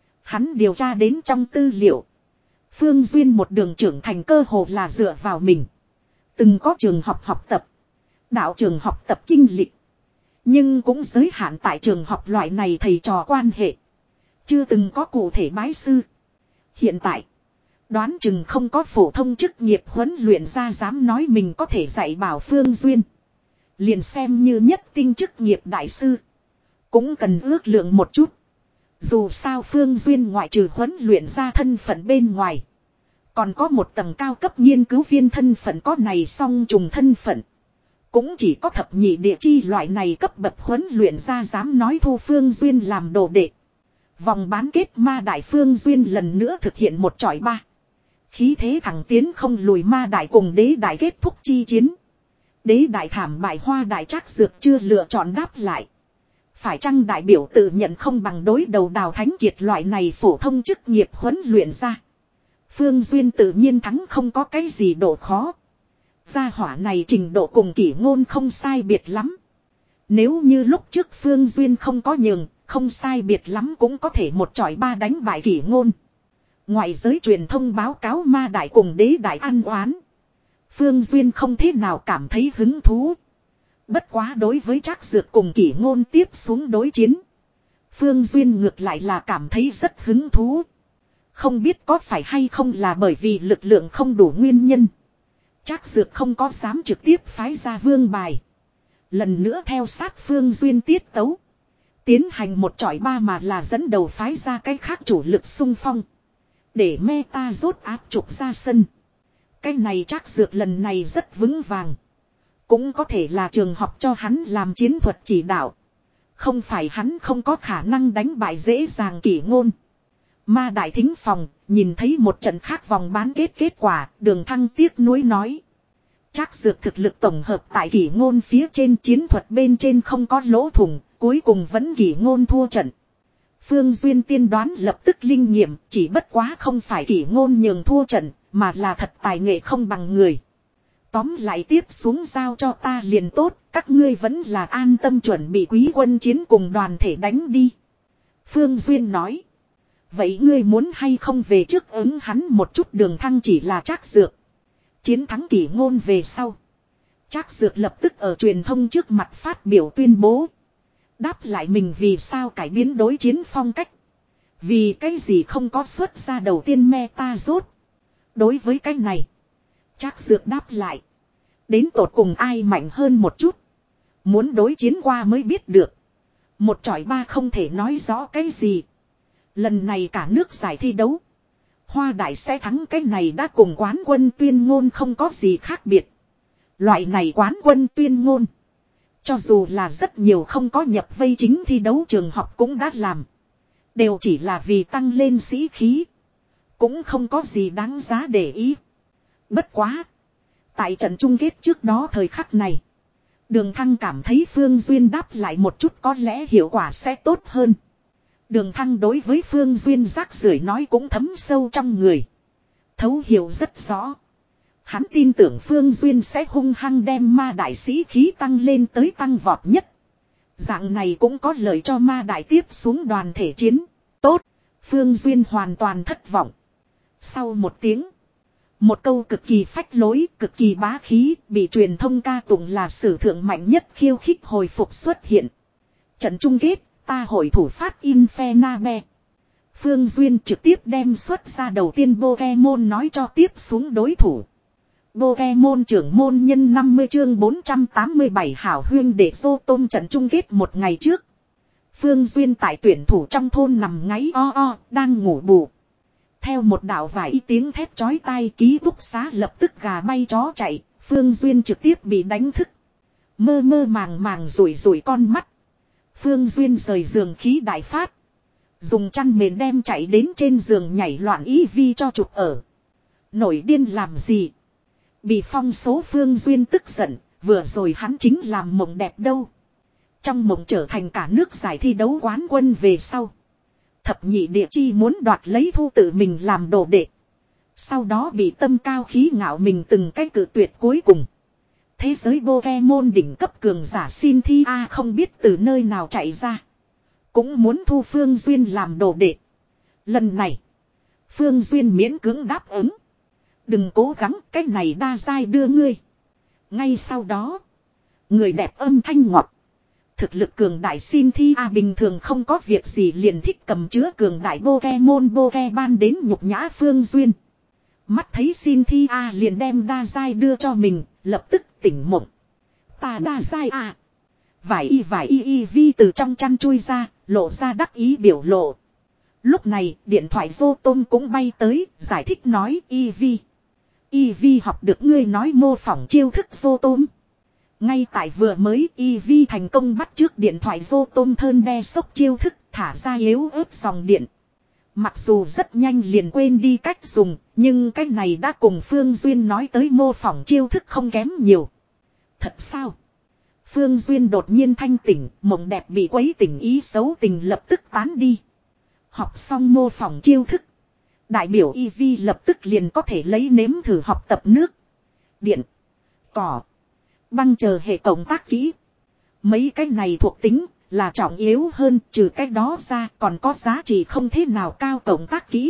Hắn điều tra đến trong tư liệu. Phương Duyên một đường trưởng thành cơ hồ là dựa vào mình. Từng có trường học học tập. Đạo trường học tập kinh lịch. Nhưng cũng giới hạn tại trường học loại này thầy trò quan hệ. Chưa từng có cụ thể bái sư. Hiện tại, đoán chừng không có phổ thông chức nghiệp huấn luyện ra dám nói mình có thể dạy bảo Phương Duyên. Liền xem như nhất tinh chức nghiệp đại sư. Cũng cần ước lượng một chút. Dù sao Phương Duyên ngoại trừ huấn luyện ra thân phận bên ngoài. Còn có một tầng cao cấp nghiên cứu viên thân phận có này song trùng thân phận. Cũng chỉ có thập nhị địa chi loại này cấp bậc huấn luyện ra dám nói thu Phương Duyên làm đồ đệ. Vòng bán kết ma đại Phương Duyên lần nữa thực hiện một chọi ba. Khí thế thẳng tiến không lùi ma đại cùng đế đại kết thúc chi chiến. Đế đại thảm bại hoa đại trắc dược chưa lựa chọn đáp lại. Phải chăng đại biểu tự nhận không bằng đối đầu Đào Thánh Kiệt loại này phổ thông chức nghiệp huấn luyện ra. Phương Duyên tự nhiên thắng không có cái gì độ khó. Gia hỏa này trình độ cùng Kỷ Ngôn không sai biệt lắm. Nếu như lúc trước Phương Duyên không có nhường, không sai biệt lắm cũng có thể một chọi ba đánh bại Kỷ Ngôn. Ngoại giới truyền thông báo cáo ma đại cùng đế đại ăn oán. Phương Duyên không thế nào cảm thấy hứng thú. Bất quá đối với Trác Dược cùng Kỷ Ngôn tiếp xuống đối chiến. Phương Duyên ngược lại là cảm thấy rất hứng thú. Không biết có phải hay không là bởi vì lực lượng không đủ nguyên nhân. Trác Dược không có dám trực tiếp phái ra vương bài. Lần nữa theo sát Phương Duyên tiết tấu. Tiến hành một chọi ba mà là dẫn đầu phái ra cái khác chủ lực xung phong. Để meta rốt áp trục ra sân. Cái này Trác Dược lần này rất vững vàng. Cũng có thể là trường học cho hắn làm chiến thuật chỉ đạo. Không phải hắn không có khả năng đánh bại dễ dàng Kỷ Ngôn. Ma đại thính phòng, nhìn thấy một trận khác vòng bán kết kết quả, Đường Thăng tiếc nuối nói. Trác Dược thực lực tổng hợp tại Kỷ Ngôn phía trên chiến thuật bên trên không có lỗ thủng, cuối cùng vẫn Kỷ Ngôn thua trận. Phương Duyên tiên đoán lập tức linh nghiệm, chỉ bất quá không phải Kỷ Ngôn nhường thua trận, mà là thật tài nghệ không bằng người. Tóm lại tiếp xuống giao cho ta liền tốt, các ngươi vẫn là an tâm chuẩn bị quý quân chiến cùng đoàn thể đánh đi. Phương Duyên nói. Vậy ngươi muốn hay không về trước ứng hắn một chút? Đường Thăng chỉ là Trác Dược. Chiến thắng Kỷ Ngôn về sau. Trác Dược lập tức ở truyền thông trước mặt phát biểu tuyên bố. Đáp lại mình vì sao cải biến đối chiến phong cách. Vì cái gì không có xuất ra đầu tiên meta rốt. Đối với cái này. Trác Dược đáp lại. Đến tột cùng ai mạnh hơn một chút. Muốn đối chiến qua mới biết được. Một chọi ba không thể nói rõ cái gì. Lần này cả nước giải thi đấu. Hoa đại sẽ thắng cái này đã cùng quán quân tuyên ngôn không có gì khác biệt. Loại này quán quân tuyên ngôn. Cho dù là rất nhiều không có nhập vây chính thi đấu trường học cũng đã làm. Đều chỉ là vì tăng lên sĩ khí. Cũng không có gì đáng giá để ý. Bất quá. Tại trận chung kết trước đó thời khắc này. Đường Thăng cảm thấy Phương Duyên đáp lại một chút có lẽ hiệu quả sẽ tốt hơn. Đường Thăng đối với Phương Duyên rác rưởi nói cũng thấm sâu trong người. Thấu hiểu rất rõ. Hắn tin tưởng Phương Duyên sẽ hung hăng đem ma đại sĩ khí tăng lên tới tăng vọt nhất. Dạng này cũng có lợi cho ma đại tiếp xuống đoàn thể chiến. Tốt. Phương Duyên hoàn toàn thất vọng. Sau một tiếng. Một câu cực kỳ phách lối, cực kỳ bá khí, bị truyền thông ca tụng là sử thượng mạnh nhất khiêu khích hồi phục xuất hiện. Trận chung kết, ta hội thủ phát Infernabe. Phương Duyên trực tiếp đem xuất ra đầu tiên Pokemon nói cho tiếp xuống đối thủ. Pokemon trưởng môn nhân năm mươi chương bốn trăm tám mươi bảy hảo huyên để dô tôm trận chung kết một ngày trước. Phương Duyên tại tuyển thủ trong thôn nằm ngáy o o, đang ngủ bù. Theo một đạo vài tiếng thét chói tai, ký túc xá lập tức gà bay chó chạy, Phương Duyên trực tiếp bị đánh thức. Mơ mơ màng màng rủi rủi con mắt. Phương Duyên rời giường khí đại phát. Dùng chăn mền đem chạy đến trên giường nhảy loạn ý vi cho chụp ở. Nổi điên làm gì? Bị phong số Phương Duyên tức giận, vừa rồi hắn chính làm mộng đẹp đâu. Trong mộng trở thành cả nước giải thi đấu quán quân về sau. Thập nhị địa chi muốn đoạt lấy thu tự mình làm đồ đệ. Sau đó bị tâm cao khí ngạo mình từng cái cự tuyệt cuối cùng. Thế giới Pokemon đỉnh cấp cường giả Cynthia không biết từ nơi nào chạy ra. Cũng muốn thu Phương Duyên làm đồ đệ. Lần này, Phương Duyên miễn cưỡng đáp ứng. Đừng cố gắng, cái này đa giai đưa ngươi. Ngay sau đó, người đẹp âm thanh ngọt. Thực lực cường đại Cynthia bình thường không có việc gì liền thích cầm chứa cường đại Pokemon Pokeban đến nhục nhã Phương Duyên. Mắt thấy Cynthia liền đem đa giai đưa cho mình, lập tức tỉnh mộng. Ta đa giai à. Vải y vải y y vi từ trong chăn chui ra, lộ ra đắc ý biểu lộ. Lúc này, điện thoại Zotom cũng bay tới, giải thích nói y vi. Y vi học được ngươi nói mô phỏng chiêu thức Zotom. Ngay tại vừa mới y vi thành công bắt trước điện thoại Zotom thơn đe sốc chiêu thức thả ra yếu ớt dòng điện. Mặc dù rất nhanh liền quên đi cách dùng, nhưng cách này đã cùng Phương Duyên nói tới mô phỏng chiêu thức không kém nhiều. Thật sao? Phương Duyên đột nhiên thanh tỉnh, mộng đẹp bị quấy tỉnh ý xấu tình lập tức tán đi. Học xong mô phỏng chiêu thức. Đại biểu e vê lập tức liền có thể lấy nếm thử học tập nước, điện, cỏ, băng chờ hệ cộng tác kỹ. Mấy cái này thuộc tính là trọng yếu hơn, trừ cái đó ra còn có giá trị không thế nào cao cộng tác kỹ.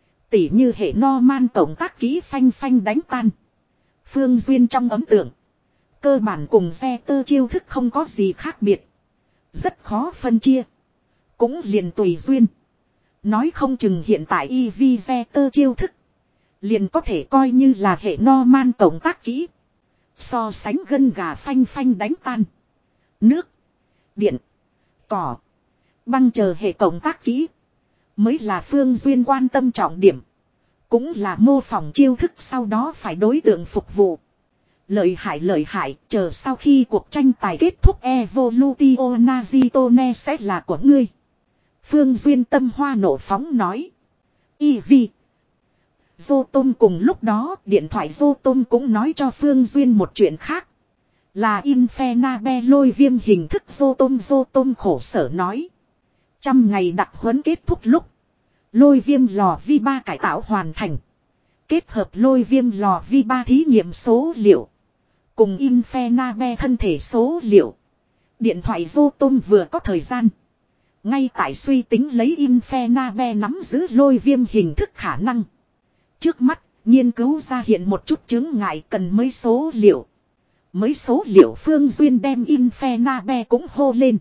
Tỉ như hệ Norman cộng tác kỹ phanh phanh đánh tan. Phương Duyên trong ấn tượng, cơ bản cùng ve tơ chiêu thức không có gì khác biệt. Rất khó phân chia. Cũng liền tùy duyên. Nói không chừng hiện tại e vê ve tơ chiêu thức liền có thể coi như là hệ Norman cộng tác kỹ. So sánh gân gà phanh phanh đánh tan. Nước, điện, cỏ, băng chờ hệ cộng tác kỹ mới là Phương Duyên quan tâm trọng điểm. Cũng là mô phỏng chiêu thức sau đó phải đối tượng phục vụ. Lợi hại lợi hại, chờ sau khi cuộc tranh tài kết thúc Evolutio Nazitone sẽ là của ngươi. Phương Duyên tâm hoa nổ phóng nói. Y vi. Zotom cùng lúc đó điện thoại Zotom cũng nói cho Phương Duyên một chuyện khác. Là Infernabe lôi viêm hình thức Zotom Zotom khổ sở nói. Trăm ngày đặc huấn kết thúc lúc. Lôi viêm lò vi ba cải tạo hoàn thành. Kết hợp lôi viêm lò vi ba thí nghiệm số liệu. Cùng Infernabe thân thể số liệu. Điện thoại Zotom vừa có thời gian. Ngay tại suy tính lấy Infernabe nắm giữ lôi viêm hình thức khả năng. Trước mắt, nghiên cứu ra hiện một chút chứng ngại cần mấy số liệu. Mấy số liệu Phương Duyên đem Infernabe cũng hô lên.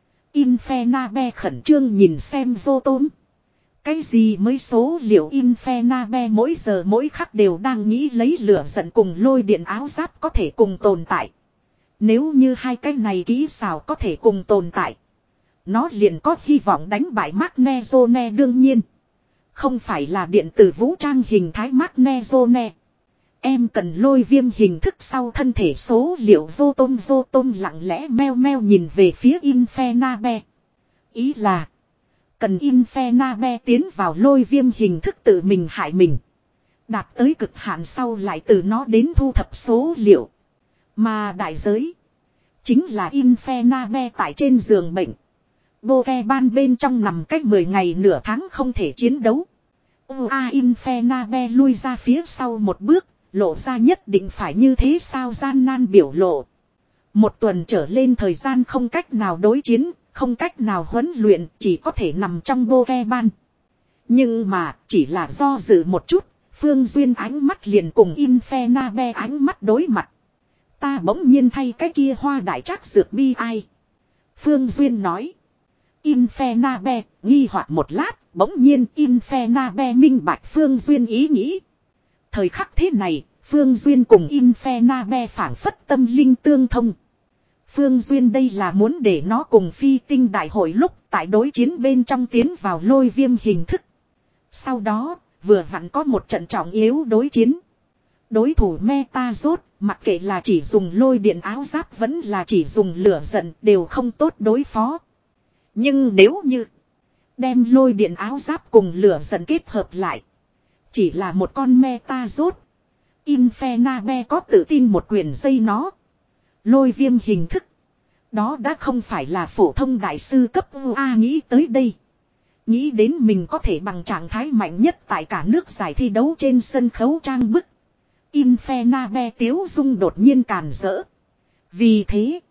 Infernabe khẩn trương nhìn xem Zotom. Cái gì mấy số liệu Infernabe mỗi giờ mỗi khắc đều đang nghĩ lấy lửa giận cùng lôi điện áo giáp có thể cùng tồn tại. Nếu như hai cái này kỹ xảo có thể cùng tồn tại. Nó liền có hy vọng đánh bại Magnezone đương nhiên. Không phải là điện tử vũ trang hình thái Magnezone. Em cần lôi viêm hình thức sau thân thể số liệu Zotom Zotom lặng lẽ meo meo nhìn về phía Infernabe. Ý là. Cần Infernabe tiến vào lôi viêm hình thức tự mình hại mình. Đạt tới cực hạn sau lại từ nó đến thu thập số liệu. Mà đại giới. Chính là Infernabe tại trên giường bệnh. Pokeban bên trong nằm cách mười ngày nửa tháng không thể chiến đấu. Ua Infernabe lui ra phía sau một bước, lộ ra nhất định phải như thế sao gian nan biểu lộ. Một tuần trở lên thời gian không cách nào đối chiến, không cách nào huấn luyện, chỉ có thể nằm trong Pokeban. Nhưng mà, chỉ là do dự một chút, Phương Duyên ánh mắt liền cùng Infernabe ánh mắt đối mặt. Ta bỗng nhiên thay cái kia hoa đại trác dược bi ai. Phương Duyên nói. Infernabe nghi hoặc một lát, bỗng nhiên Infernabe minh bạch Phương Duyên ý nghĩ. Thời khắc thế này, Phương Duyên cùng Infenabe phảng phất tâm linh tương thông. Phương Duyên đây là muốn để nó cùng phi tinh đại hội lúc tại đối chiến bên trong tiến vào lôi viêm hình thức. Sau đó, vừa vặn có một trận trọng yếu đối chiến. Đối thủ Metazord, mặc kệ là chỉ dùng lôi điện áo giáp vẫn là chỉ dùng lửa giận đều không tốt đối phó. Nhưng nếu như đem lôi điện áo giáp cùng lửa giận kết hợp lại, chỉ là một con Metazord, Infenabe có tự tin một quyền dây nó. Lôi viêm hình thức. Đó đã không phải là phổ thông đại sư cấp u a nghĩ tới đây. Nghĩ đến mình có thể bằng trạng thái mạnh nhất tại cả nước giải thi đấu trên sân khấu trang bức. Infenabe tiếu dung đột nhiên càn rỡ. Vì thế,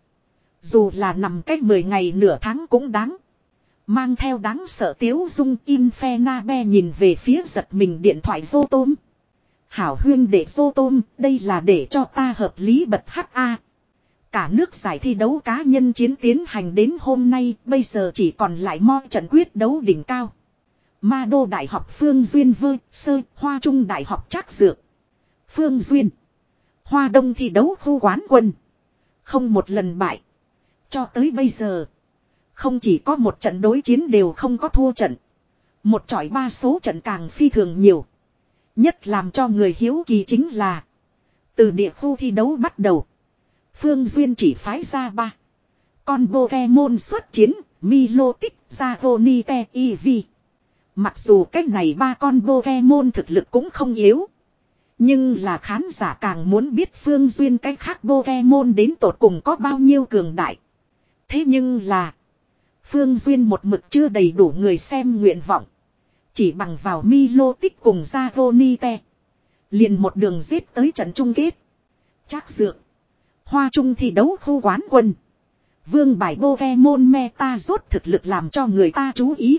dù là nằm cách mười ngày nửa tháng cũng đáng. Mang theo đáng sợ tiếu dung Infenabe nhìn về phía giật mình điện thoại vô tôm. Hảo huyên để vô tôm, đây là để cho ta hợp lý bật hát a. Cả nước giải thi đấu cá nhân chiến tiến hành đến hôm nay, bây giờ chỉ còn lại mo trận quyết đấu đỉnh cao. Ma Đô Đại học Phương Duyên Vơ, Sơ, Hoa Trung Đại học Trác Dược. Phương Duyên. Hoa Đông thi đấu khu quán quân. Không một lần bại. Cho tới bây giờ, không chỉ có một trận đối chiến đều không có thua trận. Một chọi ba số trận càng phi thường nhiều. Nhất làm cho người hiếu kỳ chính là, từ địa khu thi đấu bắt đầu, Phương Duyên chỉ phái ra ba con Pokemon xuất chiến, Milotic, Zagonite, Eevee. Mặc dù cách này ba con Pokemon thực lực cũng không yếu, nhưng là khán giả càng muốn biết Phương Duyên cái khác Pokemon đến tột cùng có bao nhiêu cường đại. Thế nhưng là, Phương Duyên một mực chưa đầy đủ người xem nguyện vọng. Chỉ bằng vào Milotic cùng Zagonite, liền một đường giết tới trận chung kết. Trác Dược. Hoa Trung thi đấu khu quán quân. Vương bài Pokemon Metazord thực lực làm cho người ta chú ý.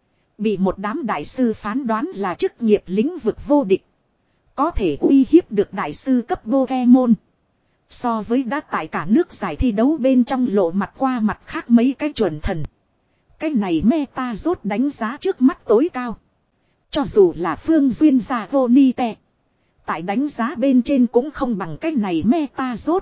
Bị một đám đại sư phán đoán là chức nghiệp lĩnh vực vô địch. Có thể uy hiếp được đại sư cấp Pokemon. So với đã tại cả nước giải thi đấu bên trong lộ mặt qua mặt khác mấy cái chuẩn thần. Cái này Metazord đánh giá trước mắt tối cao. Cho dù là Phương Duyên Zagonite, tại đánh giá bên trên cũng không bằng cái này Metazord.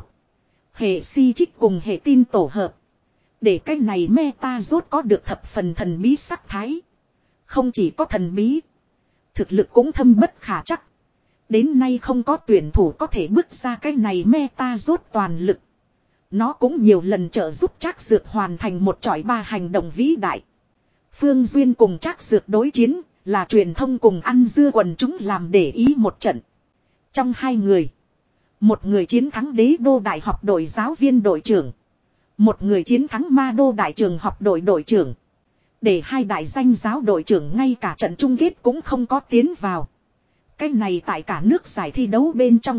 Hệ si trích cùng hệ tin tổ hợp, để cái này Metazord có được thập phần thần bí sắc thái. Không chỉ có thần bí, thực lực cũng thâm bất khả chắc. Đến nay không có tuyển thủ có thể bước ra cái này Metazord toàn lực. Nó cũng nhiều lần trợ giúp Trác Dược hoàn thành một chọi ba hành động vĩ đại. Phương Duyên cùng Trác Dược đối chiến là truyền thông cùng ăn dưa quần chúng làm để ý một trận. Trong hai người, một người chiến thắng Đế Đô Đại học đội giáo viên đội trưởng, một người chiến thắng Ma Đô Đại trường học đội đội trưởng. Để hai đại danh giáo đội trưởng ngay cả trận chung kết cũng không có tiến vào. Cái này tại cả nước giải thi đấu bên trong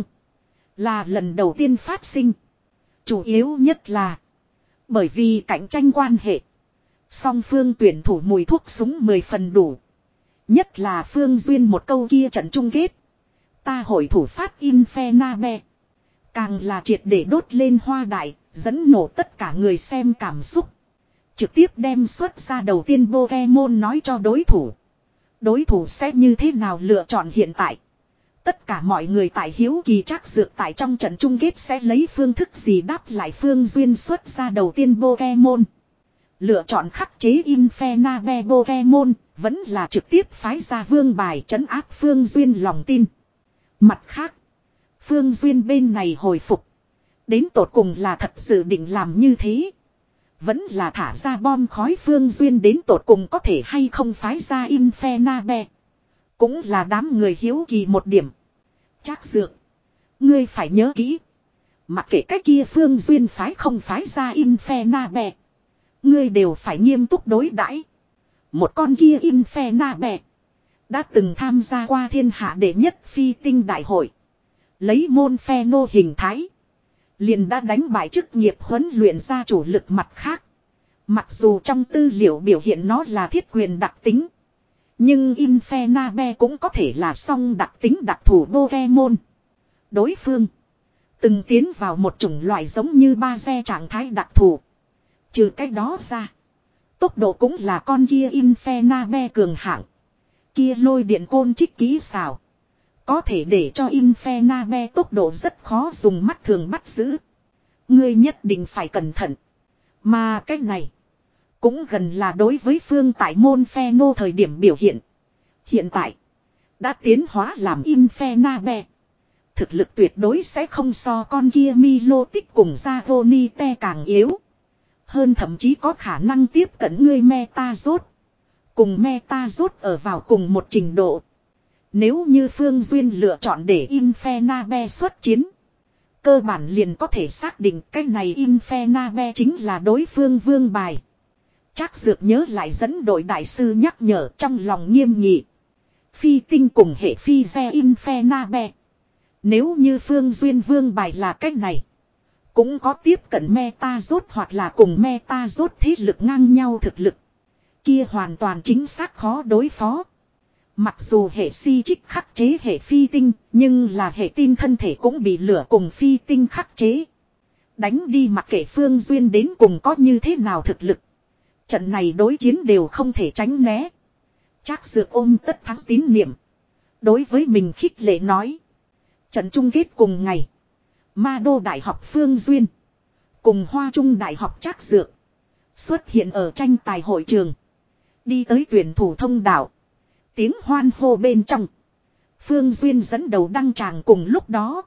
là lần đầu tiên phát sinh. Chủ yếu nhất là bởi vì cạnh tranh quan hệ, song phương tuyển thủ mùi thuốc súng mười phần đủ. Nhất là Phương Duyên một câu kia trận chung kết, ta hội thủ phát Infenabe, càng là triệt để đốt lên hoa đại, dẫn nổ tất cả người xem cảm xúc. Trực tiếp đem xuất ra đầu tiên Pokemon nói cho đối thủ. Đối thủ sẽ như thế nào lựa chọn hiện tại. Tất cả mọi người tại hiếu kỳ Trác Dược tại trong trận chung kết sẽ lấy phương thức gì đáp lại Phương Duyên xuất ra đầu tiên Pokemon. Lựa chọn khắc chế Infenabe Pokemon, vẫn là trực tiếp phái ra vương bài trấn áp Phương Duyên lòng tin. Mặt khác, Phương Duyên bên này hồi phục. Đến tột cùng là thật sự định làm như thế, vẫn là thả ra bom khói. Phương Duyên đến tột cùng có thể hay không phái ra Infenabe, cũng là đám người hiếu kỳ một điểm. Trác Dược, ngươi phải nhớ kỹ, mặc kệ cái kia Phương Duyên phái không phái ra Infenabe, ngươi đều phải nghiêm túc đối đãi. Một con kia Infenabe đã từng tham gia qua thiên hạ đệ nhất phi tinh đại hội, lấy môn pheno hình thái, liền đã đánh bại chức nghiệp huấn luyện ra chủ lực mặt khác. Mặc dù trong tư liệu biểu hiện nó là thiết quyền đặc tính, nhưng Infenabe cũng có thể là song đặc tính đặc thù Pokemon. Đối phương từng tiến vào một chủng loại giống như ba xe trạng thái đặc thù. Trừ cái đó ra, tốc độ cũng là con kia Infenabe cường hạng. Kia lôi điện côn trích kỹ xảo, Có thể để cho Infernabe tốc độ rất khó dùng mắt thường bắt giữ. Ngươi nhất định phải cẩn thận. Mà cái này cũng gần là đối với phương tại môn Pheno thời điểm biểu hiện. Hiện tại đã tiến hóa làm Infernabe. Thực lực tuyệt đối sẽ không so con kia Milotic cùng Zagonite càng yếu. Hơn thậm chí có khả năng tiếp cận ngươi Metazord. Cùng Metazord ở vào cùng một trình độ. Nếu như Phương Duyên lựa chọn để Infernabe xuất chiến. Cơ bản liền có thể xác định cái này Infernabe chính là đối phương vương bài. Trác Dược nhớ lại dẫn đội đại sư nhắc nhở trong lòng nghiêm nghị. Phi tinh cùng hệ phi ve Infernabe. Nếu như Phương Duyên vương bài là cái này. Cũng có tiếp cận Metazord hoặc là cùng Metazord thế lực ngang nhau thực lực. Kia hoàn toàn chính xác khó đối phó. Mặc dù hệ si trích khắc chế hệ phi tinh, nhưng là hệ tin thân thể cũng bị lửa cùng phi tinh khắc chế. Đánh đi mặc kệ Phương Duyên đến cùng có như thế nào thực lực. Trận này đối chiến đều không thể tránh né. Trác Dược ôm tất thắng tín niệm. Đối với mình khích lệ nói. Trận chung kết cùng ngày. Ma Đô Đại học Phương Duyên. Cùng Hoa Trung Đại học Trác Dược. Xuất hiện ở tranh tài hội trường. Đi tới tuyển thủ thông đạo. Tiếng hoan hô bên trong. Phương Duyên dẫn đầu đăng tràng cùng lúc đó.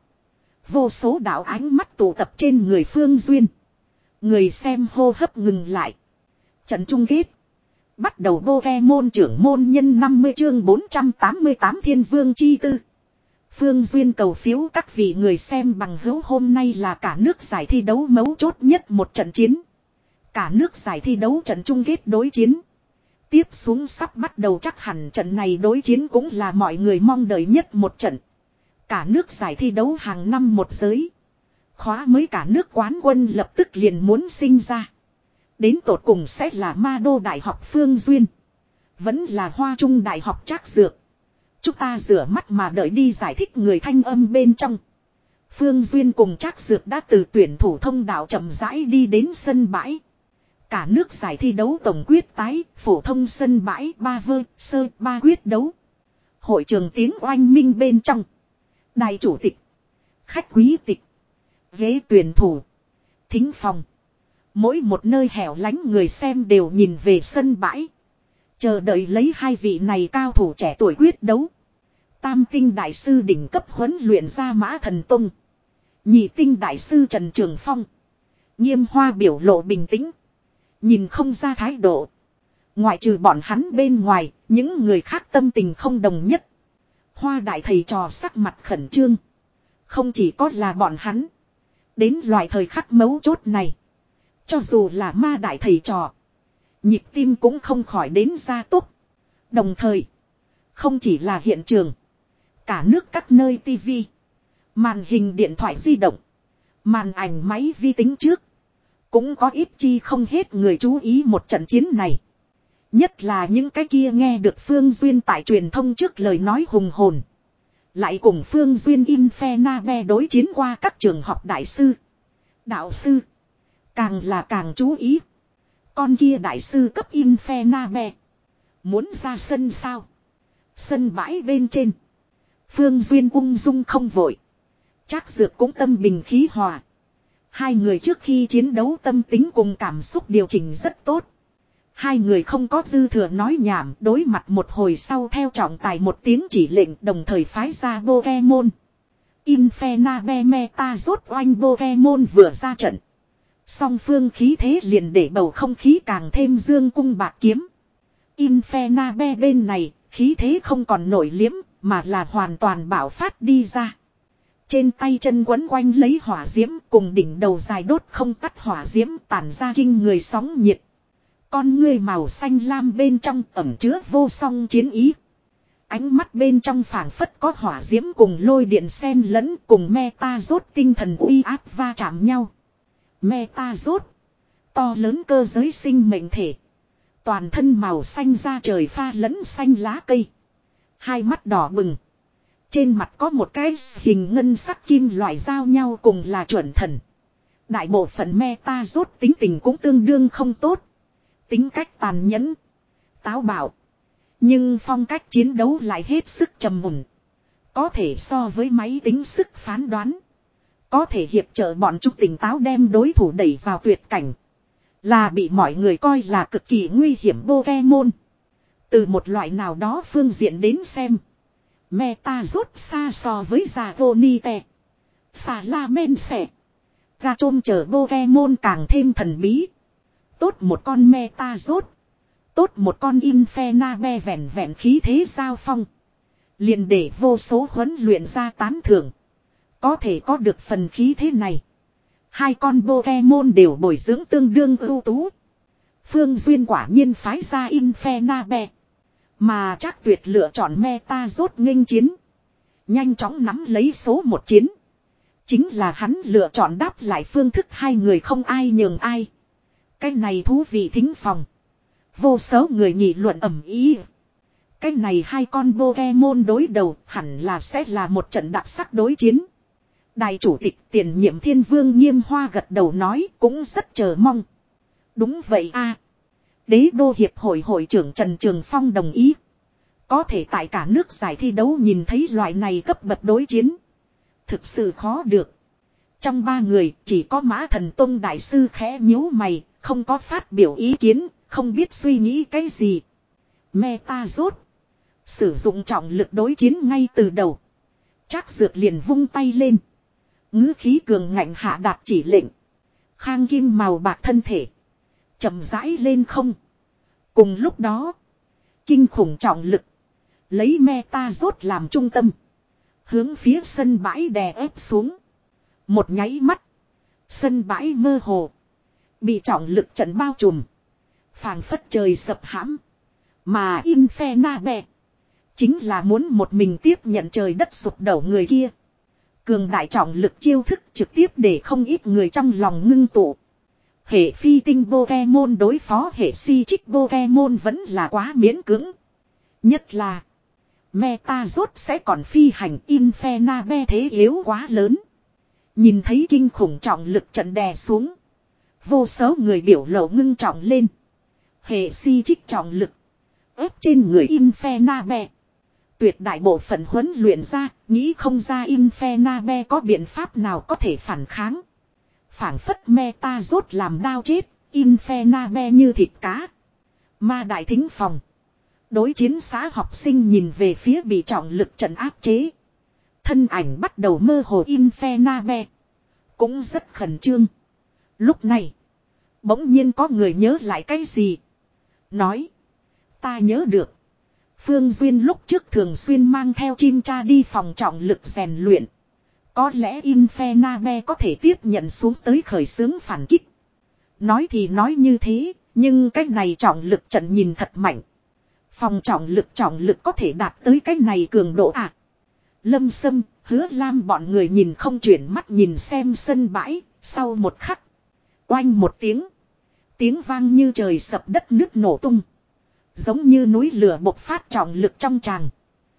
Vô số đạo ánh mắt tụ tập trên người Phương Duyên. Người xem hô hấp ngừng lại. Trận chung kết. Bắt đầu Pokemon trưởng môn nhân năm mươi chương bốn trăm tám mươi tám Thiên Vương Chi Tư. Phương Duyên cầu phiếu các vị người xem bằng hữu hôm nay là cả nước giải thi đấu mấu chốt nhất một trận chiến. Cả nước giải thi đấu trận chung kết đối chiến. Tiếp xuống sắp bắt đầu chắc hẳn trận này đối chiến cũng là mọi người mong đợi nhất một trận. Cả nước giải thi đấu hàng năm một giới. Khóa mới cả nước quán quân lập tức liền muốn sinh ra. Đến tột cùng sẽ là Ma Đô Đại học Phương Duyên. Vẫn là Hoa Trung Đại học Trác Dược. Chúng ta rửa mắt mà đợi đi giải thích người thanh âm bên trong. Phương Duyên cùng Trác Dược đã từ tuyển thủ thông đạo chậm rãi đi đến sân bãi. Cả nước giải thi đấu tổng quyết tái, phổ thông sân bãi ba vơ, sơ, ba quyết đấu. Hội trường tiếng oanh minh bên trong. Đài chủ tịch, khách quý tịch, ghế tuyển thủ, thính phòng. Mỗi một nơi hẻo lánh người xem đều nhìn về sân bãi. Chờ đợi lấy hai vị này cao thủ trẻ tuổi quyết đấu. Tam tinh đại sư đỉnh cấp huấn luyện ra Mã Thần Tông. Nhị tinh đại sư Trần Trường Phong. Nghiêm Hoa biểu lộ bình tĩnh. Nhìn không ra thái độ. Ngoại trừ bọn hắn bên ngoài, những người khác tâm tình không đồng nhất. Hoa đại thầy trò sắc mặt khẩn trương. Không chỉ có là bọn hắn. Đến loại thời khắc mấu chốt này. Cho dù là ma đại thầy trò. Nhịp tim cũng không khỏi đến gia tốc. Đồng thời. Không chỉ là hiện trường. Cả nước các nơi tivi. Màn hình điện thoại di động. Màn ảnh máy vi tính trước. Cũng có ít chi không hết người chú ý một trận chiến này. Nhất là những cái kia nghe được Phương Duyên tại truyền thông trước lời nói hùng hồn. Lại cùng Phương Duyên Infernabe đối chiến qua các trường học đại sư. Đạo sư. Càng là càng chú ý. Con kia đại sư cấp Infernabe. Muốn ra sân sao? Sân bãi bên trên. Phương Duyên ung dung không vội. Trác Dược cũng tâm bình khí hòa. Hai người trước khi chiến đấu tâm tính cùng cảm xúc điều chỉnh rất tốt. Hai người không có dư thừa nói nhảm, đối mặt một hồi sau theo trọng tài một tiếng chỉ lệnh đồng thời phái ra Pokemon. Infernabe Metazord oanh Pokemon vừa ra trận. Song phương khí thế liền để bầu không khí càng thêm dương cung bạc kiếm. Infernabe bên này, khí thế không còn nổi liếm, mà là hoàn toàn bạo phát đi ra. Trên tay chân quấn quanh lấy hỏa diễm cùng đỉnh đầu dài đốt không tắt hỏa diễm tản ra kinh người sóng nhiệt. Con ngươi màu xanh lam bên trong ẩn chứa vô song chiến ý. Ánh mắt bên trong phảng phất có hỏa diễm cùng lôi điện xen lẫn cùng Metazord tinh thần uy áp va chạm nhau. Metazord. To lớn cơ giới sinh mệnh thể. Toàn thân màu xanh da trời pha lẫn xanh lá cây. Hai mắt đỏ bừng. Trên mặt có một cái hình ngân sắc kim loại giao nhau cùng là chuẩn thần. Đại bộ phận Metazord tính tình cũng tương đương không tốt. Tính cách tàn nhẫn. Táo bạo. Nhưng phong cách chiến đấu lại hết sức trầm mùn. Có thể so với máy tính sức phán đoán. Có thể hiệp trợ bọn chúng tỉnh táo đem đối thủ đẩy vào tuyệt cảnh. Là bị mọi người coi là cực kỳ nguy hiểm Pokemon. Từ một loại nào đó phương diện đến xem. Meta rốt xa so với Dragonite. Salamence. Gachom chờ Pokemon càng thêm thần bí. Tốt một con Meta rốt. Tốt một con Infernape vẹn vẹn khí thế giao phong. Liền để vô số huấn luyện ra tán thưởng. Có thể có được phần khí thế này. Hai con Pokemon đều bồi dưỡng tương đương ưu tú. Phương Duyên quả nhiên phái ra Infernape. Mà chắc tuyệt lựa chọn Meta rốt nghênh chiến. Nhanh chóng nắm lấy số một chiến. Chính là hắn lựa chọn đáp lại phương thức hai người không ai nhường ai. Cái này thú vị thính phòng. Vô số người nghị luận ầm ĩ. Cái này hai con Pokemon đối đầu hẳn là sẽ là một trận đặc sắc đối chiến. Đại chủ tịch tiền nhiệm Thiên Vương Nghiêm Hoa gật đầu nói cũng rất chờ mong. Đúng vậy a. Đế đô hiệp hội hội trưởng Trần Trường Phong đồng ý. Có thể tại cả nước giải thi đấu nhìn thấy loại này cấp bậc đối chiến. Thực sự khó được. Trong ba người chỉ có Mã Thần Tông đại sư khẽ nhíu mày, không có phát biểu ý kiến, không biết suy nghĩ cái gì. Meta rốt. Sử dụng trọng lực đối chiến ngay từ đầu. Trác Dược liền vung tay lên. Ngữ khí cường ngạnh hạ đạt chỉ lệnh. Khang kim màu bạc thân thể. Chậm rãi lên không. Cùng lúc đó. Kinh khủng trọng lực. Lấy Meta rốt làm trung tâm. Hướng phía sân bãi đè ép xuống. Một nháy mắt. Sân bãi mơ hồ. Bị trọng lực trận bao trùm. Phảng phất trời sập hãm. Mà Infernape. Chính là muốn một mình tiếp nhận trời đất sụp đổ người kia. Cường đại trọng lực chiêu thức trực tiếp để không ít người trong lòng ngưng tụ. Hệ phi tinh Pokemon đối phó hệ si trích Pokemon vẫn là quá miễn cưỡng. Nhất là Meta rốt sẽ còn phi hành Infernape thế yếu quá lớn. Nhìn thấy kinh khủng trọng lực trận đè xuống. Vô số người biểu lộ ngưng trọng lên. Hệ si trích trọng lực. Ép trên người Infernape. Tuyệt đại bộ phận huấn luyện ra, nghĩ không ra Infernape có biện pháp nào có thể phản kháng. Phản phất Meta rốt làm đao chết, Infernape như thịt cá. Ma đại thính phòng. Đối chiến xã học sinh nhìn về phía bị trọng lực trận áp chế. Thân ảnh bắt đầu mơ hồ Infernape. Cũng rất khẩn trương. Lúc này, bỗng nhiên có người nhớ lại cái gì. Nói, ta nhớ được. Phương Duyên lúc trước thường xuyên mang theo chim cha đi phòng trọng lực rèn luyện. Có lẽ Infernape có thể tiếp nhận xuống tới khởi xướng phản kích. Nói thì nói như thế, nhưng cái này trọng lực trận nhìn thật mạnh. Phòng trọng lực trọng lực có thể đạt tới cái này cường độ à. Lâm Sâm, Hứa Lam bọn người nhìn không chuyển mắt nhìn xem sân bãi, sau một khắc. Oanh một tiếng. Tiếng vang như trời sập đất nước nổ tung. Giống như núi lửa bộc phát trọng lực trong tràng.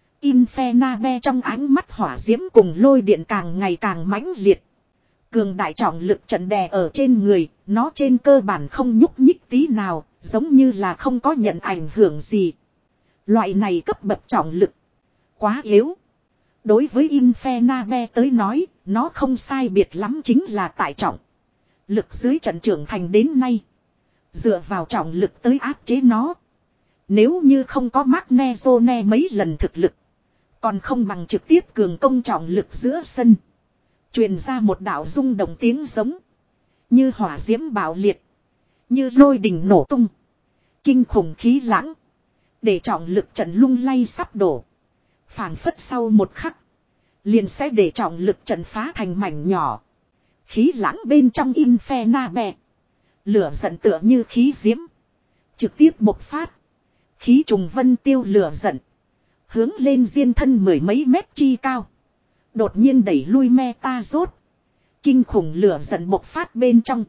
Infernape trong ánh mắt hỏa diễm cùng lôi điện càng ngày càng mãnh liệt. Cường đại trọng lực trận đè ở trên người, nó trên cơ bản không nhúc nhích tí nào, giống như là không có nhận ảnh hưởng gì. Loại này cấp bậc trọng lực. Quá yếu. Đối với Infernape tới nói, nó không sai biệt lắm chính là tải trọng. Lực dưới trận trưởng thành đến nay. Dựa vào trọng lực tới áp chế nó. Nếu như không có Magnezone mấy lần thực lực. Còn không bằng trực tiếp cường công trọng lực giữa sân. Truyền ra một đạo rung động tiếng giống. Như hỏa diễm bạo liệt. Như lôi đình nổ tung. Kinh khủng khí lãng. Để trọng lực trận lung lay sắp đổ. Phảng phất sau một khắc. Liền sẽ để trọng lực trận phá thành mảnh nhỏ. Khí lãng bên trong Infernape. Lửa giận tựa như khí diễm. Trực tiếp bộc phát. Khí trùng vân tiêu lửa giận. Hướng lên diên thân mười mấy mét chi cao. Đột nhiên đẩy lui Meta rốt. Kinh khủng lửa giận bộc phát bên trong.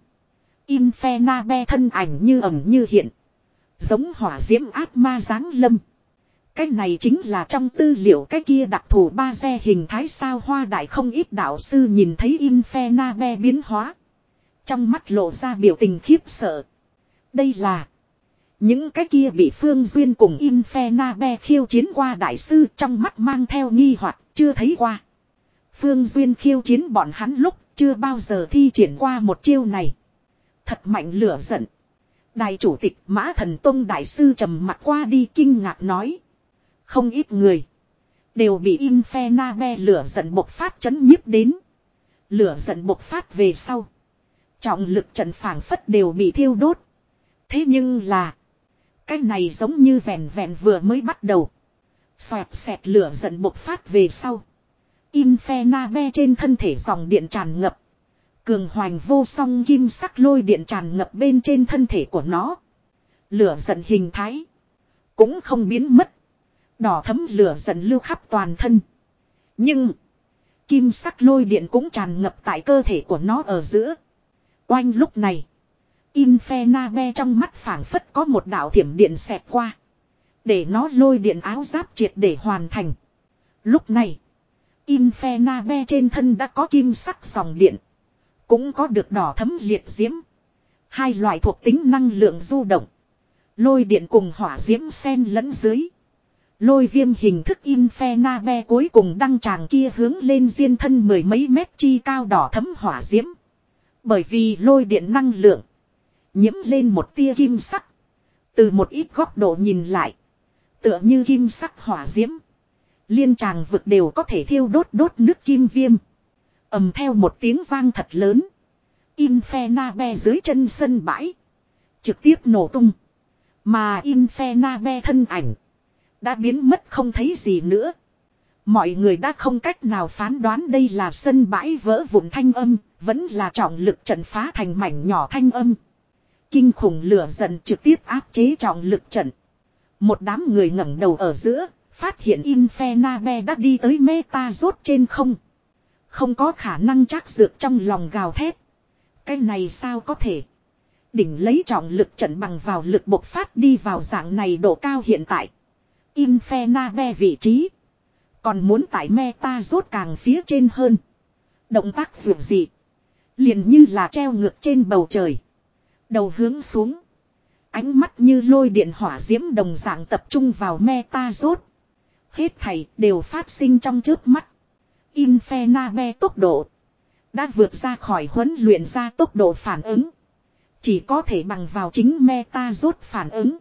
Infernape thân ảnh như ẩn như hiện. Giống hỏa diễm ác ma giáng lâm. Cái này chính là trong tư liệu cái kia đặc thù ba xe hình thái sao hoa đại không ít đạo sư nhìn thấy Infernape biến hóa. Trong mắt lộ ra biểu tình khiếp sợ. Đây là những cái kia bị Phương Duyên cùng Infernape khiêu chiến qua đại sư trong mắt mang theo nghi hoặc chưa thấy qua. Phương Duyên khiêu chiến bọn hắn lúc chưa bao giờ thi triển qua một chiêu này. Thật mạnh lửa giận. Đại chủ tịch Mã Thần Tông đại sư trầm mặt qua đi kinh ngạc nói. Không ít người. Đều bị Infernabe lửa giận bộc phát chấn nhiếp đến. Lửa giận bộc phát về sau. Trọng lực trận phảng phất đều bị thiêu đốt. Thế nhưng là. Cái này giống như vẹn vẹn vừa mới bắt đầu. Xoẹt xẹt lửa giận bộc phát về sau. Infernabe trên thân thể dòng điện tràn ngập. Cường hoành vô song kim sắc lôi điện tràn ngập bên trên thân thể của nó. Lửa giận hình thái. Cũng không biến mất. Đỏ thấm lửa giận lưu khắp toàn thân. Nhưng. Kim sắc lôi điện cũng tràn ngập tại cơ thể của nó ở giữa. Oanh lúc này. Infernabe trong mắt phảng phất có một đạo thiểm điện xẹt qua. Để nó lôi điện áo giáp triệt để hoàn thành. Lúc này. Infernabe trên thân đã có kim sắc dòng điện. Cũng có được đỏ thấm liệt diễm. Hai loại thuộc tính năng lượng du động. Lôi điện cùng hỏa diễm xen lẫn dưới. Lôi viêm hình thức Infernabe cuối cùng đăng tràng kia hướng lên diên thân mười mấy mét chi cao đỏ thấm hỏa diễm. Bởi vì lôi điện năng lượng. Nhiễm lên một tia kim sắc. Từ một ít góc độ nhìn lại. Tựa như kim sắc hỏa diễm. Liên tràng vực đều có thể thiêu đốt đốt nước kim viêm. Ầm theo một tiếng vang thật lớn. Infernabe dưới chân sân bãi. Trực tiếp nổ tung. Mà Infernabe thân ảnh. Đã biến mất không thấy gì nữa. Mọi người đã không cách nào phán đoán đây là sân bãi vỡ vụn thanh âm. Vẫn là trọng lực trận phá thành mảnh nhỏ thanh âm. Kinh khủng lửa giận trực tiếp áp chế trọng lực trận. Một đám người ngẩng đầu ở giữa. Phát hiện Infernabe đã đi tới meta rốt trên không. Không có khả năng chắc dược trong lòng gào thét. Cái này sao có thể. Đỉnh lấy trọng lực trận bằng vào lực bộc phát đi vào dạng này độ cao hiện tại. Infernabe vị trí. Còn muốn tại meta rốt càng phía trên hơn. Động tác vượt dị. Liền như là treo ngược trên bầu trời. Đầu hướng xuống. Ánh mắt như lôi điện hỏa diễm đồng dạng tập trung vào meta rốt. Hết thảy đều phát sinh trong chớp mắt. Infernabe tốc độ. Đã vượt ra khỏi huấn luyện ra tốc độ phản ứng. Chỉ có thể bằng vào chính meta rốt phản ứng.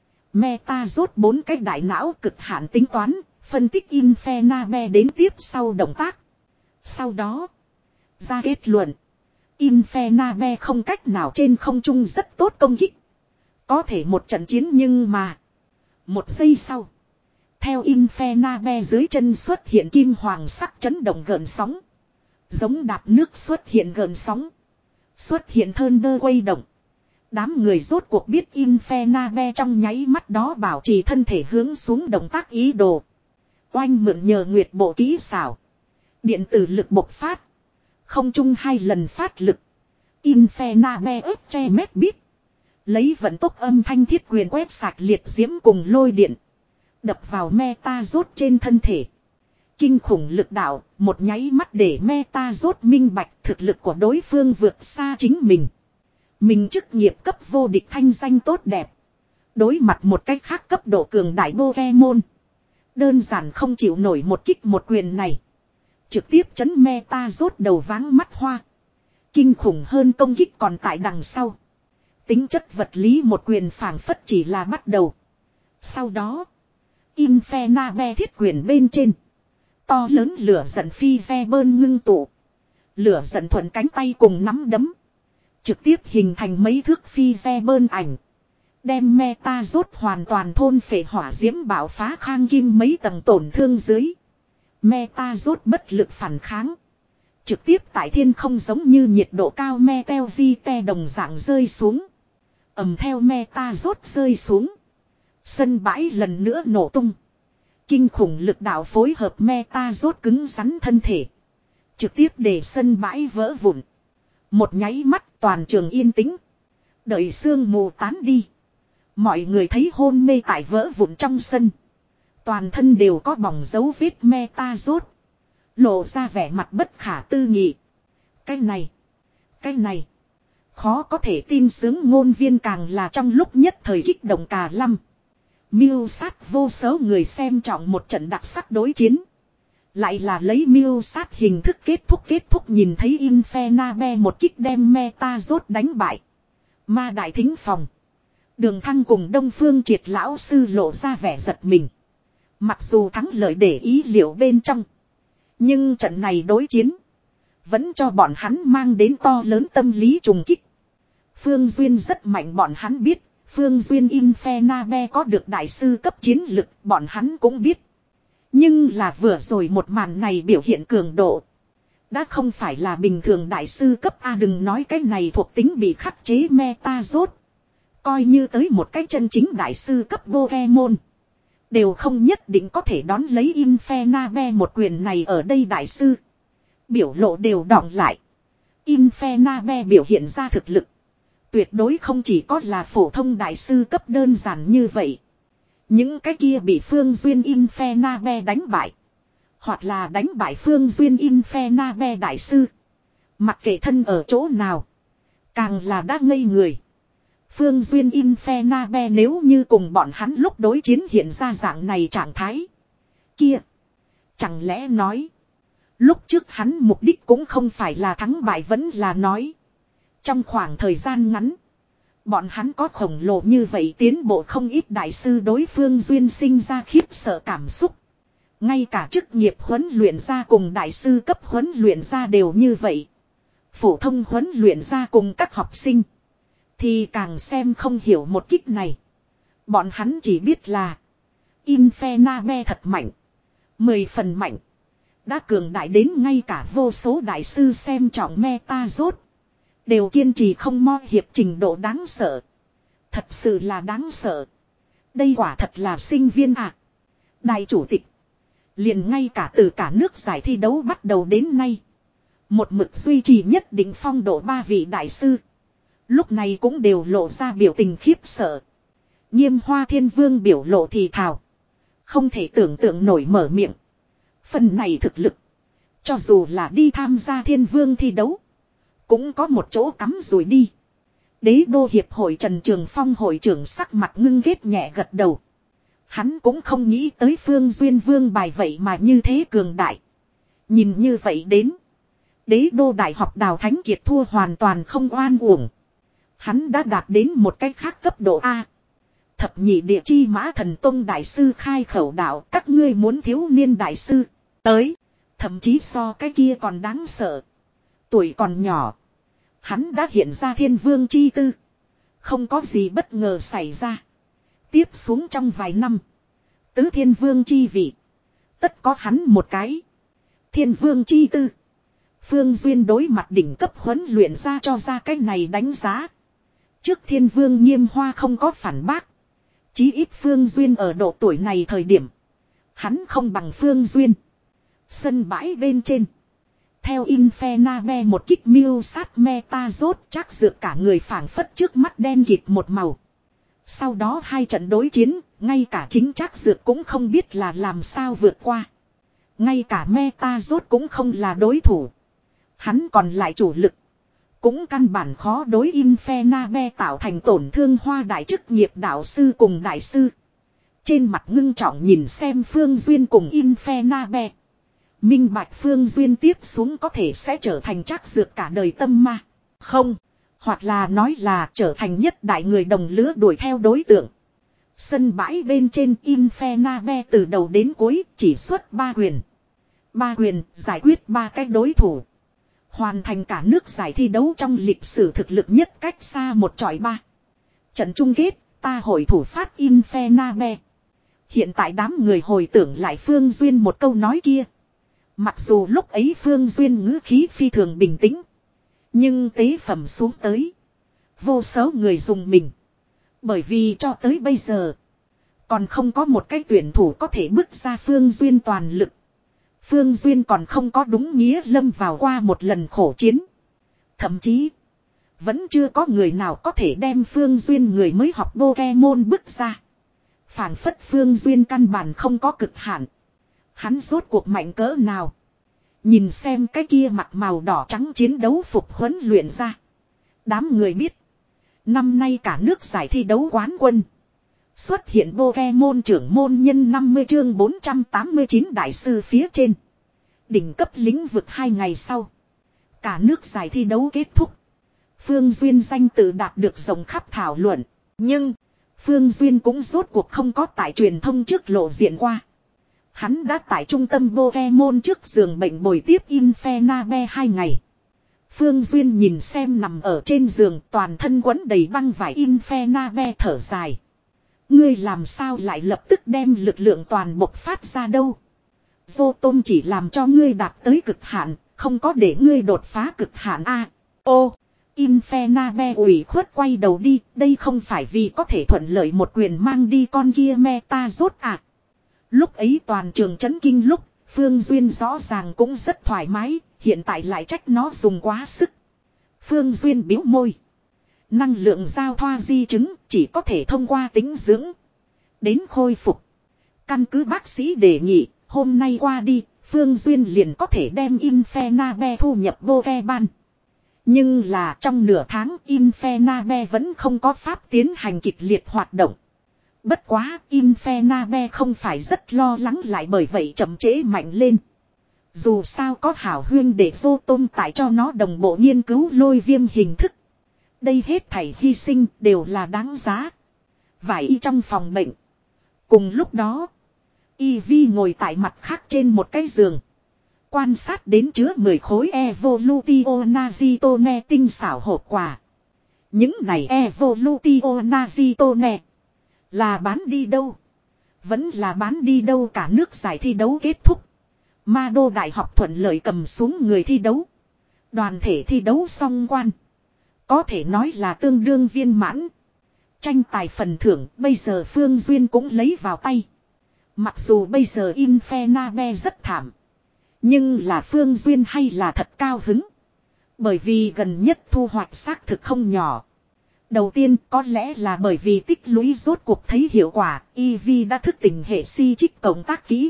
Meta rốt bốn cái đại não cực hạn tính toán. Phân tích Infernabe đến tiếp sau động tác. Sau đó. Ra kết luận. Infernabe không cách nào trên không trung rất tốt công kích. Có thể một trận chiến nhưng mà. Một giây sau. Theo Infernabe dưới chân xuất hiện kim hoàng sắc chấn động gợn sóng. Giống đạp nước xuất hiện gợn sóng. Xuất hiện thơn đơ quay động. Đám người rốt cuộc biết Infernabe trong nháy mắt đó bảo trì thân thể hướng xuống động tác ý đồ. Oanh mượn nhờ nguyệt bộ kỹ xảo. Điện tử lực bộc phát. Không chung hai lần phát lực. Infernabe ớt che mét bít. Lấy vận tốc âm thanh thiết quyền quét sạch liệt diễm cùng lôi điện. Đập vào meta rốt trên thân thể. Kinh khủng lực đạo, một nháy mắt để meta rốt minh bạch thực lực của đối phương vượt xa chính mình. Mình chức nghiệp cấp vô địch thanh danh tốt đẹp. Đối mặt một cách khác cấp độ cường đại Pokemon. Đơn giản không chịu nổi một kích một quyền này. Trực tiếp chấn meta rốt đầu váng mắt hoa. Kinh khủng hơn công kích còn tại đằng sau. Tính chất vật lý một quyền phảng phất chỉ là bắt đầu. Sau đó. Infernabe thiết quyền bên trên. To lớn lửa giận phi ve bơn ngưng tụ. Lửa giận thuận cánh tay cùng nắm đấm. Trực tiếp hình thành mấy thước phi ve bơn ảnh. Đem meta rốt hoàn toàn thôn phệ hỏa diễm bạo phá khang kim mấy tầng tổn thương dưới. Meta rốt bất lực phản kháng. Trực tiếp tại thiên không giống như nhiệt độ cao meteor te đồng dạng rơi xuống. Ầm theo meta rốt rơi xuống. Sân bãi lần nữa nổ tung. Kinh khủng lực đạo phối hợp meta rốt cứng rắn thân thể. Trực tiếp để sân bãi vỡ vụn. Một nháy mắt toàn trường yên tĩnh. Đợi sương mù tán đi. Mọi người thấy hôn mê tại vỡ vụn trong sân. Toàn thân đều có bỏng dấu vết meta rốt. Lộ ra vẻ mặt bất khả tư nghị. Cái này. Cái này. Khó có thể tin sướng ngôn viên càng là trong lúc nhất thời kích động cả lâm. Mưu sát vô số người xem trọng một trận đặc sắc đối chiến. Lại là lấy miêu sát hình thức kết thúc kết thúc nhìn thấy Infernabe một kích đem Metazord đánh bại. Ma đại thính phòng. Đường Thăng cùng Đông Phương Triệt lão sư lộ ra vẻ giật mình. Mặc dù thắng lợi để ý liệu bên trong. Nhưng trận này đối chiến. Vẫn cho bọn hắn mang đến to lớn tâm lý trùng kích. Phương Duyên rất mạnh bọn hắn biết. Phương Duyên Infernabe có được đại sư cấp chiến lực bọn hắn cũng biết. Nhưng là vừa rồi một màn này biểu hiện cường độ. Đã không phải là bình thường đại sư cấp A đừng nói cái này thuộc tính bị khắc chế Metazord. Coi như tới một cái chân chính đại sư cấp Pokemon. Đều không nhất định có thể đón lấy Infernabe một quyền này ở đây đại sư. Biểu lộ đều đọng lại. Infernabe biểu hiện ra thực lực. Tuyệt đối không chỉ có là phổ thông đại sư cấp đơn giản như vậy. Những cái kia bị Phương Duyên Infernabe đánh bại. Hoặc là đánh bại Phương Duyên Infernabe đại sư. Mặc kệ thân ở chỗ nào. Càng là đã ngây người. Phương Duyên Infernabe nếu như cùng bọn hắn lúc đối chiến hiện ra dạng này trạng thái. Kia. Chẳng lẽ nói. Lúc trước hắn mục đích cũng không phải là thắng bại vẫn là nói. Trong khoảng thời gian ngắn. Bọn hắn có khổng lồ như vậy tiến bộ không ít đại sư đối phương Duyên sinh ra khiếp sợ cảm xúc. Ngay cả chức nghiệp huấn luyện gia cùng đại sư cấp huấn luyện gia đều như vậy. Phổ thông huấn luyện gia cùng các học sinh. Thì càng xem không hiểu một kích này. Bọn hắn chỉ biết là. Infernabe thật mạnh. Mười phần mạnh. Đã cường đại đến ngay cả vô số đại sư xem trọng Metazord. Đều kiên trì không mo hiệp trình độ đáng sợ. Thật sự là đáng sợ. Đây quả thật là sinh viên à. Đại chủ tịch. Liền ngay cả từ cả nước giải thi đấu bắt đầu đến nay. Một mực duy trì nhất định phong độ ba vị đại sư. Lúc này cũng đều lộ ra biểu tình khiếp sợ. Nghiêm Hoa Thiên Vương biểu lộ thì thào. Không thể tưởng tượng nổi mở miệng. Phần này thực lực. Cho dù là đi tham gia Thiên Vương thi đấu. Cũng có một chỗ cắm rồi đi. Đế đô hiệp hội Trần Trường Phong hội trưởng sắc mặt ngưng ghét nhẹ gật đầu. Hắn cũng không nghĩ tới Phương Duyên Vương bài vậy mà như thế cường đại. Nhìn như vậy đến. Đế đô đại học Đào Thánh Kiệt thua hoàn toàn không oan uổng. Hắn đã đạt đến một cái khác cấp độ A. Thập nhị địa chi mã thần tông đại sư khai khẩu đạo các ngươi muốn thiếu niên đại sư. Tới. Thậm chí so cái kia còn đáng sợ. Tuổi còn nhỏ. Hắn đã hiện ra thiên vương chi tư. Không có gì bất ngờ xảy ra. Tiếp xuống trong vài năm. Tứ thiên vương chi vị. Tất có hắn một cái. Thiên vương chi tư. Phương Duyên đối mặt đỉnh cấp huấn luyện ra cho ra cái này đánh giá. Trước thiên vương Nghiêm Hoa không có phản bác. Chí ít Phương Duyên ở độ tuổi này thời điểm. Hắn không bằng Phương Duyên. Sân bãi bên trên. Theo Infernabe một kích miêu sát Metazord chắc dược cả người phảng phất trước mắt đen kịt một màu. Sau đó hai trận đối chiến, ngay cả chính chắc dược cũng không biết là làm sao vượt qua. Ngay cả Metazord cũng không là đối thủ. Hắn còn lại chủ lực. Cũng căn bản khó đối Infernabe tạo thành tổn thương hoa đại chức nghiệp đạo sư cùng đại sư. Trên mặt ngưng trọng nhìn xem Phương Duyên cùng Infernabe. Minh bạch Phương Duyên tiếp xuống có thể sẽ trở thành chắc dược cả đời tâm ma. Không. Hoặc là nói là trở thành nhất đại người đồng lứa đuổi theo đối tượng. Sân bãi bên trên Infernabe từ đầu đến cuối chỉ xuất ba quyền. Ba quyền giải quyết ba cái đối thủ. Hoàn thành cả nước giải thi đấu trong lịch sử thực lực nhất cách xa một chọi ba. Trận chung kết ta hội thủ phát Infernabe. Hiện tại đám người hồi tưởng lại Phương Duyên một câu nói kia. Mặc dù lúc ấy Phương Duyên ngữ khí phi thường bình tĩnh. Nhưng tế phẩm xuống tới. Vô số người dùng mình. Bởi vì cho tới bây giờ. Còn không có một cái tuyển thủ có thể bước ra Phương Duyên toàn lực. Phương Duyên còn không có đúng nghĩa lâm vào qua một lần khổ chiến. Thậm chí. Vẫn chưa có người nào có thể đem Phương Duyên người mới học Pokemon bước ra. Phản phất Phương Duyên căn bản không có cực hạn. Hắn rốt cuộc mạnh cỡ nào. Nhìn xem cái kia mặt màu đỏ trắng chiến đấu phục huấn luyện ra. Đám người biết. Năm nay cả nước giải thi đấu quán quân. Xuất hiện Pokemon trưởng môn nhân năm mươi chương bốn trăm tám mươi chín đại sư phía trên. Đỉnh cấp lĩnh vực hai ngày sau. Cả nước giải thi đấu kết thúc. Phương Duyên danh tự đạt được rộng khắp thảo luận. Nhưng, Phương Duyên cũng rốt cuộc không có tại truyền thông trước lộ diện qua. Hắn đã tại trung tâm Pokemon trước giường bệnh bồi tiếp Infernape hai ngày. Phương Duyên nhìn xem nằm ở trên giường toàn thân quấn đầy băng vải Infernape thở dài. Ngươi làm sao lại lập tức đem lực lượng toàn bộc phát ra đâu? Vô tôm chỉ làm cho ngươi đạt tới cực hạn, không có để ngươi đột phá cực hạn a. Ô, Infernape ủy khuất quay đầu đi, đây không phải vì có thể thuận lợi một quyền mang đi con kia meta rốt à. Lúc ấy toàn trường chấn kinh lúc, Phương Duyên rõ ràng cũng rất thoải mái, hiện tại lại trách nó dùng quá sức. Phương Duyên bĩu môi. Năng lượng giao thoa di chứng chỉ có thể thông qua tính dưỡng đến khôi phục. Căn cứ bác sĩ đề nghị, hôm nay qua đi, Phương Duyên liền có thể đem Infernape thu nhập Pokemon. Nhưng là trong nửa tháng Infernape vẫn không có pháp tiến hành kịch liệt hoạt động. Bất quá Infernape không phải rất lo lắng lại bởi vậy chậm trễ mạnh lên. Dù sao có hảo huyên để vô tôm tại cho nó đồng bộ nghiên cứu lôi viêm hình thức. Đây hết thảy hy sinh đều là đáng giá. Vải y trong phòng bệnh. Cùng lúc đó, Eevee ngồi tại mặt khác trên một cái giường. Quan sát đến chứa mười khối Evolutio Nazitone tinh xảo hộp quà. Những này Evolutio Nazitone là bán đi đâu? Vẫn là bán đi đâu cả nước giải thi đấu kết thúc. Ma Đô Đại học thuận lợi cầm xuống người thi đấu. Đoàn thể thi đấu song quan. Có thể nói là tương đương viên mãn. Tranh tài phần thưởng bây giờ Phương Duyên cũng lấy vào tay. Mặc dù bây giờ Infernape rất thảm. Nhưng là Phương Duyên hay là thật cao hứng. Bởi vì gần nhất thu hoạch xác thực không nhỏ. Đầu tiên có lẽ là bởi vì tích lũy rốt cuộc thấy hiệu quả. Eevee đã thức tỉnh hệ si trích cộng tác kỹ.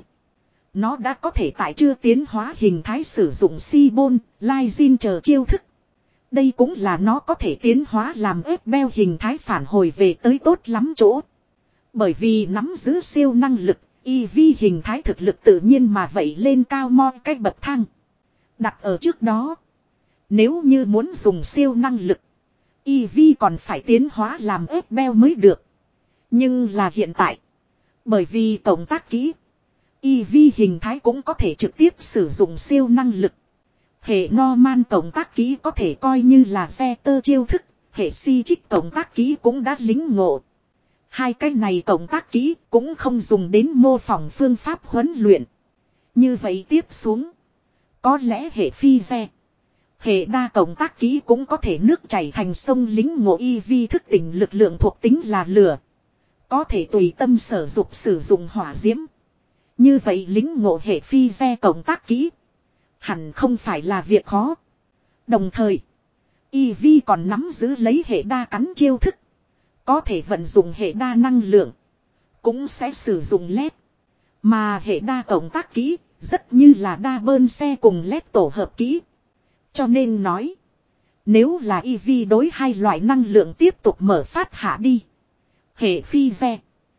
Nó đã có thể tại chưa tiến hóa hình thái sử dụng si bôn, lai zin chờ chiêu thức. Đây cũng là nó có thể tiến hóa làm ép beo hình thái phản hồi về tới tốt lắm chỗ. Bởi vì nắm giữ siêu năng lực, Eevee hình thái thực lực tự nhiên mà vậy lên cao mo cách bậc thang. Đặt ở trước đó, nếu như muốn dùng siêu năng lực, Eevee còn phải tiến hóa làm ép beo mới được. Nhưng là hiện tại, bởi vì cộng tác kỹ, Eevee hình thái cũng có thể trực tiếp sử dụng siêu năng lực. Hệ Norman cộng tác kỹ có thể coi như là xe tơ chiêu thức, hệ si trích cộng tác kỹ cũng đã lính ngộ. Hai cái này cộng tác kỹ cũng không dùng đến mô phỏng phương pháp huấn luyện. Như vậy tiếp xuống, có lẽ hệ phi xe, hệ đa cộng tác kỹ cũng có thể nước chảy thành sông lính ngộ. Eevee thức tỉnh lực lượng thuộc tính là lửa. Có thể tùy tâm sở dục sử dụng hỏa diễm. Như vậy lính ngộ hệ phi xe cộng tác kỹ hẳn không phải là việc khó. Đồng thời, Eevee còn nắm giữ lấy hệ đa cắn chiêu thức. Có thể vận dụng hệ đa năng lượng. Cũng sẽ sử dụng led. Mà hệ đa cộng tác kỹ rất như là đa bơn xe cùng led tổ hợp kỹ. Cho nên nói, nếu là Eevee đối hai loại năng lượng tiếp tục mở phát hạ đi. Hệ phi xe,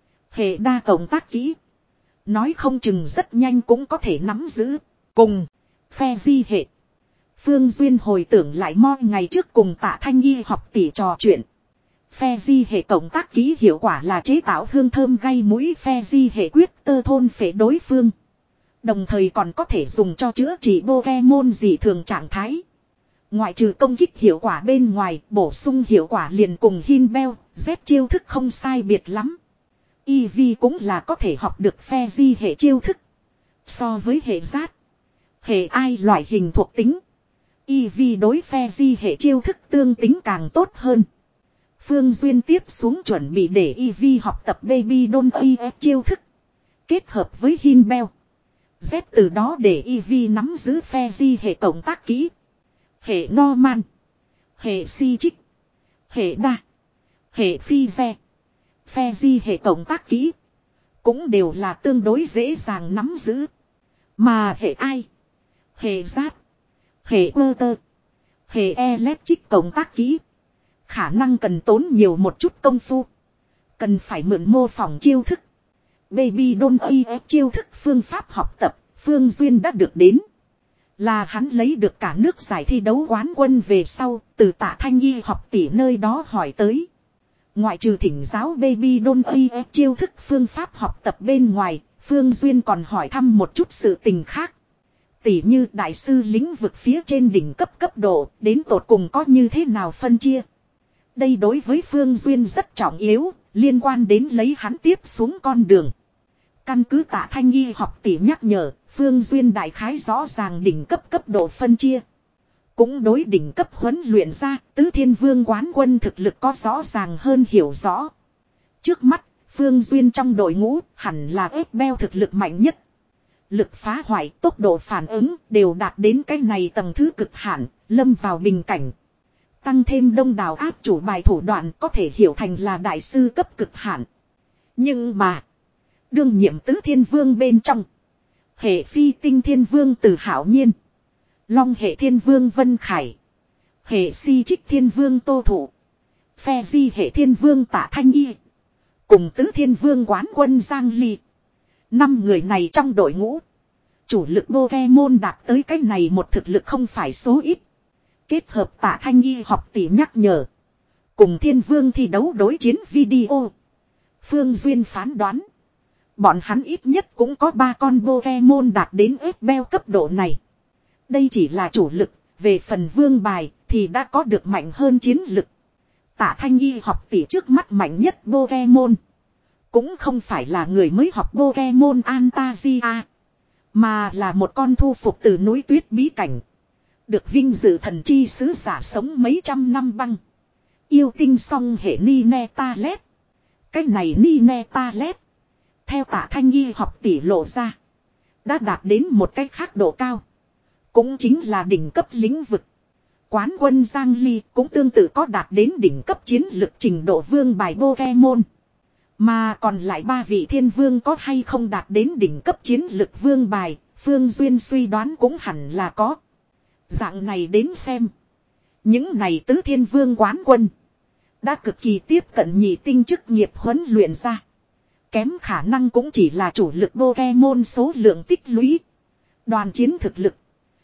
hệ đa cộng tác kỹ, nói không chừng rất nhanh cũng có thể nắm giữ. Cùng phe di hệ. Phương Duyên hồi tưởng lại mo ngày trước cùng Tạ Thanh Y học tỷ trò chuyện. Phe di hệ cộng tác kỹ hiệu quả là chế tạo hương thơm gây mũi. Phe di hệ quyết tơ thôn phệ đối phương. Đồng thời còn có thể dùng cho chữa trị Pokemon dị thường trạng thái. Ngoại trừ công kích hiệu quả bên ngoài, bổ sung hiệu quả liền cùng Hinbell, Z chiêu thức không sai biệt lắm. Eevee cũng là có thể học được phe di hệ chiêu thức. So với hệ giát, hệ ai loại hình thuộc tính, Eevee đối phe di hệ chiêu thức tương tính càng tốt hơn. Phương Duyên tiếp xuống chuẩn bị để Eevee học tập Baby Doll a ép chiêu thức. Kết hợp với Hinbell, Z từ đó để Eevee nắm giữ phe di hệ cộng tác kỹ. Hệ Norman, hệ si trích, hệ đa, hệ phi xe, phe di hệ cộng tác kỹ cũng đều là tương đối dễ dàng nắm giữ. Mà hệ ai, hệ giát, hệ ơ tơ, hệ electric cộng tác kỹ khả năng cần tốn nhiều một chút công phu. Cần phải mượn mô phỏng chiêu thức. Baby Doll a ép chiêu thức phương pháp học tập, Phương Duyên đã được đến. Là hắn lấy được cả nước giải thi đấu quán quân về sau, từ Tạ Thanh Y học tỷ nơi đó hỏi tới. Ngoại trừ thỉnh giáo Baby Doll uy ép chiêu thức phương pháp học tập bên ngoài, Phương Duyên còn hỏi thăm một chút sự tình khác. Tỉ như đại sư lĩnh vực phía trên đỉnh cấp cấp độ, đến tột cùng có như thế nào phân chia. Đây đối với Phương Duyên rất trọng yếu, liên quan đến lấy hắn tiếp xuống con đường. Căn cứ Tạ Thanh Y học tỷ nhắc nhở, Phương Duyên đại khái rõ ràng đỉnh cấp cấp độ phân chia. Cũng đối đỉnh cấp huấn luyện ra, Tứ Thiên Vương quán quân thực lực có rõ ràng hơn hiểu rõ. Trước mắt, Phương Duyên trong đội ngũ hẳn là ép beo thực lực mạnh nhất. Lực phá hoại, tốc độ phản ứng đều đạt đến cái này tầng thứ cực hạn, lâm vào bình cảnh. Tăng thêm đông đảo áp chủ bài thủ đoạn có thể hiểu thành là đại sư cấp cực hạn. Nhưng mà, đương nhiệm Tứ Thiên Vương bên trong, hệ phi tinh Thiên Vương Từ Hạo Nhiên, Long hệ Thiên Vương Vân Khải, hệ si trích Thiên Vương Tô Thụ, phe di hệ Thiên Vương Tạ Thanh Y, cùng Tứ Thiên Vương quán quân Giang Ly. Năm người này trong đội ngũ, chủ lực Pokemon đạt tới cái này một thực lực không phải số ít. Kết hợp Tạ Thanh Y học tỷ nhắc nhở, cùng Thiên Vương thi đấu đối chiến video, Phương Duyên phán đoán, bọn hắn ít nhất cũng có ba con Pokemon đạt đến ép beo cấp độ này. Đây chỉ là chủ lực, về phần vương bài thì đã có được mạnh hơn chiến lực. Tạ Thanh Y học tỷ trước mắt mạnh nhất Pokemon, cũng không phải là người mới học Pokemon Antasia, mà là một con thu phục từ núi tuyết bí cảnh, được vinh dự thần chi sứ giả sống mấy trăm năm băng. Yêu tinh song hệ Ninetalet. Cái này Ninetalet, theo Tạ Thanh Y học tỷ lộ ra, đã đạt đến một cái khác độ cao. Cũng chính là đỉnh cấp lĩnh vực. Quán quân Giang Ly cũng tương tự có đạt đến đỉnh cấp chiến lực trình độ vương bài Pokemon. Mà còn lại ba vị thiên vương có hay không đạt đến đỉnh cấp chiến lực vương bài, Phương Duyên suy đoán cũng hẳn là có. Dạng này đến xem, những này tứ thiên vương quán quân đã cực kỳ tiếp cận nhị tinh chức nghiệp huấn luyện ra. Kém khả năng cũng chỉ là chủ lực Pokemon số lượng tích lũy, đoàn chiến thực lực,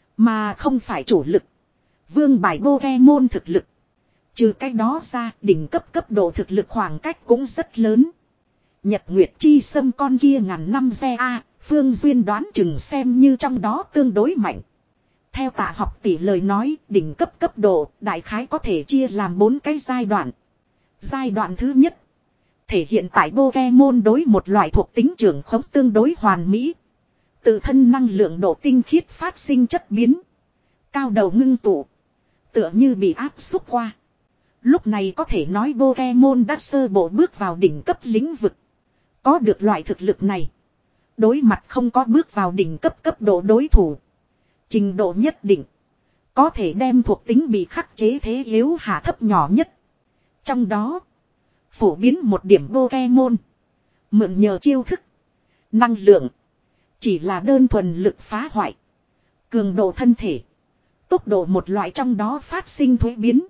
mà không phải chủ lực vương bài Pokemon thực lực. Trừ cái đó ra, đỉnh cấp cấp độ thực lực khoảng cách cũng rất lớn. Nhật Nguyệt Chi Sâm con kia ngàn năm xe A, Phương Duyên đoán chừng xem như trong đó tương đối mạnh. Theo Tạ học tỷ lời nói, đỉnh cấp cấp độ đại khái có thể chia làm bốn cái giai đoạn. Giai đoạn thứ nhất, thể hiện tại Pokemon đối một loại thuộc tính trưởng khống tương đối hoàn mỹ, tự thân năng lượng độ tinh khiết phát sinh chất biến, cao đầu ngưng tụ, tựa như bị áp xúc qua. Lúc này có thể nói Pokemon đã sơ bộ bước vào đỉnh cấp lĩnh vực. Có được loại thực lực này, đối mặt không có bước vào đỉnh cấp cấp độ đối thủ, trình độ nhất định có thể đem thuộc tính bị khắc chế thế yếu hạ thấp nhỏ nhất. Trong đó, phổ biến một điểm Pokemon mượn nhờ chiêu thức, năng lượng, chỉ là đơn thuần lực phá hoại, cường độ thân thể, tốc độ một loại trong đó phát sinh thuế biến.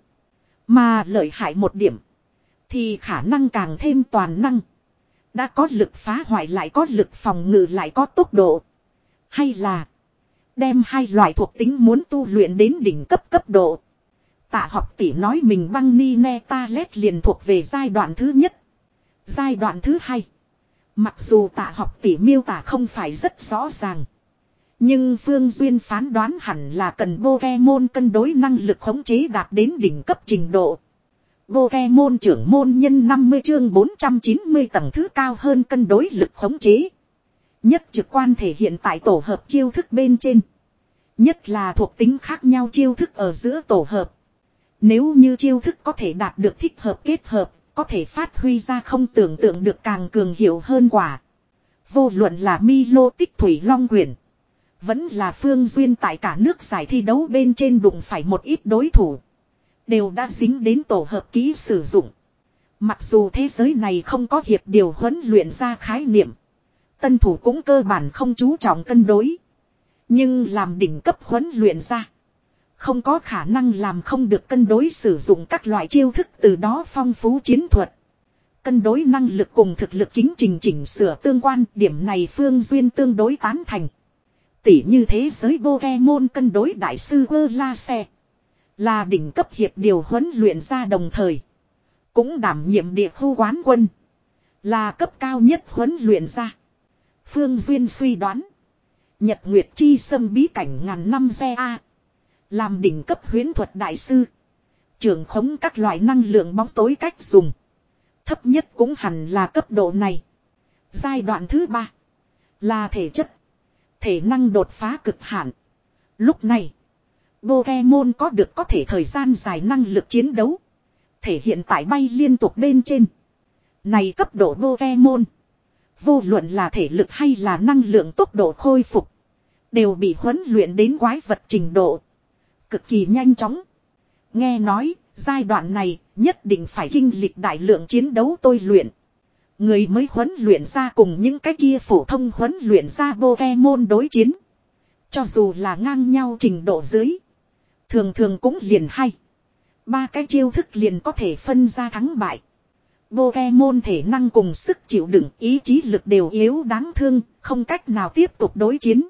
Mà lợi hại một điểm thì khả năng càng thêm toàn năng, đã có lực phá hoại lại có lực phòng ngự lại có tốc độ. Hay là đem hai loại thuộc tính muốn tu luyện đến đỉnh cấp cấp độ. Tạ học tỷ nói mình băng Ninetalet liền thuộc về giai đoạn thứ nhất. Giai đoạn thứ hai, mặc dù Tạ học tỷ miêu tả không phải rất rõ ràng, nhưng Phương Duyên phán đoán hẳn là cần Pokemon cân đối năng lực khống chế đạt đến đỉnh cấp trình độ. Pokemon trưởng môn nhân năm mươi chương bốn trăm chín mươi tầng thứ cao hơn cân đối lực khống chế. Nhất trực quan thể hiện tại tổ hợp chiêu thức bên trên. Nhất là thuộc tính khác nhau chiêu thức ở giữa tổ hợp. Nếu như chiêu thức có thể đạt được thích hợp kết hợp, có thể phát huy ra không tưởng tượng được càng cường hiệu hơn quả. Vô luận là Milo Tích Thủy Long Quyển, vẫn là Phương Duyên tại cả nước giải thi đấu bên trên đụng phải một ít đối thủ, đều đã dính đến tổ hợp ký sử dụng. Mặc dù thế giới này không có hiệp điều huấn luyện ra khái niệm, tân thủ cũng cơ bản không chú trọng cân đối. Nhưng làm đỉnh cấp huấn luyện ra, không có khả năng làm không được cân đối sử dụng các loại chiêu thức, từ đó phong phú chiến thuật. Cân đối năng lực cùng thực lực kính trình chỉnh sửa tương quan, điểm này Phương Duyên tương đối tán thành. Tỉ như thế giới Pokemon cân đối đại sư Verlace. Là đỉnh cấp hiệp điều huấn luyện ra đồng thời. Cũng đảm nhiệm địa khu quán quân. Là cấp cao nhất huấn luyện ra. Phương Duyên suy đoán. Nhật Nguyệt Chi Sâm bí cảnh ngàn năm xe A. Làm đỉnh cấp huyễn thuật đại sư. Trưởng khống các loại năng lượng bóng tối cách dùng. Thấp nhất cũng hẳn là cấp độ này. Giai đoạn thứ ba. Là thể chất. Thể năng đột phá cực hạn. Lúc này. Pokemon có được có thể thời gian dài năng lực chiến đấu. Thể hiện tại bay liên tục bên trên. Này cấp độ Pokemon. Vô luận là thể lực hay là năng lượng tốc độ khôi phục. Đều bị huấn luyện đến quái vật trình độ. Cực kỳ nhanh chóng. Nghe nói, giai đoạn này nhất định phải kinh lịch đại lượng chiến đấu tôi luyện. Người mới huấn luyện ra cùng những cái kia phổ thông huấn luyện ra Pokemon đối chiến. Cho dù là ngang nhau trình độ dưới. Thường thường cũng liền hay. Ba cái chiêu thức liền có thể phân ra thắng bại. Pokemon thể năng cùng sức chịu đựng ý chí lực đều yếu đáng thương, không cách nào tiếp tục đối chiến.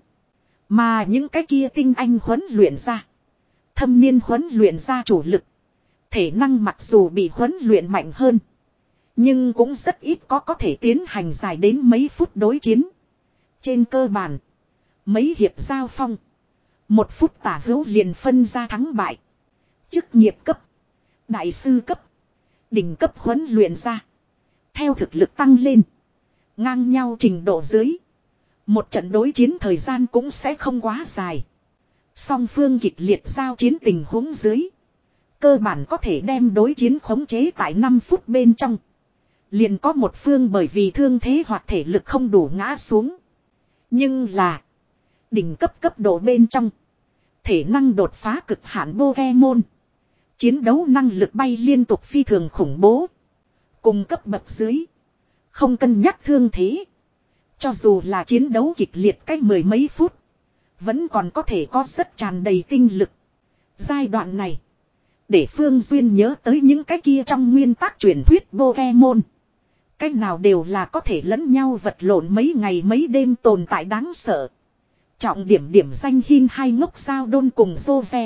Mà những cái kia tinh anh huấn luyện ra. Thâm niên huấn luyện ra chủ lực. Thể năng mặc dù bị huấn luyện mạnh hơn. Nhưng cũng rất ít có có thể tiến hành dài đến mấy phút đối chiến. Trên cơ bản. Mấy hiệp giao phong. Một phút tả hữu liền phân ra thắng bại. Chức nghiệp cấp. Đại sư cấp. Đỉnh cấp huấn luyện ra. Theo thực lực tăng lên. Ngang nhau trình độ dưới. Một trận đối chiến thời gian cũng sẽ không quá dài. Song phương kịch liệt giao chiến tình huống dưới. Cơ bản có thể đem đối chiến khống chế tại năm phút bên trong. Liền có một phương bởi vì thương thế hoặc thể lực không đủ ngã xuống. Nhưng là. Đỉnh cấp cấp độ bên trong. Thể năng đột phá cực hạn Pokemon. Chiến đấu năng lực bay liên tục phi thường khủng bố. Cùng cấp bậc dưới. Không cân nhắc thương thế. Cho dù là chiến đấu kịch liệt cách mười mấy phút. Vẫn còn có thể có rất tràn đầy tinh lực. Giai đoạn này. Để Phương Duyên nhớ tới những cái kia trong nguyên tắc truyền thuyết Pokemon. Cái nào đều là có thể lẫn nhau vật lộn mấy ngày mấy đêm tồn tại đáng sợ. Trọng điểm điểm danh hin hai ngốc sao đôn cùng Jove.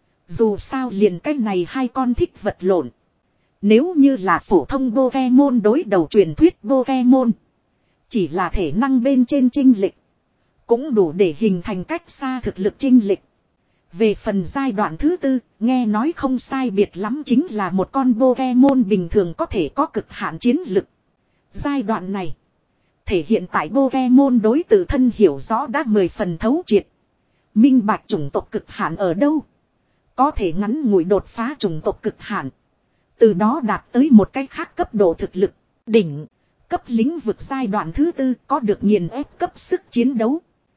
Dù sao liền cái này hai con thích vật lộn. Nếu như là phổ thông Pokemon đối đầu truyền thuyết Pokemon. Chỉ là thể năng bên trên chênh lệch. Cũng đủ để hình thành cách xa thực lực chênh lệch. Về phần giai đoạn thứ tư, nghe nói không sai biệt lắm chính là một con Pokemon bình thường có thể có cực hạn chiến lực. Giai đoạn này, thể hiện tại Pokemon đối tự thân hiểu rõ đã mười phần thấu triệt. Minh bạch chủng tộc cực hạn ở đâu? Có thể ngắn ngủi đột phá chủng tộc cực hạn. Từ đó đạt tới một cái khác cấp độ thực lực, đỉnh. Cấp lĩnh vực giai đoạn thứ tư có được nghiền ép cấp sức chiến đấu.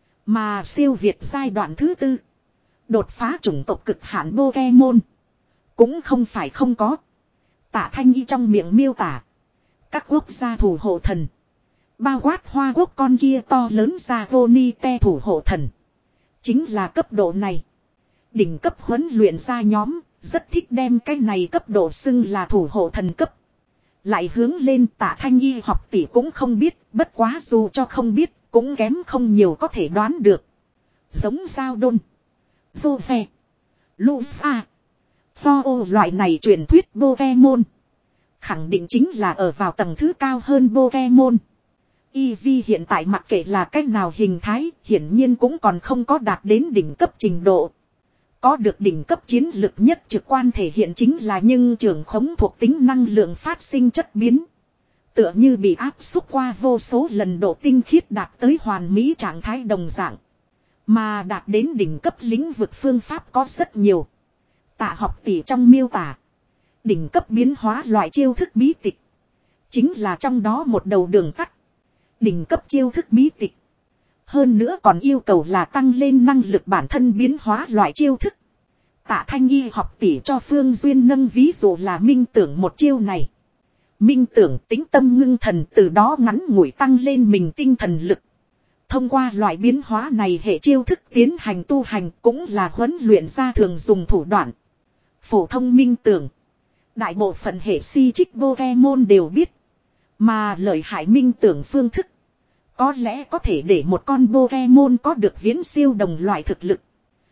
Mà siêu việt giai đoạn thứ tư. Đột phá chủng tộc cực hạn Pokemon. Cũng không phải không có. Tạ Thanh Y trong miệng miêu tả. Các quốc gia thủ hộ thần. Bao quát Hoa Quốc con kia to lớn ra Vonite thủ hộ thần. Chính là cấp độ này. Đỉnh cấp huấn luyện ra nhóm. Rất thích đem cái này cấp độ xưng là thủ hộ thần cấp. Lại hướng lên Tạ Thanh Y học tỷ cũng không biết. Bất quá dù cho không biết. Cũng kém không nhiều có thể đoán được. Giống Giao Đôn, Jove, Lufa, Fo loại này truyền thuyết Pokemon. Khẳng định chính là ở vào tầng thứ cao hơn Pokemon. Eevee hiện tại mặc kệ là cách nào hình thái, hiển nhiên cũng còn không có đạt đến đỉnh cấp trình độ. Có được đỉnh cấp chiến lực nhất trực quan thể hiện chính là nhưng trưởng khống thuộc tính năng lượng phát sinh chất biến. Tựa như bị áp xúc qua vô số lần độ tinh khiết đạt tới hoàn mỹ trạng thái đồng dạng. Mà đạt đến đỉnh cấp lĩnh vực phương pháp có rất nhiều. Tạ học tỷ trong miêu tả. Đỉnh cấp biến hóa loại chiêu thức bí tịch. Chính là trong đó một đầu đường tắt. Đỉnh cấp chiêu thức bí tịch. Hơn nữa còn yêu cầu là tăng lên năng lực bản thân biến hóa loại chiêu thức. Tạ Thanh Y học tỷ cho Phương Duyên nâng ví dụ là minh tưởng một chiêu này. Minh tưởng tính tâm ngưng thần từ đó ngắn ngủi tăng lên mình tinh thần lực. Thông qua loại biến hóa này hệ chiêu thức tiến hành tu hành cũng là huấn luyện ra thường dùng thủ đoạn. Phổ thông minh tưởng. Đại bộ phận hệ si trích Pokemon đều biết. Mà lợi hại minh tưởng phương thức. Có lẽ có thể để một con Pokemon có được viễn siêu đồng loại thực lực.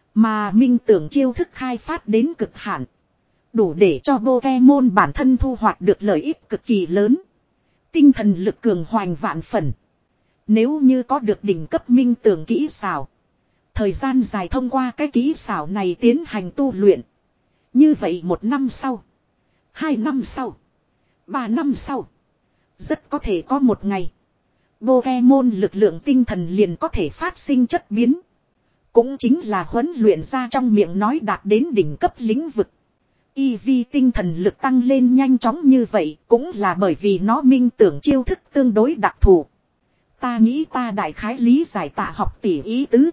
Mà minh tưởng chiêu thức khai phát đến cực hạn. Đủ để cho Pokemon bản thân thu hoạch được lợi ích cực kỳ lớn. Tinh thần lực cường hoành vạn phần. Nếu như có được đỉnh cấp minh tưởng kỹ xảo. Thời gian dài thông qua cái kỹ xảo này tiến hành tu luyện. Như vậy một năm sau. Hai năm sau. Ba năm sau. Rất có thể có một ngày. Pokemon lực lượng tinh thần liền có thể phát sinh chất biến. Cũng chính là huấn luyện ra trong miệng nói đạt đến đỉnh cấp lĩnh vực. Eevee tinh thần lực tăng lên nhanh chóng như vậy cũng là bởi vì nó minh tưởng chiêu thức tương đối đặc thù. Ta nghĩ ta đại khái lý giải Tạ Học tỷ ý tứ.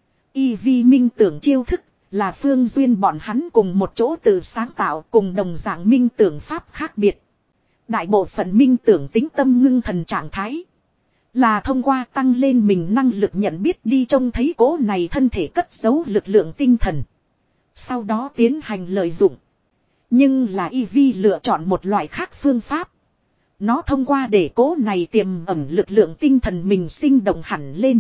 Eevee minh tưởng chiêu thức là Phương Duyên bọn hắn cùng một chỗ tự sáng tạo cùng đồng dạng minh tưởng pháp khác biệt. Đại bộ phận minh tưởng tính tâm ngưng thần trạng thái. Là thông qua tăng lên mình năng lực nhận biết đi trông thấy cố này thân thể cất giấu lực lượng tinh thần. Sau đó tiến hành lợi dụng. Nhưng là Eevee lựa chọn một loại khác phương pháp. Nó thông qua để cố này tiềm ẩn lực lượng tinh thần mình sinh động hẳn lên.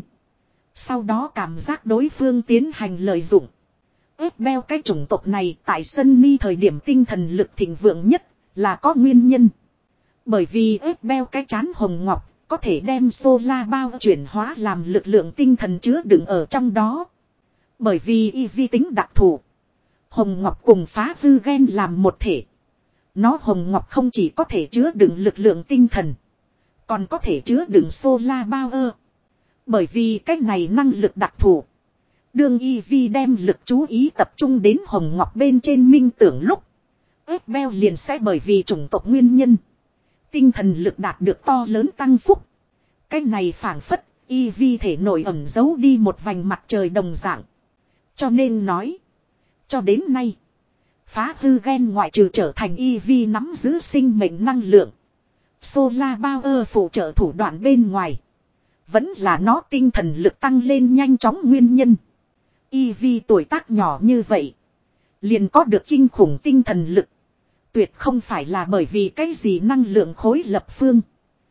Sau đó cảm giác đối phương tiến hành lợi dụng. Ép beo cái chủng tộc này tại sân ni thời điểm tinh thần lực thịnh vượng nhất là có nguyên nhân. Bởi vì ép beo cái chán hồng ngọc có thể đem Solar bao chuyển hóa làm lực lượng tinh thần chứa đựng ở trong đó. Bởi vì Eevee tính đặc thù. Hồng ngọc cùng phá hư gen làm một thể. Nó hồng ngọc không chỉ có thể chứa đựng lực lượng tinh thần. Còn có thể chứa đựng Solar Power. Bởi vì cái này năng lực đặc thù. Đương Eevee đem lực chú ý tập trung đến hồng ngọc bên trên minh tưởng lúc. Ép beo liền sẽ bởi vì chủng tộc nguyên nhân. Tinh thần lực đạt được to lớn tăng phúc. Cái này phảng phất, Eevee thể nổi ẩm giấu đi một vành mặt trời đồng dạng. Cho nên nói. Cho đến nay. Phá hư gen ngoại trừ trở thành Eevee nắm giữ sinh mệnh năng lượng. Solar Power phụ trợ thủ đoạn bên ngoài. Vẫn là nó tinh thần lực tăng lên nhanh chóng nguyên nhân. Eevee tuổi tác nhỏ như vậy. Liền có được kinh khủng tinh thần lực. Tuyệt không phải là bởi vì cái gì năng lượng khối lập phương.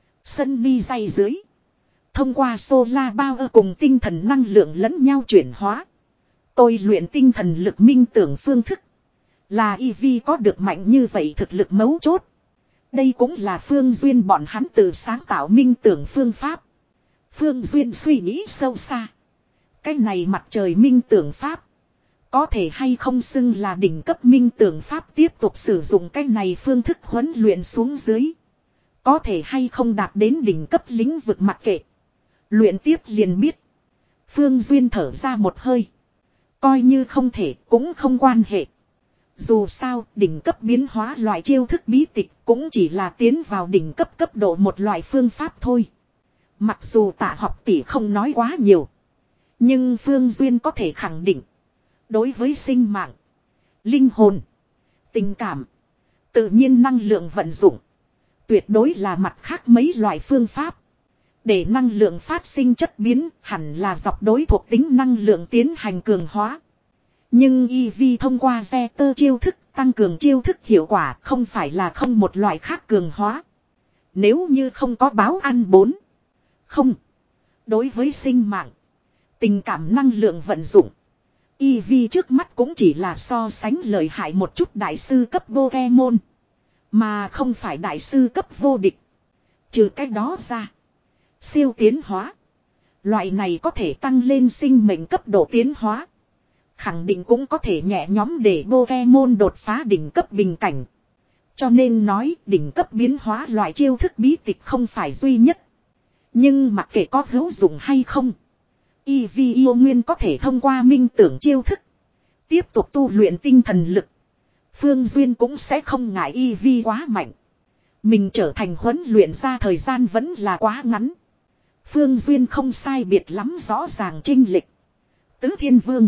Sân mi dây dưới. Thông qua Solar Power cùng tinh thần năng lượng lẫn nhau chuyển hóa. Tôi luyện tinh thần lực minh tưởng phương thức. Là Eevee có được mạnh như vậy thực lực mấu chốt. Đây cũng là Phương Duyên bọn hắn tự sáng tạo minh tưởng phương pháp. Phương Duyên suy nghĩ sâu xa. Cái này mặt trời minh tưởng pháp. Có thể hay không xưng là đỉnh cấp minh tưởng pháp tiếp tục sử dụng cái này phương thức huấn luyện xuống dưới. Có thể hay không đạt đến đỉnh cấp lĩnh vực mặc kệ. Luyện tiếp liền biết. Phương Duyên thở ra một hơi. Coi như không thể cũng không quan hệ. Dù sao đỉnh cấp biến hóa loại chiêu thức bí tịch cũng chỉ là tiến vào đỉnh cấp cấp độ một loại phương pháp thôi. Mặc dù Tạ Học tỷ không nói quá nhiều. Nhưng Phương Duyên có thể khẳng định. Đối với sinh mạng, linh hồn, tình cảm, tự nhiên năng lượng vận dụng. Tuyệt đối là mặt khác mấy loại phương pháp. Để năng lượng phát sinh chất biến hẳn là dọc đối thuộc tính năng lượng tiến hành cường hóa. Nhưng Eevee thông qua xe tơ chiêu thức tăng cường chiêu thức hiệu quả không phải là không một loại khác cường hóa. Nếu như không có báo ăn bốn. Không. Đối với sinh mạng, tình cảm năng lượng vận dụng. Eevee trước mắt cũng chỉ là so sánh lợi hại một chút đại sư cấp Pokemon. Mà không phải đại sư cấp vô địch. Trừ cái đó ra. Siêu tiến hóa. Loại này có thể tăng lên sinh mệnh cấp độ tiến hóa. Khẳng định cũng có thể nhẹ nhóm để Pokemon đột phá đỉnh cấp bình cảnh. Cho nên nói đỉnh cấp biến hóa loại chiêu thức bí tịch không phải duy nhất. Nhưng mặc kệ có hữu dụng hay không. Eevee yêu nguyên có thể thông qua minh tưởng chiêu thức. Tiếp tục tu luyện tinh thần lực. Phương Duyên cũng sẽ không ngại Eevee quá mạnh. Mình trở thành huấn luyện ra thời gian vẫn là quá ngắn. Phương Duyên không sai biệt lắm rõ ràng chênh lệch. Tứ Thiên Vương.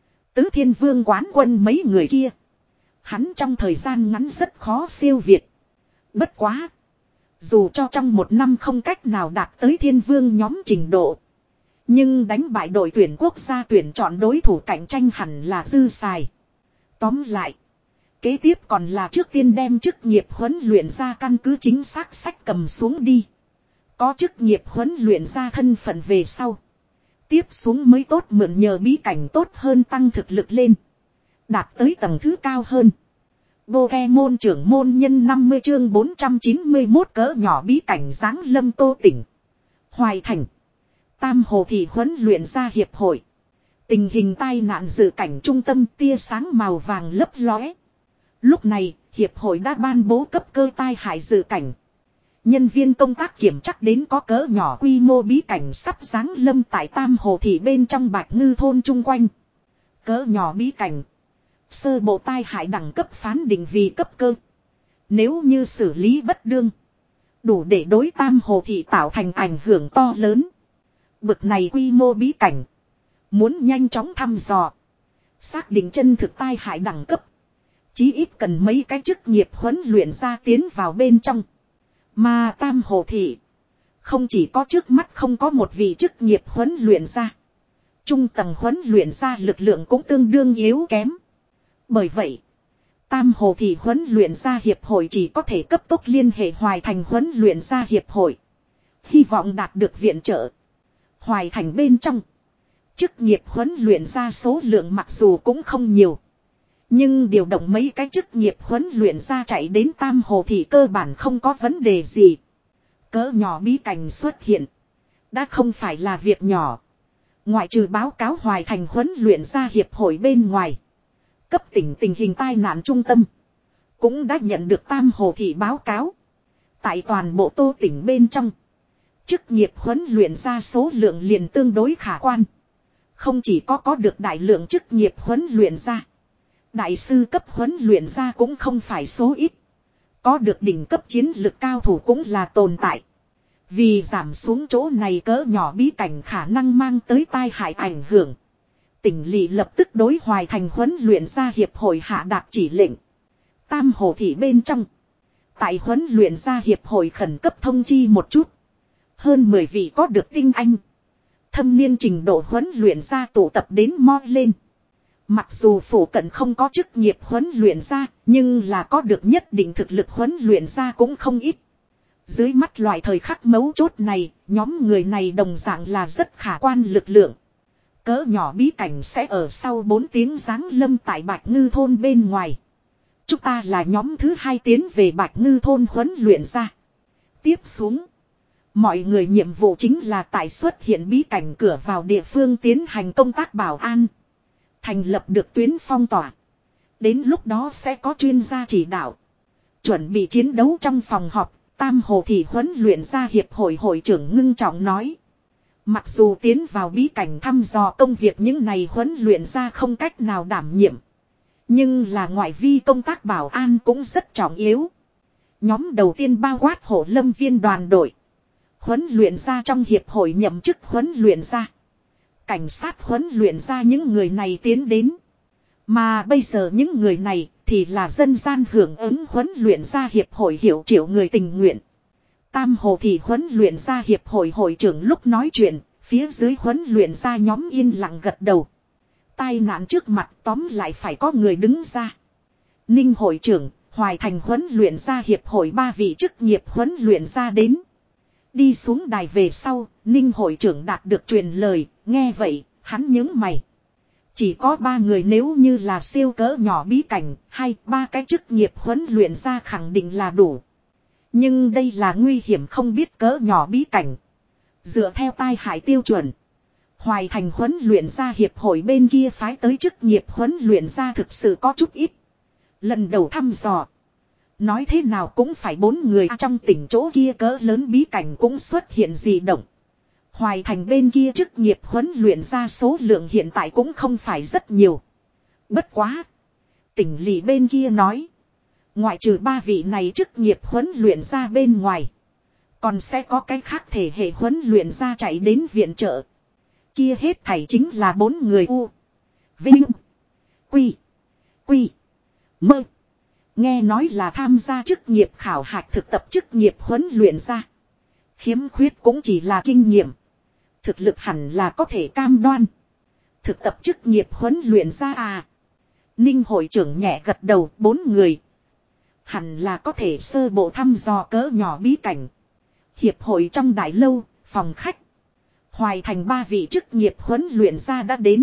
Tứ Thiên Vương quán quân mấy người kia. Hắn trong thời gian ngắn rất khó siêu việt. Bất quá. Dù cho trong một năm không cách nào đạt tới Thiên Vương nhóm trình độ. Nhưng đánh bại đội tuyển quốc gia tuyển chọn đối thủ cạnh tranh hẳn là dư xài. Tóm lại. Kế tiếp còn là trước tiên đem chức nghiệp huấn luyện ra căn cứ chính xác sách cầm xuống đi. Có chức nghiệp huấn luyện ra thân phận về sau. Tiếp xuống mới tốt mượn nhờ bí cảnh tốt hơn tăng thực lực lên. Đạt tới tầng thứ cao hơn. Pokemon trưởng môn nhân năm mươi chương bốn trăm chín mươi mốt cỡ nhỏ bí cảnh giáng lâm Tô tỉnh. Hoài Thành. Tam Hồ Thị huấn luyện ra hiệp hội. Tình hình tai nạn dự cảnh trung tâm tia sáng màu vàng lấp lóe. Lúc này, hiệp hội đã ban bố cấp cơ tai hại dự cảnh. Nhân viên công tác kiểm chắc đến có cỡ nhỏ quy mô bí cảnh sắp giáng lâm tại Tam Hồ Thị bên trong Bạch Ngư thôn chung quanh. Cỡ nhỏ bí cảnh. Sơ bộ tai hại đẳng cấp phán định vì cấp cơ. Nếu như xử lý bất đương. Đủ để đối Tam Hồ Thị tạo thành ảnh hưởng to lớn. Bực này quy mô bí cảnh. Muốn nhanh chóng thăm dò. Xác định chân thực tai hại đẳng cấp. Chí ít cần mấy cái chức nghiệp huấn luyện ra tiến vào bên trong. Mà Tam Hồ Thị. Không chỉ có trước mắt không có một vị chức nghiệp huấn luyện ra. Trung tầng huấn luyện ra lực lượng cũng tương đương yếu kém. Bởi vậy. Tam Hồ Thị huấn luyện ra hiệp hội chỉ có thể cấp tốc liên hệ Hoài Thành huấn luyện ra hiệp hội. Hy vọng đạt được viện trợ. Hoài Thành bên trong. Chức nghiệp huấn luyện ra số lượng mặc dù cũng không nhiều. Nhưng điều động mấy cái chức nghiệp huấn luyện ra chạy đến Tam Hồ Thị cơ bản không có vấn đề gì. Cỡ nhỏ bí cảnh xuất hiện. Đã không phải là việc nhỏ. Ngoại trừ báo cáo Hoài Thành huấn luyện ra hiệp hội bên ngoài. Cấp tỉnh tình hình tai nạn trung tâm. Cũng đã nhận được Tam Hồ Thị báo cáo. Tại toàn bộ Tô tỉnh bên trong. Chức nghiệp huấn luyện ra số lượng liền tương đối khả quan. Không chỉ có có được đại lượng chức nghiệp huấn luyện ra. Đại sư cấp huấn luyện ra cũng không phải số ít. Có được đỉnh cấp chiến lực cao thủ cũng là tồn tại. Vì giảm xuống chỗ này cỡ nhỏ bí cảnh khả năng mang tới tai hại ảnh hưởng. Tỉnh lỵ lập tức đối Hoài Thành huấn luyện ra hiệp hội hạ đạt chỉ lệnh. Tam Hồ Thị bên trong. Tại huấn luyện ra hiệp hội khẩn cấp thông chi một chút. Hơn mười vị có được tinh anh. Thâm niên trình độ huấn luyện ra tụ tập đến mo lên. Mặc dù phủ cận không có chức nghiệp huấn luyện ra, nhưng là có được nhất định thực lực huấn luyện ra cũng không ít. Dưới mắt loại thời khắc mấu chốt này, nhóm người này đồng dạng là rất khả quan lực lượng. Cỡ nhỏ bí cảnh sẽ ở sau bốn tiếng giáng lâm tại Bạch Ngư thôn bên ngoài. Chúng ta là nhóm thứ hai tiến về Bạch Ngư thôn huấn luyện ra. Tiếp xuống. Mọi người nhiệm vụ chính là tại xuất hiện bí cảnh cửa vào địa phương tiến hành công tác bảo an. Thành lập được tuyến phong tỏa. Đến lúc đó sẽ có chuyên gia chỉ đạo. Chuẩn bị chiến đấu trong phòng họp, Tam Hồ Thị huấn luyện ra hiệp hội hội trưởng ngưng trọng nói. Mặc dù tiến vào bí cảnh thăm dò công việc những này huấn luyện ra không cách nào đảm nhiệm. Nhưng là ngoại vi công tác bảo an cũng rất trọng yếu. Nhóm đầu tiên bao quát Hổ Lâm viên đoàn đội. Huấn luyện ra trong hiệp hội nhậm chức huấn luyện ra. Cảnh sát huấn luyện ra những người này tiến đến. Mà bây giờ những người này thì là dân gian hưởng ứng huấn luyện ra hiệp hội hiệu triệu người tình nguyện. Tam Hồ Thị huấn luyện ra hiệp hội hội trưởng lúc nói chuyện, phía dưới huấn luyện ra nhóm yên lặng gật đầu. Tai nạn trước mặt tóm lại phải có người đứng ra. Ninh hội trưởng, Hoài Thành huấn luyện ra hiệp hội ba vị chức nghiệp huấn luyện ra đến. Đi xuống đài về sau, Ninh hội trưởng đạt được truyền lời, nghe vậy, hắn nhướng mày. Chỉ có ba người nếu như là siêu cỡ nhỏ bí cảnh, hay ba cái chức nghiệp huấn luyện ra khẳng định là đủ. Nhưng đây là nguy hiểm không biết cỡ nhỏ bí cảnh. Dựa theo tai hại tiêu chuẩn. Hoài Thành huấn luyện ra hiệp hội bên kia phái tới chức nghiệp huấn luyện ra thực sự có chút ít. Lần đầu thăm dò. Nói thế nào cũng phải bốn người trong tỉnh chỗ kia cỡ lớn bí cảnh cũng xuất hiện dị động. Hoài Thành bên kia chức nghiệp huấn luyện ra số lượng hiện tại cũng không phải rất nhiều. Bất quá. Tỉnh lỵ bên kia nói. Ngoại trừ ba vị này chức nghiệp huấn luyện ra bên ngoài. Còn sẽ có cái khác thể hệ huấn luyện ra chạy đến viện trợ. Kia hết thảy chính là bốn người U. Vinh. Quy. Quy. Mơ. Nghe nói là tham gia chức nghiệp khảo hạch thực tập chức nghiệp huấn luyện ra. Khiếm khuyết cũng chỉ là kinh nghiệm. Thực lực hẳn là có thể cam đoan. Thực tập chức nghiệp huấn luyện ra à. Ninh hội trưởng nhẹ gật đầu bốn người. Hẳn là có thể sơ bộ thăm dò cỡ nhỏ bí cảnh. Hiệp hội trong đại lâu, phòng khách. Hoài Thành ba vị chức nghiệp huấn luyện gia đã đến.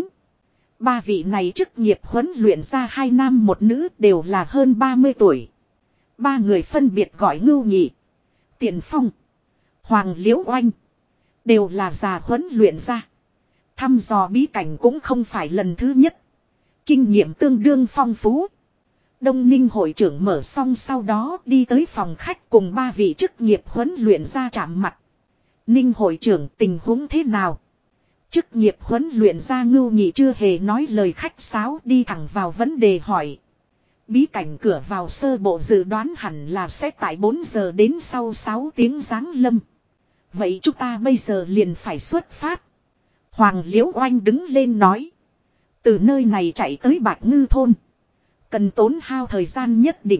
Ba vị này chức nghiệp huấn luyện gia hai nam một nữ đều là hơn ba mươi tuổi. Ba người phân biệt gọi Ngưu Nhị, Tiền Phong, Hoàng Liễu Oanh. Đều là già huấn luyện gia. Thăm dò bí cảnh cũng không phải lần thứ nhất. Kinh nghiệm tương đương phong phú. Đông Ninh hội trưởng mở xong sau đó đi tới phòng khách cùng ba vị chức nghiệp huấn luyện gia chạm mặt. Ninh hội trưởng tình huống thế nào? Chức nghiệp huấn luyện gia Ngưu Nhị chưa hề nói lời khách sáo đi thẳng vào vấn đề hỏi. Bí cảnh cửa vào sơ bộ dự đoán hẳn là sẽ tại bốn giờ đến sau sáu tiếng giáng lâm. Vậy chúng ta bây giờ liền phải xuất phát. Hoàng Liễu Oanh đứng lên nói. Từ nơi này chạy tới Bạch Ngư thôn. Cần tốn hao thời gian nhất định.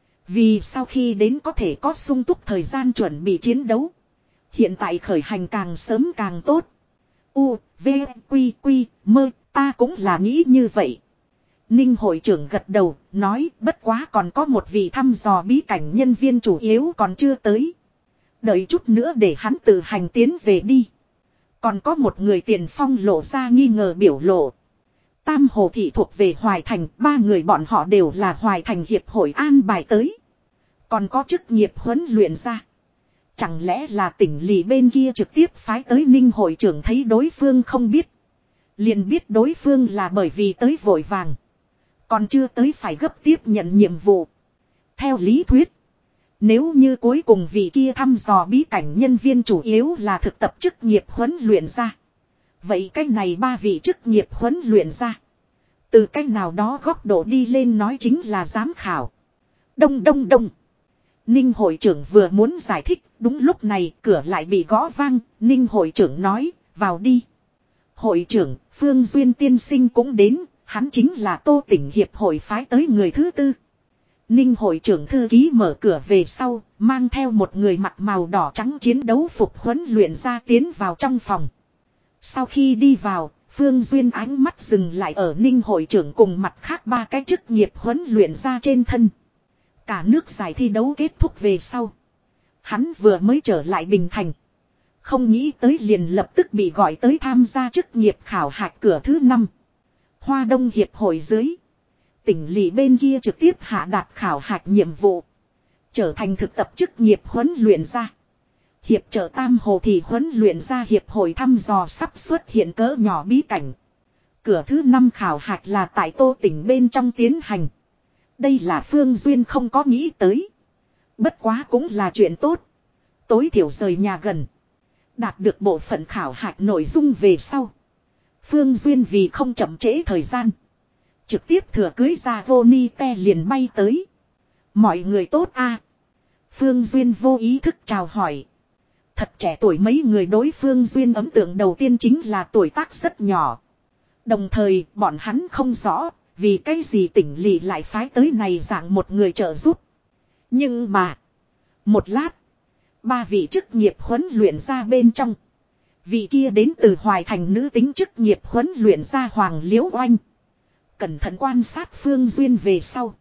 Vì sau khi đến có thể có sung túc thời gian chuẩn bị chiến đấu. Hiện tại khởi hành càng sớm càng tốt. U, V, Quy, Quy, Mơ, ta cũng là nghĩ như vậy. Ninh hội trưởng gật đầu, nói bất quá còn có một vị thăm dò bí cảnh nhân viên chủ yếu còn chưa tới. Đợi chút nữa để hắn tự hành tiến về đi. Còn có một người Tiền Phong lộ ra nghi ngờ biểu lộ. Tam Hồ Thị thuộc về Hoài Thành, ba người bọn họ đều là Hoài Thành Hiệp hội an bài tới. Còn có chức nghiệp huấn luyện ra. Chẳng lẽ là tỉnh lỵ bên kia trực tiếp phái tới Ninh hội trưởng thấy đối phương không biết. Liền biết đối phương là bởi vì tới vội vàng. Còn chưa tới phải gấp tiếp nhận nhiệm vụ. Theo lý thuyết. Nếu như cuối cùng vị kia thăm dò bí cảnh nhân viên chủ yếu là thực tập chức nghiệp huấn luyện ra. Vậy cách này ba vị chức nghiệp huấn luyện ra. Từ cách nào đó góc độ đi lên nói chính là giám khảo. Đông đông đông. Ninh hội trưởng vừa muốn giải thích. Đúng lúc này cửa lại bị gõ vang. Ninh hội trưởng nói vào đi. Hội trưởng Phương Duyên tiên sinh cũng đến. Hắn chính là Tô Tỉnh Hiệp hội phái tới người thứ tư. Ninh hội trưởng thư ký mở cửa về sau, mang theo một người mặc màu đỏ trắng chiến đấu phục huấn luyện ra tiến vào trong phòng. Sau khi đi vào, Phương Duyên ánh mắt dừng lại ở Ninh hội trưởng cùng mặt khác ba cái chức nghiệp huấn luyện ra trên thân. Cả nước giải thi đấu kết thúc về sau. Hắn vừa mới trở lại Bình Thành. Không nghĩ tới liền lập tức bị gọi tới tham gia chức nghiệp khảo hạch cửa thứ năm. Hoa Đông Hiệp hội dưới. Tỉnh lỵ bên kia trực tiếp hạ đạt khảo hạch nhiệm vụ. Trở thành thực tập chức nghiệp huấn luyện ra. Hiệp trợ Tam Hồ Thị huấn luyện ra hiệp hội thăm dò sắp xuất hiện cỡ nhỏ bí cảnh. Cửa thứ năm khảo hạch là tại Tô Tỉnh bên trong tiến hành. Đây là Phương Duyên không có nghĩ tới. Bất quá cũng là chuyện tốt. Tối thiểu rời nhà gần. Đạt được bộ phận khảo hạch nội dung về sau. Phương Duyên vì không chậm trễ thời gian. Trực tiếp thừa cưới ra vô ni te liền bay tới. Mọi người tốt a à? Phương Duyên vô ý thức chào hỏi. Thật trẻ tuổi mấy người đối Phương Duyên ấn tượng đầu tiên chính là tuổi tác rất nhỏ. Đồng thời bọn hắn không rõ vì cái gì tỉnh lỵ lại phái tới này dạng một người trợ giúp. Nhưng mà. Một lát. Ba vị chức nghiệp huấn luyện ra bên trong. Vị kia đến từ Hoài Thành nữ tính chức nghiệp huấn luyện ra Hoàng Liễu Oanh. Cẩn thận quan sát Phương Duyên về sau.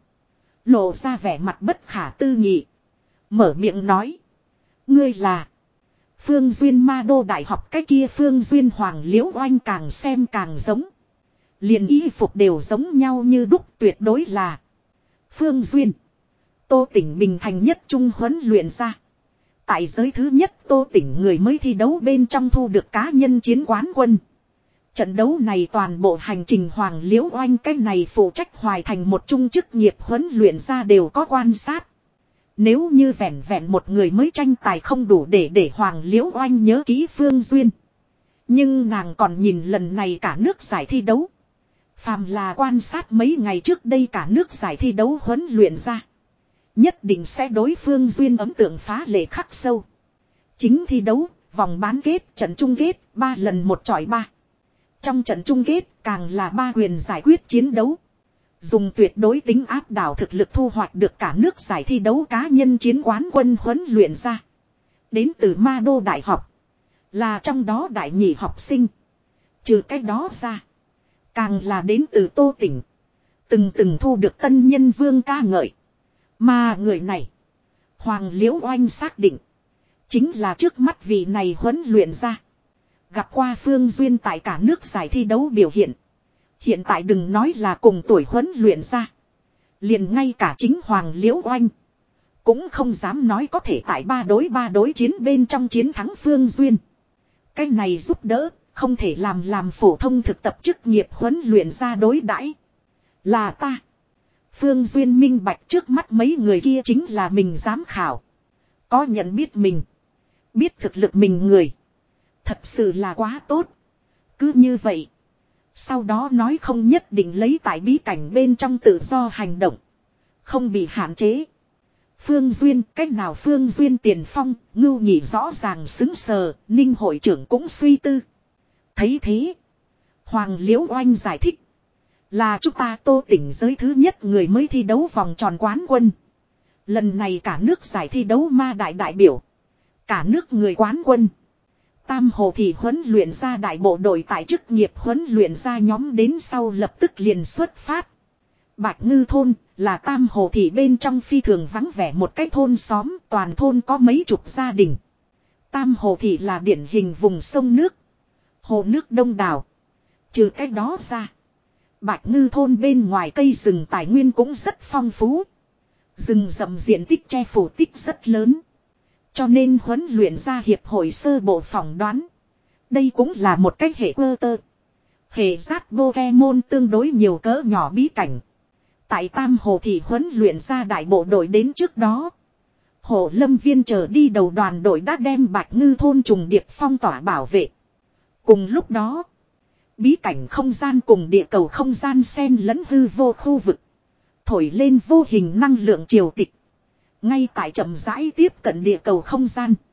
Lộ ra vẻ mặt bất khả tư nghị. Mở miệng nói. Ngươi là. Phương Duyên ma đô đại học cái kia Phương Duyên Hoàng Liễu Oanh càng xem càng giống. Liền y phục đều giống nhau như đúc tuyệt đối là. Phương Duyên. Tô Tỉnh Bình Thành nhất trung huấn luyện ra. Tại giới thứ nhất Tô Tỉnh người mới thi đấu bên trong thu được cá nhân chiến quán quân. Trận đấu này toàn bộ hành trình Hoàng Liễu Oanh cái này phụ trách Hoài Thành một trung chức nghiệp huấn luyện ra đều có quan sát. Nếu như vẹn vẹn một người mới tranh tài không đủ để để Hoàng Liễu Oanh nhớ kỹ Phương Duyên. Nhưng nàng còn nhìn lần này cả nước giải thi đấu. Phàm là quan sát mấy ngày trước đây cả nước giải thi đấu huấn luyện ra. Nhất định sẽ đối Phương Duyên ấn tượng phá lệ khắc sâu. Chính thi đấu, vòng bán kết, trận chung kết, ba lần một chọi ba. Trong trận chung kết càng là ba quyền giải quyết chiến đấu. Dùng tuyệt đối tính áp đảo thực lực thu hoạch được cả nước giải thi đấu cá nhân chiến quán quân huấn luyện ra. Đến từ Ma Đô Đại học. Là trong đó đại nhị học sinh. Trừ cách đó ra. Càng là đến từ Tô Tỉnh. Từng từng thu được tân nhân vương ca ngợi. Mà người này. Hoàng Liễu Oanh xác định. Chính là trước mắt vị này huấn luyện ra. Gặp qua Phương Duyên tại cả nước giải thi đấu biểu hiện. Hiện tại đừng nói là cùng tuổi huấn luyện ra. Liền ngay cả chính Hoàng Liễu Oanh. Cũng không dám nói có thể tại ba đối ba đối chiến bên trong chiến thắng Phương Duyên. Cái này giúp đỡ, không thể làm làm phổ thông thực tập chức nghiệp huấn luyện ra đối đãi. Là ta. Phương Duyên minh bạch trước mắt mấy người kia chính là mình giám khảo. Có nhận biết mình. Biết thực lực mình người. Thật sự là quá tốt. Cứ như vậy. Sau đó nói không nhất định lấy tại bí cảnh bên trong tự do hành động. Không bị hạn chế. Phương Duyên, cách nào Phương Duyên tiền phong, ngưu nhị rõ ràng xứng sờ, Ninh hội trưởng cũng suy tư. Thấy thế. Hoàng Liễu Oanh giải thích. Là chúng ta Tô tỉnh giới thứ nhất người mới thi đấu vòng tròn quán quân. Lần này cả nước giải thi đấu ma đại đại biểu. Cả nước người quán quân. Tam Hồ Thị huấn luyện ra đại bộ đội tại chức nghiệp huấn luyện ra nhóm đến sau lập tức liền xuất phát. Bạch Ngư thôn là Tam Hồ Thị bên trong phi thường vắng vẻ một cái thôn xóm, toàn thôn có mấy chục gia đình. Tam Hồ Thị là điển hình vùng sông nước. Hồ nước đông đảo. Trừ cái đó ra. Bạch Ngư thôn bên ngoài cây rừng tài nguyên cũng rất phong phú. Rừng rậm diện tích che phủ tích rất lớn. Cho nên huấn luyện ra hiệp hội sơ bộ phỏng đoán. Đây cũng là một cách hệ quơ tơ. Hệ giác Pokemon tương đối nhiều cỡ nhỏ bí cảnh. Tại Tam Hồ Thị huấn luyện ra đại bộ đội đến trước đó. Hồ Lâm Viên trở đi đầu đoàn đội đã đem Bạch Ngư thôn trùng điệp phong tỏa bảo vệ. Cùng lúc đó. Bí cảnh không gian cùng địa cầu không gian xen lẫn hư vô khu vực. Thổi lên vô hình năng lượng triều tịch. Ngay tại chậm rãi tiếp cận địa cầu không gian.